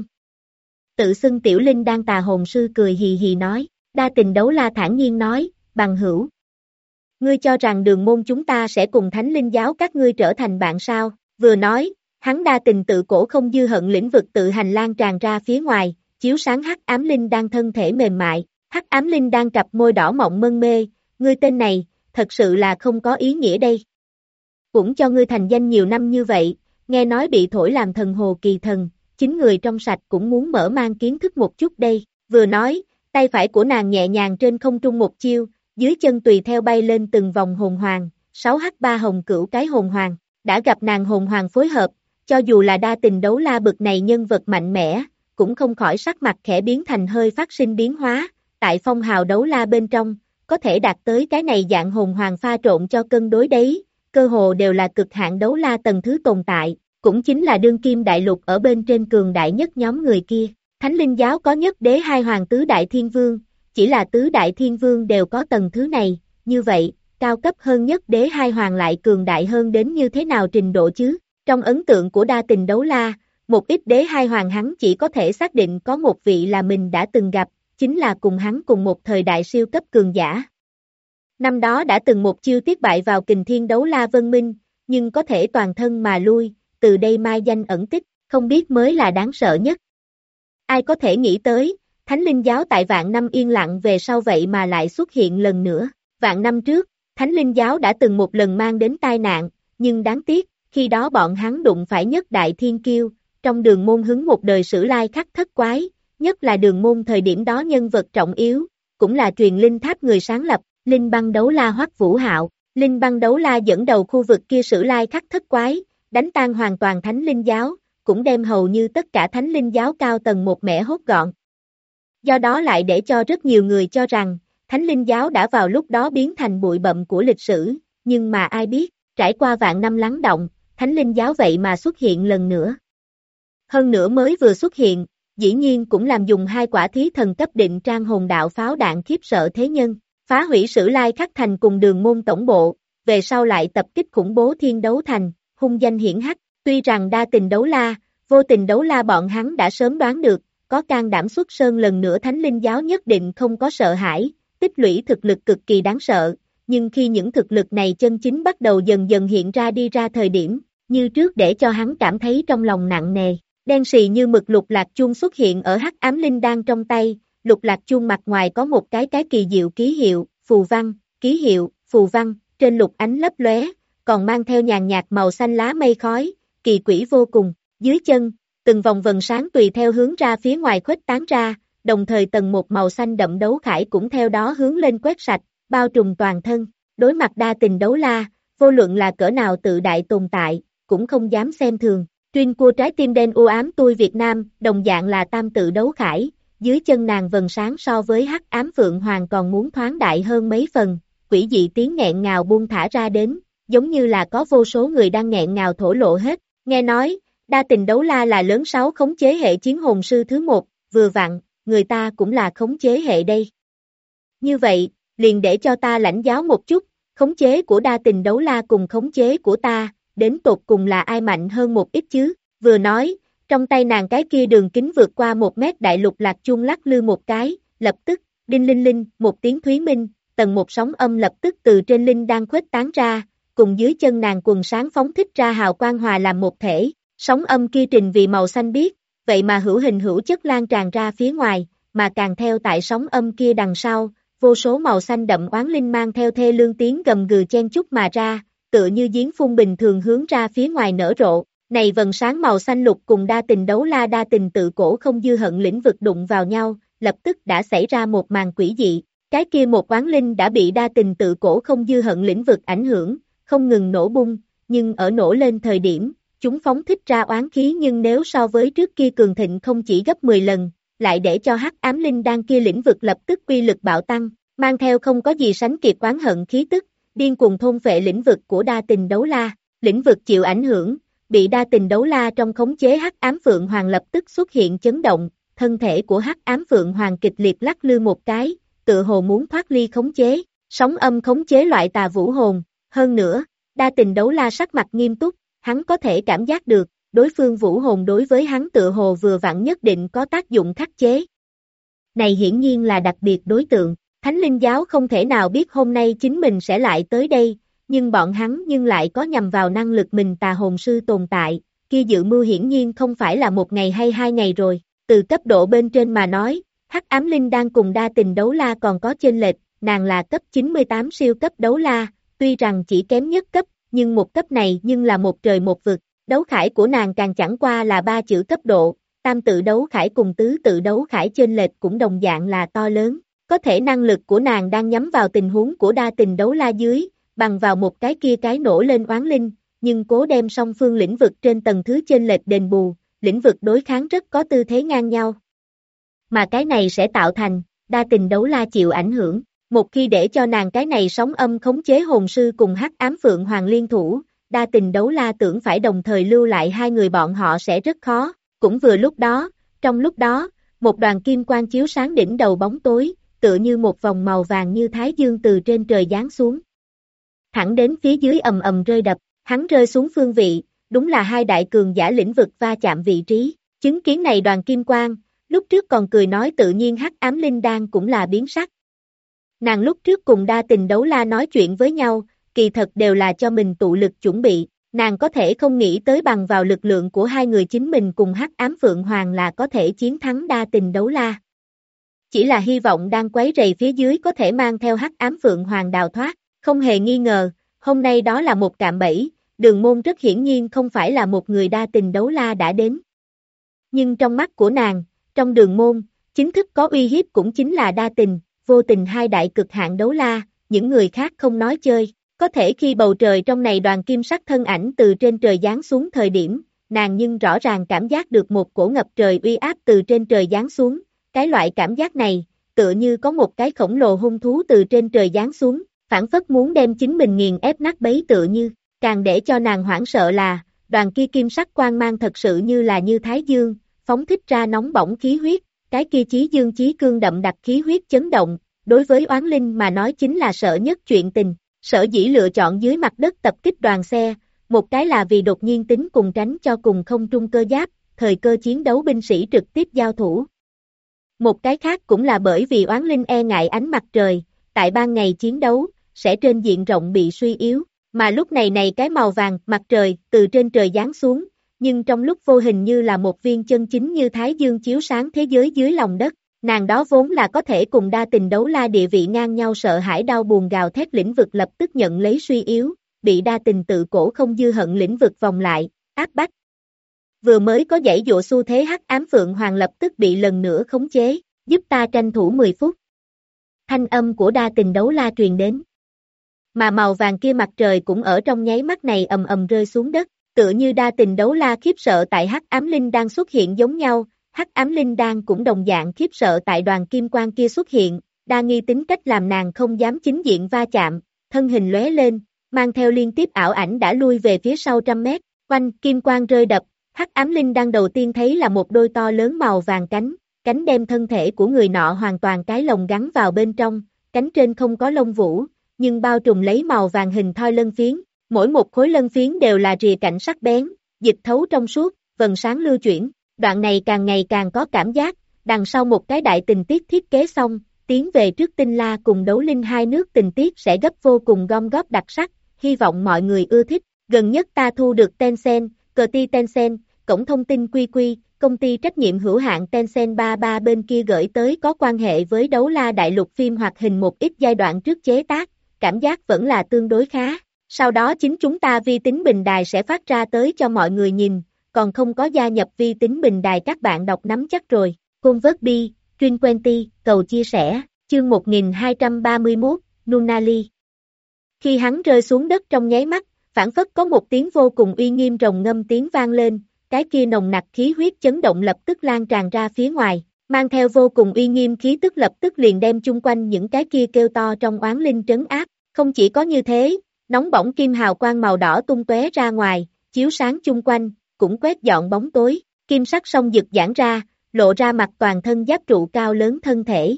Tự xưng tiểu linh đang tà hồn sư cười hì hì nói, Đa Tình Đấu La thản nhiên nói, bằng hữu. Ngươi cho rằng đường môn chúng ta sẽ cùng Thánh Linh Giáo các ngươi trở thành bạn sao? Vừa nói, hắn đa tình tự cổ không dư hận lĩnh vực tự hành lan tràn ra phía ngoài, chiếu sáng Hắc Ám Linh đang thân thể mềm mại, Hắc Ám Linh đang cặp môi đỏ mọng mân mê, ngươi tên này, thật sự là không có ý nghĩa đây. Cũng cho ngươi thành danh nhiều năm như vậy, nghe nói bị thổi làm thần hồ kỳ thần, chính người trong sạch cũng muốn mở mang kiến thức một chút đây, vừa nói, tay phải của nàng nhẹ nhàng trên không trung một chiêu, dưới chân tùy theo bay lên từng vòng hồn hoàng, 6H3 hồng cửu cái hồn hoàng, đã gặp nàng hồn hoàng phối hợp, cho dù là Đa Tình Đấu La bực này nhân vật mạnh mẽ, cũng không khỏi sắc mặt khẽ biến thành hơi phát sinh biến hóa, tại phong hào đấu la bên trong, có thể đạt tới cái này dạng hồn hoàng pha trộn cho cân đối đấy, cơ hồ đều là cực hạn đấu la tầng thứ tồn tại, cũng chính là đương kim đại lục ở bên trên cường đại nhất nhóm người kia. Thánh Linh Giáo có nhất đế hai hoàng tứ đại thiên vương, chỉ là tứ đại thiên vương đều có tầng thứ này, như vậy, cao cấp hơn nhất đế hai hoàng lại cường đại hơn đến như thế nào trình độ chứ? Trong ấn tượng của Đa Tình Đấu La, một ít đế hai hoàng hắn chỉ có thể xác định có một vị là mình đã từng gặp, chính là cùng hắn cùng một thời đại siêu cấp cường giả. Năm đó đã từng một chiêu tiết bại vào Kình Thiên Đấu La Vân Minh, nhưng có thể toàn thân mà lui, từ đây mai danh ẩn tích, không biết mới là đáng sợ nhất. Ai có thể nghĩ tới, Thánh Linh Giáo tại vạn năm yên lặng về sau vậy mà lại xuất hiện lần nữa. Vạn năm trước, Thánh Linh Giáo đã từng một lần mang đến tai nạn, nhưng đáng tiếc, khi đó bọn hắn đụng phải nhất đại thiên kiêu, trong đường môn hứng một đời sử lai khắc thất quái, nhất là đường môn thời điểm đó nhân vật trọng yếu, cũng là truyền linh tháp người sáng lập, Linh Băng Đấu La Hoắc Vũ Hạo. Linh Băng Đấu La dẫn đầu khu vực kia sử lai khắc thất quái, đánh tan hoàn toàn Thánh Linh Giáo, cũng đem hầu như tất cả Thánh Linh Giáo cao tầng một mẻ hốt gọn. Do đó lại để cho rất nhiều người cho rằng, Thánh Linh Giáo đã vào lúc đó biến thành bụi bặm của lịch sử, nhưng mà ai biết, trải qua vạn năm lắng động, Thánh Linh Giáo vậy mà xuất hiện lần nữa. Hơn nữa mới vừa xuất hiện, dĩ nhiên cũng làm dùng hai quả thí thần cấp định trang hồn đạo pháo đạn khiếp sợ thế nhân, phá hủy sử lai khắc thành cùng đường môn tổng bộ, về sau lại tập kích khủng bố Thiên Đấu Thành, hung danh hiển hách. Tuy rằng Đa Tình Đấu La, Vô tình đấu la bọn hắn đã sớm đoán được, có can đảm xuất sơn lần nữa Thánh Linh giáo nhất định không có sợ hãi, tích lũy thực lực cực kỳ đáng sợ, nhưng khi những thực lực này chân chính bắt đầu dần dần hiện ra đi ra thời điểm, như trước để cho hắn cảm thấy trong lòng nặng nề. Đen sì như mực lục lạc chuông xuất hiện ở hắc ám linh đan trong tay, lục lạc chuông mặt ngoài có một cái kỳ diệu ký hiệu, phù văn, ký hiệu, phù văn, trên lục ánh lấp lóe, còn mang theo nhàn nhạt màu xanh lá mây khói, kỳ quỷ vô cùng. Dưới chân, từng vòng vần sáng tùy theo hướng ra phía ngoài khuếch tán ra, đồng thời tầng một màu xanh đậm đấu khải cũng theo đó hướng lên quét sạch, bao trùm toàn thân. Đối mặt đa tình đấu la, vô luận là cỡ nào tự đại tồn tại, cũng không dám xem thường. Tuyên của trái tim đen u ám tôi Việt Nam, đồng dạng là tam tự đấu khải, dưới chân nàng vần sáng so với hắc ám phượng hoàng còn muốn thoáng đại hơn mấy phần, quỷ dị tiếng nghẹn ngào buông thả ra đến, giống như là có vô số người đang nghẹn ngào thổ lộ hết. Nghe nói, đa tình đấu la là lớn 6 khống chế hệ chiến hồn sư thứ 1, vừa vặn, người ta cũng là khống chế hệ đây. Như vậy, liền để cho ta lãnh giáo một chút, khống chế của đa tình đấu la cùng khống chế của ta, đến tột cùng là ai mạnh hơn một ít chứ, vừa nói, trong tay nàng cái kia đường kính vượt qua 1 mét đại lục lạc chuông lắc lư một cái, lập tức, đinh linh linh, một tiếng thúy minh, tầng một sóng âm lập tức từ trên linh đang khuếch tán ra, cùng dưới chân nàng quần sáng phóng thích ra hào quang hòa làm một thể, sóng âm kia trình vì màu xanh biếc, vậy mà hữu hình hữu chất lan tràn ra phía ngoài, mà càng theo tại sóng âm kia đằng sau, vô số màu xanh đậm oán linh mang theo thê lương tiếng gầm gừ chen chúc mà ra, tựa như giếng phun bình thường hướng ra phía ngoài nở rộ. Này vần sáng màu xanh lục cùng đa tình đấu la đa tình tự cổ không dư hận lĩnh vực đụng vào nhau, lập tức đã xảy ra một màn quỷ dị. Cái kia một oán linh đã bị đa tình tự cổ không dư hận lĩnh vực ảnh hưởng, không ngừng nổ bung, nhưng ở nổ lên thời điểm, chúng phóng thích ra oán khí nhưng nếu so với trước kia cường thịnh không chỉ gấp 10 lần, lại để cho hắc ám linh đan kia lĩnh vực lập tức quy lực bạo tăng, mang theo không có gì sánh kịp oán hận khí tức, điên cuồng thôn phệ lĩnh vực của đa tình đấu la, lĩnh vực chịu ảnh hưởng, bị đa tình đấu la trong khống chế hắc ám phượng hoàng lập tức xuất hiện chấn động, thân thể của hắc ám phượng hoàng kịch liệt lắc lư một cái, tựa hồ muốn thoát ly khống chế, sóng âm khống chế loại tà vũ hồn, hơn nữa, đa tình đấu la sắc mặt nghiêm túc, hắn có thể cảm giác được, đối phương vũ hồn đối với hắn tựa hồ vừa vặn nhất định có tác dụng khắc chế. Này hiển nhiên là đặc biệt đối tượng, Thánh Linh giáo không thể nào biết hôm nay chính mình sẽ lại tới đây, nhưng bọn hắn nhưng lại có nhằm vào năng lực mình tà hồn sư tồn tại, kia dự mưu hiển nhiên không phải là 1 ngày hay 2 ngày rồi, từ cấp độ bên trên mà nói, hắc ám linh đang cùng đa tình đấu la còn có chênh lệch, nàng là cấp 98 siêu cấp đấu la, tuy rằng chỉ kém nhất cấp, nhưng một cấp này nhưng là một trời một vực, đấu khải của nàng càng chẳng qua là 3 chữ cấp độ, tam tự đấu khải cùng tứ tự đấu khải chênh lệch cũng đồng dạng là to lớn, có thể năng lực của nàng đang nhắm vào tình huống của đa tình đấu la dưới, bằng vào một cái kia cái nổ lên oán linh, nhưng cố đem song phương lĩnh vực trên tầng thứ chênh lệch đền bù, lĩnh vực đối kháng rất có tư thế ngang nhau. Mà cái này sẽ tạo thành, đa tình đấu la chịu ảnh hưởng, một khi để cho nàng cái này sóng âm khống chế hồn sư cùng hắc ám phượng hoàng liên thủ, đa tình đấu la tưởng phải đồng thời lưu lại hai người bọn họ sẽ rất khó, cũng vừa lúc đó, trong lúc đó, một đoàn kim quang chiếu sáng đỉnh đầu bóng tối, tựa như một vòng màu vàng như thái dương từ trên trời giáng xuống. Thẳng đến phía dưới ầm ầm rơi đập, hắn rơi xuống phương vị, đúng là hai đại cường giả lĩnh vực va chạm vị trí, chứng kiến này đoàn kim quang, lúc trước còn cười nói tự nhiên hắc ám linh đan cũng là biến sắc. Nàng lúc trước cùng đa tình đấu la nói chuyện với nhau, kỳ thật đều là cho mình tụ lực chuẩn bị, nàng có thể không nghĩ tới bằng vào lực lượng của hai người chính mình cùng hắc ám phượng hoàng là có thể chiến thắng đa tình đấu la. Chỉ là hy vọng đang quấy rầy phía dưới có thể mang theo hắc ám phượng hoàng đào thoát, không hề nghi ngờ, hôm nay đó là một cạm bẫy, Đường Môn rất hiển nhiên không phải là một người đa tình đấu la đã đến. Nhưng trong mắt của nàng, trong Đường Môn, chính thức có uy hiếp cũng chính là đa tình, vô tình hai đại cực hạn đấu la, những người khác không nói chơi, có thể khi bầu trời trong này đoàn kim sắc thân ảnh từ trên trời giáng xuống thời điểm, nàng nhưng rõ ràng cảm giác được một cổ ngập trời uy áp từ trên trời giáng xuống, cái loại cảm giác này, tựa như có một cái khổng lồ hung thú từ trên trời giáng xuống, phản phất muốn đem chính mình nghiền ép nát bấy tựa như, càng để cho nàng hoảng sợ là, đoàn kia kim sắc quang mang thật sự như là như thái dương, phóng thích ra nóng bỏng khí huyết, cái kia chí dương chí cương đậm đặc khí huyết chấn động, đối với oán linh mà nói chính là sợ nhất chuyện tình, sở dĩ lựa chọn dưới mặt đất tập kích đoàn xe, một cái là vì đột nhiên tính cùng tránh cho cùng không trung cơ giáp, thời cơ chiến đấu binh sĩ trực tiếp giao thủ. Một cái khác cũng là bởi vì oán linh e ngại ánh mặt trời, tại ban ngày chiến đấu, sẽ trên diện rộng bị suy yếu, mà lúc này cái màu vàng, mặt trời, từ trên trời giáng xuống, nhưng trong lúc vô hình như là một viên chân chính như Thái Dương chiếu sáng thế giới dưới lòng đất, nàng đó vốn là có thể cùng đa tình đấu la địa vị ngang nhau sợ hãi đau buồn gào thét lĩnh vực lập tức nhận lấy suy yếu, bị đa tình tự cổ không dư hận lĩnh vực vòng lại, áp bách. Vừa mới có dãy dụa xu thế hắc ám Phượng Hoàng lập tức bị lần nữa khống chế, giúp ta tranh thủ 10 phút. Thanh âm của đa tình đấu la truyền đến. Mà màu vàng kia mặt trời cũng ở trong nháy mắt này ầm ầm rơi xuống đất, tựa như đa tình đấu la khiếp sợ tại hắc ám linh đang xuất hiện giống nhau, hắc ám linh đan cũng đồng dạng khiếp sợ tại đoàn kim quang kia xuất hiện, đa nghi tính cách làm nàng không dám chính diện va chạm, thân hình lóe lên, mang theo liên tiếp ảo ảnh đã lui về phía sau trăm mét, quanh kim quang rơi đập, hắc ám linh đan đầu tiên thấy là một đôi to lớn màu vàng cánh đem thân thể của người nọ hoàn toàn cái lồng gắn vào bên trong, cánh trên không có lông vũ, nhưng bao trùm lấy màu vàng hình thoi lân phiến, mỗi một khối lân phiến đều là rìa cạnh sắc bén, dịch thấu trong suốt, vầng sáng lưu chuyển, đoạn này càng ngày càng có cảm giác, đằng sau một cái đại tình tiết thiết kế xong, tiến về trước Tinh La cùng Đấu Linh hai nước tình tiết sẽ gấp vô cùng gom góp đặc sắc, hy vọng mọi người ưa thích, gần nhất ta thu được Tencent, Tencent, cổng thông tin QQ, công ty trách nhiệm hữu hạn Tencent 33 bên kia gửi tới có quan hệ với Đấu La đại lục phim hoạt hình một ít giai đoạn trước chế tác, cảm giác vẫn là tương đối khá. Sau đó chính chúng ta vi tính bình đài sẽ phát ra tới cho mọi người nhìn, còn không có gia nhập vi tính bình đài các bạn đọc nắm chắc rồi. Convertbi, Truyền Quenti, cầu chia sẻ, chương 1231, Nunali. Khi hắn rơi xuống đất trong nháy mắt, phảng phất có một tiếng vô cùng uy nghiêm rồng ngâm tiếng vang lên, cái kia nồng nặc khí huyết chấn động lập tức lan tràn ra phía ngoài, mang theo vô cùng uy nghiêm khí tức lập tức liền đem chung quanh những cái kia kêu to trong oán linh trấn áp, không chỉ có như thế, nóng bỏng kim hào quang màu đỏ tung tóe ra ngoài, chiếu sáng chung quanh, cũng quét dọn bóng tối, kim sắc song rực giãn ra, lộ ra mặt toàn thân giáp trụ cao lớn thân thể.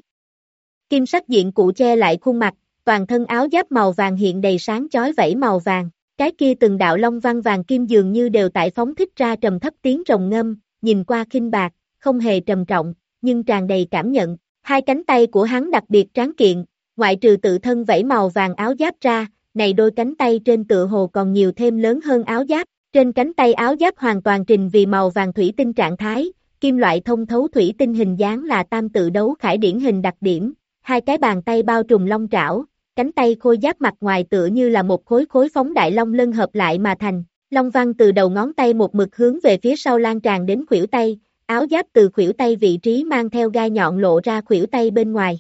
Kim sắc diện cụ che lại khuôn mặt, toàn thân áo giáp màu vàng hiện đầy sáng chói vẫy màu vàng, cái kia từng đạo long văn vàng kim dường như đều tại phóng thích ra trầm thấp tiếng rồng ngâm, nhìn qua khinh bạc, không hề trầm trọng, nhưng tràn đầy cảm nhận. Hai cánh tay của hắn đặc biệt tráng kiện, ngoại trừ tự thân vẫy màu vàng áo giáp ra, này đôi cánh tay trên tựa hồ còn nhiều thêm lớn hơn áo giáp, trên cánh tay áo giáp hoàn toàn trình vì màu vàng thủy tinh trạng thái, kim loại thông thấu thủy tinh hình dáng là tam tự đấu khải điển hình đặc điểm, hai cái bàn tay bao trùm long trảo, cánh tay khôi giáp mặt ngoài tựa như là một khối phóng đại long lân hợp lại mà thành, long văn từ đầu ngón tay một mực hướng về phía sau lan tràn đến khuỷu tay, áo giáp từ khuỷu tay vị trí mang theo gai nhọn lộ ra khuỷu tay bên ngoài.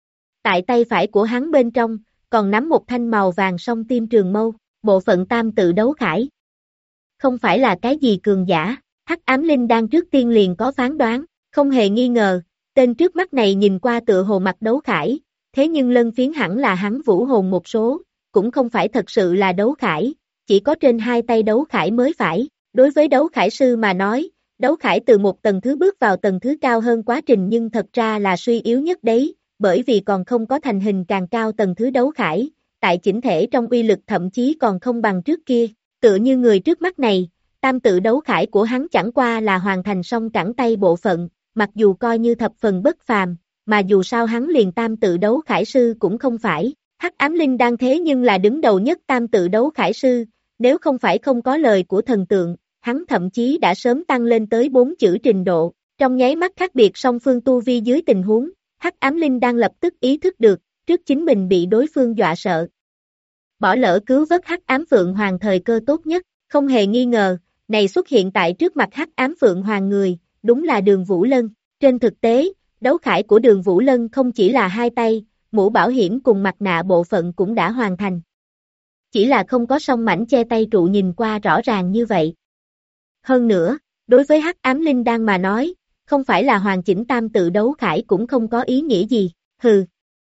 Tại tay phải của hắn bên trong, còn nắm một thanh màu vàng song tim trường mâu, bộ phận tam tự đấu khải. Không phải là cái gì cường giả, hắc ám linh đang trước tiên liền có phán đoán, không hề nghi ngờ, tên trước mắt này nhìn qua tựa hồ mặt đấu khải, thế nhưng lân phiến hẳn là hắn vũ hồn một số, cũng không phải thật sự là đấu khải, chỉ có trên hai tay đấu khải mới phải, đối với đấu khải sư mà nói, đấu khải từ một tầng thứ bước vào tầng thứ cao hơn quá trình nhưng thật ra là suy yếu nhất đấy, bởi vì còn không có thành hình càng cao tầng thứ đấu khải, tại chỉnh thể trong uy lực thậm chí còn không bằng trước kia, tựa như người trước mắt này, tam tự đấu khải của hắn chẳng qua là hoàn thành xong cẳng tay bộ phận, mặc dù coi như thập phần bất phàm, mà dù sao hắn liền tam tự đấu khải sư cũng không phải, hắc ám linh đang thế nhưng là đứng đầu nhất tam tự đấu khải sư, nếu không phải không có lời của thần tượng, hắn thậm chí đã sớm tăng lên tới 4 chữ trình độ, trong nháy mắt khác biệt song phương tu vi dưới tình huống, hắc ám linh đang lập tức ý thức được, trước chính mình bị đối phương dọa sợ. Bỏ lỡ cứu vớt hắc ám Phượng Hoàng thời cơ tốt nhất, không hề nghi ngờ, này xuất hiện tại trước mặt hắc ám Phượng Hoàng người, đúng là Đường Vũ Lân. Trên thực tế, đấu khải của Đường Vũ Lân không chỉ là hai tay, mũ bảo hiểm cùng mặt nạ bộ phận cũng đã hoàn thành. Chỉ là không có song mảnh che tay trụ nhìn qua rõ ràng như vậy. Hơn nữa, đối với hắc ám linh đang mà nói, không phải là hoàn chỉnh tam tự đấu khải cũng không có ý nghĩa gì, hừ.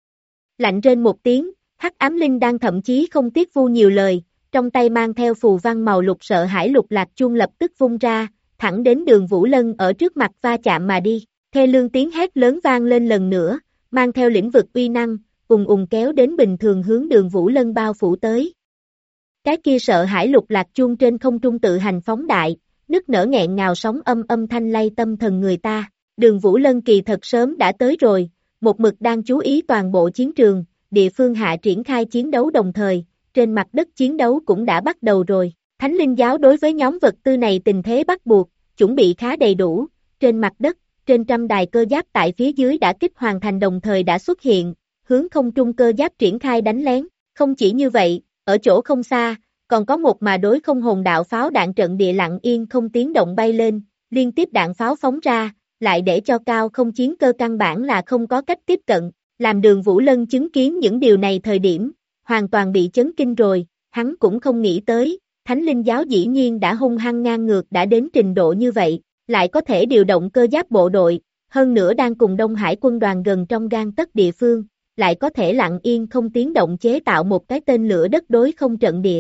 Lạnh rên một tiếng, hắc ám linh đang thậm chí không tiếc vu nhiều lời, trong tay mang theo phù văn màu lục sợ hãi lục lạc chuông lập tức vung ra, thẳng đến Đường Vũ Lân ở trước mặt va chạm mà đi, thê lương tiếng hét lớn vang lên lần nữa, mang theo lĩnh vực uy năng, ùng kéo đến bình thường hướng Đường Vũ Lân bao phủ tới. Cái kia sợ hãi lục lạc chuông trên không trung tự hành phóng đại, nức nở nghẹn ngào sóng âm thanh lay tâm thần người ta. Đường Vũ Lân kỳ thật sớm đã tới rồi, một mực đang chú ý toàn bộ chiến trường, địa phương hạ triển khai chiến đấu đồng thời, trên mặt đất chiến đấu cũng đã bắt đầu rồi. Thánh linh giáo đối với nhóm vật tư này tình thế bắt buộc, chuẩn bị khá đầy đủ, trên mặt đất, trên trăm đài cơ giáp tại phía dưới đã kích hoàn thành đồng thời đã xuất hiện, hướng không trung cơ giáp triển khai đánh lén. Không chỉ như vậy, ở chỗ không xa, còn có một mà đối không hồn đạo pháo đạn trận địa lặng yên không tiếng động bay lên, liên tiếp đạn pháo phóng ra, lại để cho cao không chiến cơ căn bản là không có cách tiếp cận, làm Đường Vũ Lân chứng kiến những điều này thời điểm, hoàn toàn bị chấn kinh rồi, hắn cũng không nghĩ tới, Thánh linh giáo dĩ nhiên đã hung hăng ngang ngược đã đến trình độ như vậy, lại có thể điều động cơ giáp bộ đội, hơn nữa đang cùng Đông Hải quân đoàn gần trong gang tấc địa phương, lại có thể lặng yên không tiếng động chế tạo một cái tên lửa đất đối không trận địa.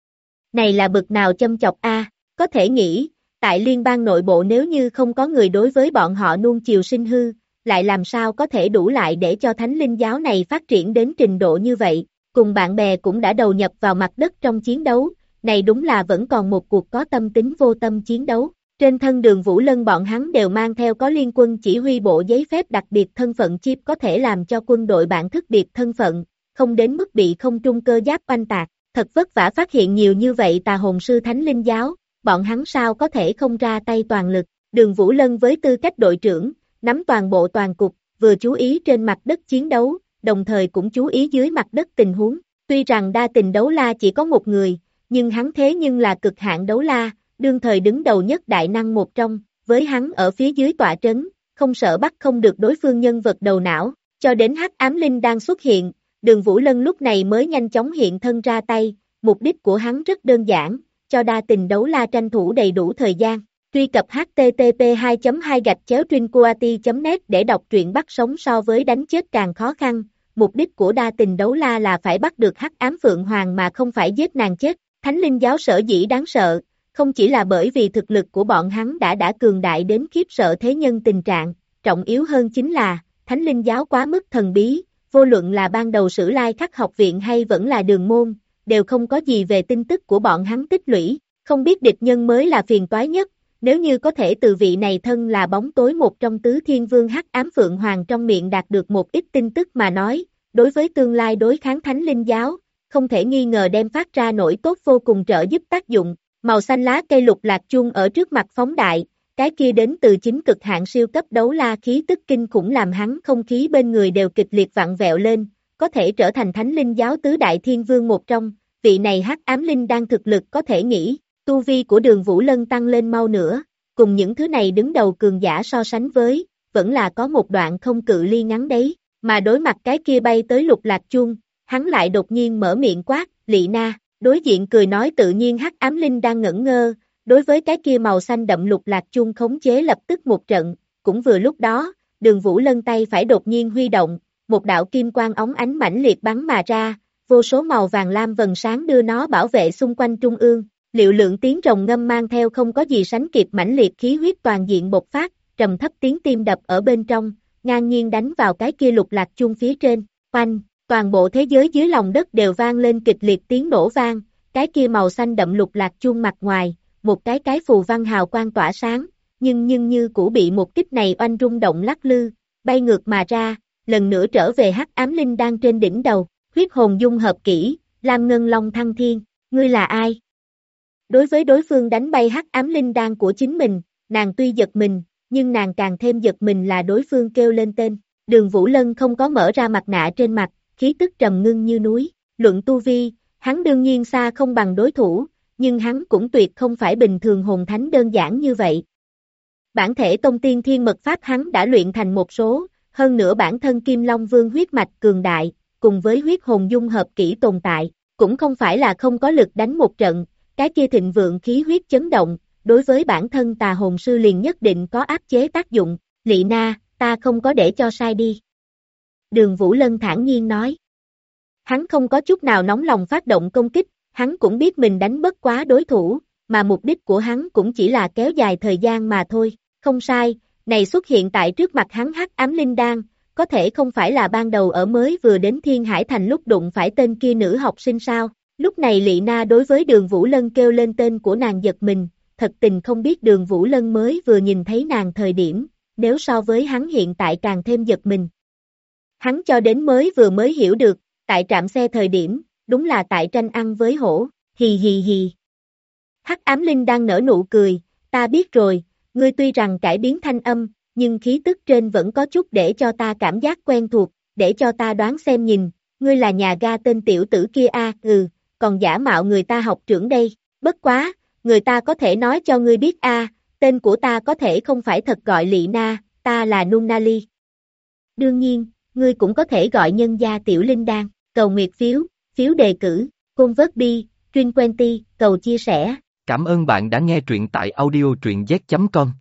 Này là bực nào châm chọc a, có thể nghĩ, tại liên bang nội bộ nếu như không có người đối với bọn họ nuông chiều sinh hư, lại làm sao có thể đủ lại để cho Thánh linh giáo này phát triển đến trình độ như vậy, cùng bạn bè cũng đã đầu nhập vào mặt đất trong chiến đấu, này đúng là vẫn còn một cuộc có tâm tính vô tâm chiến đấu. Trên thân Đường Vũ Lân bọn hắn đều mang theo có liên quân chỉ huy bộ giấy phép đặc biệt thân phận chip có thể làm cho quân đội bản thức biệt thân phận, không đến mức bị không trung cơ giáp oanh tạc. Thật vất vả phát hiện nhiều như vậy tà hồn sư Thánh linh giáo, bọn hắn sao có thể không ra tay toàn lực. Đường Vũ Lân với tư cách đội trưởng, nắm toàn bộ toàn cục, vừa chú ý trên mặt đất chiến đấu, đồng thời cũng chú ý dưới mặt đất tình huống. Tuy rằng đa tình đấu la chỉ có một người, nhưng hắn thế nhưng là cực hạn đấu la, đương thời đứng đầu nhất đại năng một trong, với hắn ở phía dưới tọa trấn, không sợ bắt không được đối phương nhân vật đầu não, cho đến Hắc Ám Linh đang xuất hiện, Đường Vũ Lân lúc này mới nhanh chóng hiện thân ra tay, mục đích của hắn rất đơn giản, cho đa tình đấu la tranh thủ đầy đủ thời gian. Truy cập http://trincoati.net để đọc truyện bắt sống so với đánh chết càng khó khăn, mục đích của đa tình đấu la là phải bắt được Hắc Ám Phượng Hoàng mà không phải giết nàng chết. Thánh linh giáo sở dĩ đáng sợ, không chỉ là bởi vì thực lực của bọn hắn đã cường đại đến khiếp sợ thế nhân tình trạng, trọng yếu hơn chính là, Thánh linh giáo quá mức thần bí, vô luận là ban đầu Sử Lai Khắc học viện hay vẫn là Đường môn, đều không có gì về tin tức của bọn hắn tích lũy, không biết địch nhân mới là phiền toái nhất, nếu như có thể từ vị này thân là bóng tối một trong tứ thiên vương Hắc Ám Phượng Hoàng trong miệng đạt được một ít tin tức mà nói, đối với tương lai đối kháng Thánh linh giáo, không thể nghi ngờ đem phát ra nổi tốt vô cùng trợ giúp tác dụng. Màu xanh lá cây lục lạc chuông ở trước mặt phóng đại, cái kia đến từ chính cực hạn siêu cấp đấu la khí tức kinh khủng làm hắn không khí bên người đều kịch liệt vặn vẹo lên, có thể trở thành Thánh linh giáo tứ đại thiên vương một trong, vị này Hắc Ám Linh đang thực lực có thể nghĩ, tu vi của Đường Vũ Lân tăng lên mau nữa, cùng những thứ này đứng đầu cường giả so sánh với, vẫn là có một đoạn không cự ly ngắn đấy, mà đối mặt cái kia bay tới lục lạc chuông, hắn lại đột nhiên mở miệng quát, Lị Na. Đối diện cười nói tự nhiên Hắc Ám Linh đang ngẩn ngơ, đối với cái kia màu xanh đậm lục lạc chuông khống chế lập tức một trận, cũng vừa lúc đó, Đường Vũ Lân tay phải đột nhiên huy động, một đạo kim quang óng ánh mãnh liệt bắn mà ra, vô số màu vàng lam vầng sáng đưa nó bảo vệ xung quanh trung ương, liệu lượng tiếng rồng ngâm mang theo không có gì sánh kịp mãnh liệt khí huyết toàn diện bộc phát, trầm thấp tiếng tim đập ở bên trong, ngang nhiên đánh vào cái kia lục lạc chuông phía trên, oanh. Toàn bộ thế giới dưới lòng đất đều vang lên kịch liệt tiếng nổ vang, cái kia màu xanh đậm lục lạc chuông mặt ngoài, một cái phù văn hào quang tỏa sáng, nhưng như cũ bị một kích này oanh rung động lắc lư, bay ngược mà ra, lần nữa trở về Hắc Ám Linh đang trên đỉnh đầu, huyết hồn dung hợp kỹ, Lam Ngân Long Thăng Thiên, ngươi là ai? Đối với đối phương đánh bay Hắc Ám Linh đan của chính mình, nàng tuy giật mình, nhưng nàng càng thêm giật mình là đối phương kêu lên tên, Đường Vũ Lân không có mở ra mặt nạ trên mặt, khí tức trầm ngưng như núi, luận tu vi, hắn đương nhiên xa không bằng đối thủ, nhưng hắn cũng tuyệt không phải bình thường hồn thánh đơn giản như vậy. Bản thể tông tiên thiên mật pháp hắn đã luyện thành một số, hơn nữa bản thân Kim Long Vương huyết mạch cường đại, cùng với huyết hồn dung hợp kỹ tồn tại, cũng không phải là không có lực đánh một trận, cái kia thịnh vượng khí huyết chấn động, đối với bản thân tà hồn sư liền nhất định có áp chế tác dụng, Lị Na, ta không có để cho sai đi. Đường Vũ Lân thản nhiên nói. Hắn không có chút nào nóng lòng phát động công kích, hắn cũng biết mình đánh bất quá đối thủ, mà mục đích của hắn cũng chỉ là kéo dài thời gian mà thôi, không sai, này xuất hiện tại trước mặt hắn Hắc Ám Linh đan, có thể không phải là ban đầu ở mới vừa đến Thiên Hải Thành lúc đụng phải tên kia nữ học sinh sao, lúc này Lị Na đối với Đường Vũ Lân kêu lên tên của nàng giật mình, thật tình không biết Đường Vũ Lân mới vừa nhìn thấy nàng thời điểm, nếu so với hắn hiện tại càng thêm giật mình. Hắn cho đến mới hiểu được, tại trạm xe thời điểm, đúng là tại tranh ăn với hổ, hì hì hì. Hắc ám linh đang nở nụ cười, ta biết rồi, ngươi tuy rằng cải biến thanh âm, nhưng khí tức trên vẫn có chút để cho ta cảm giác quen thuộc, để cho ta đoán xem nhìn, ngươi là nhà ga tên tiểu tử kia còn giả mạo người ta học trưởng đây, bất quá, người ta có thể nói cho ngươi biết tên của ta có thể không phải thật gọi Lị Na, ta là Nunnally. Đương nhiên, ngươi cũng có thể gọi nhân gia tiểu linh đan, cầu nguyệt phiếu, phiếu đề cử, convert bi, Trin Quenti, cầu chia sẻ. Cảm ơn bạn đã nghe truyện tại audio truyện z.com.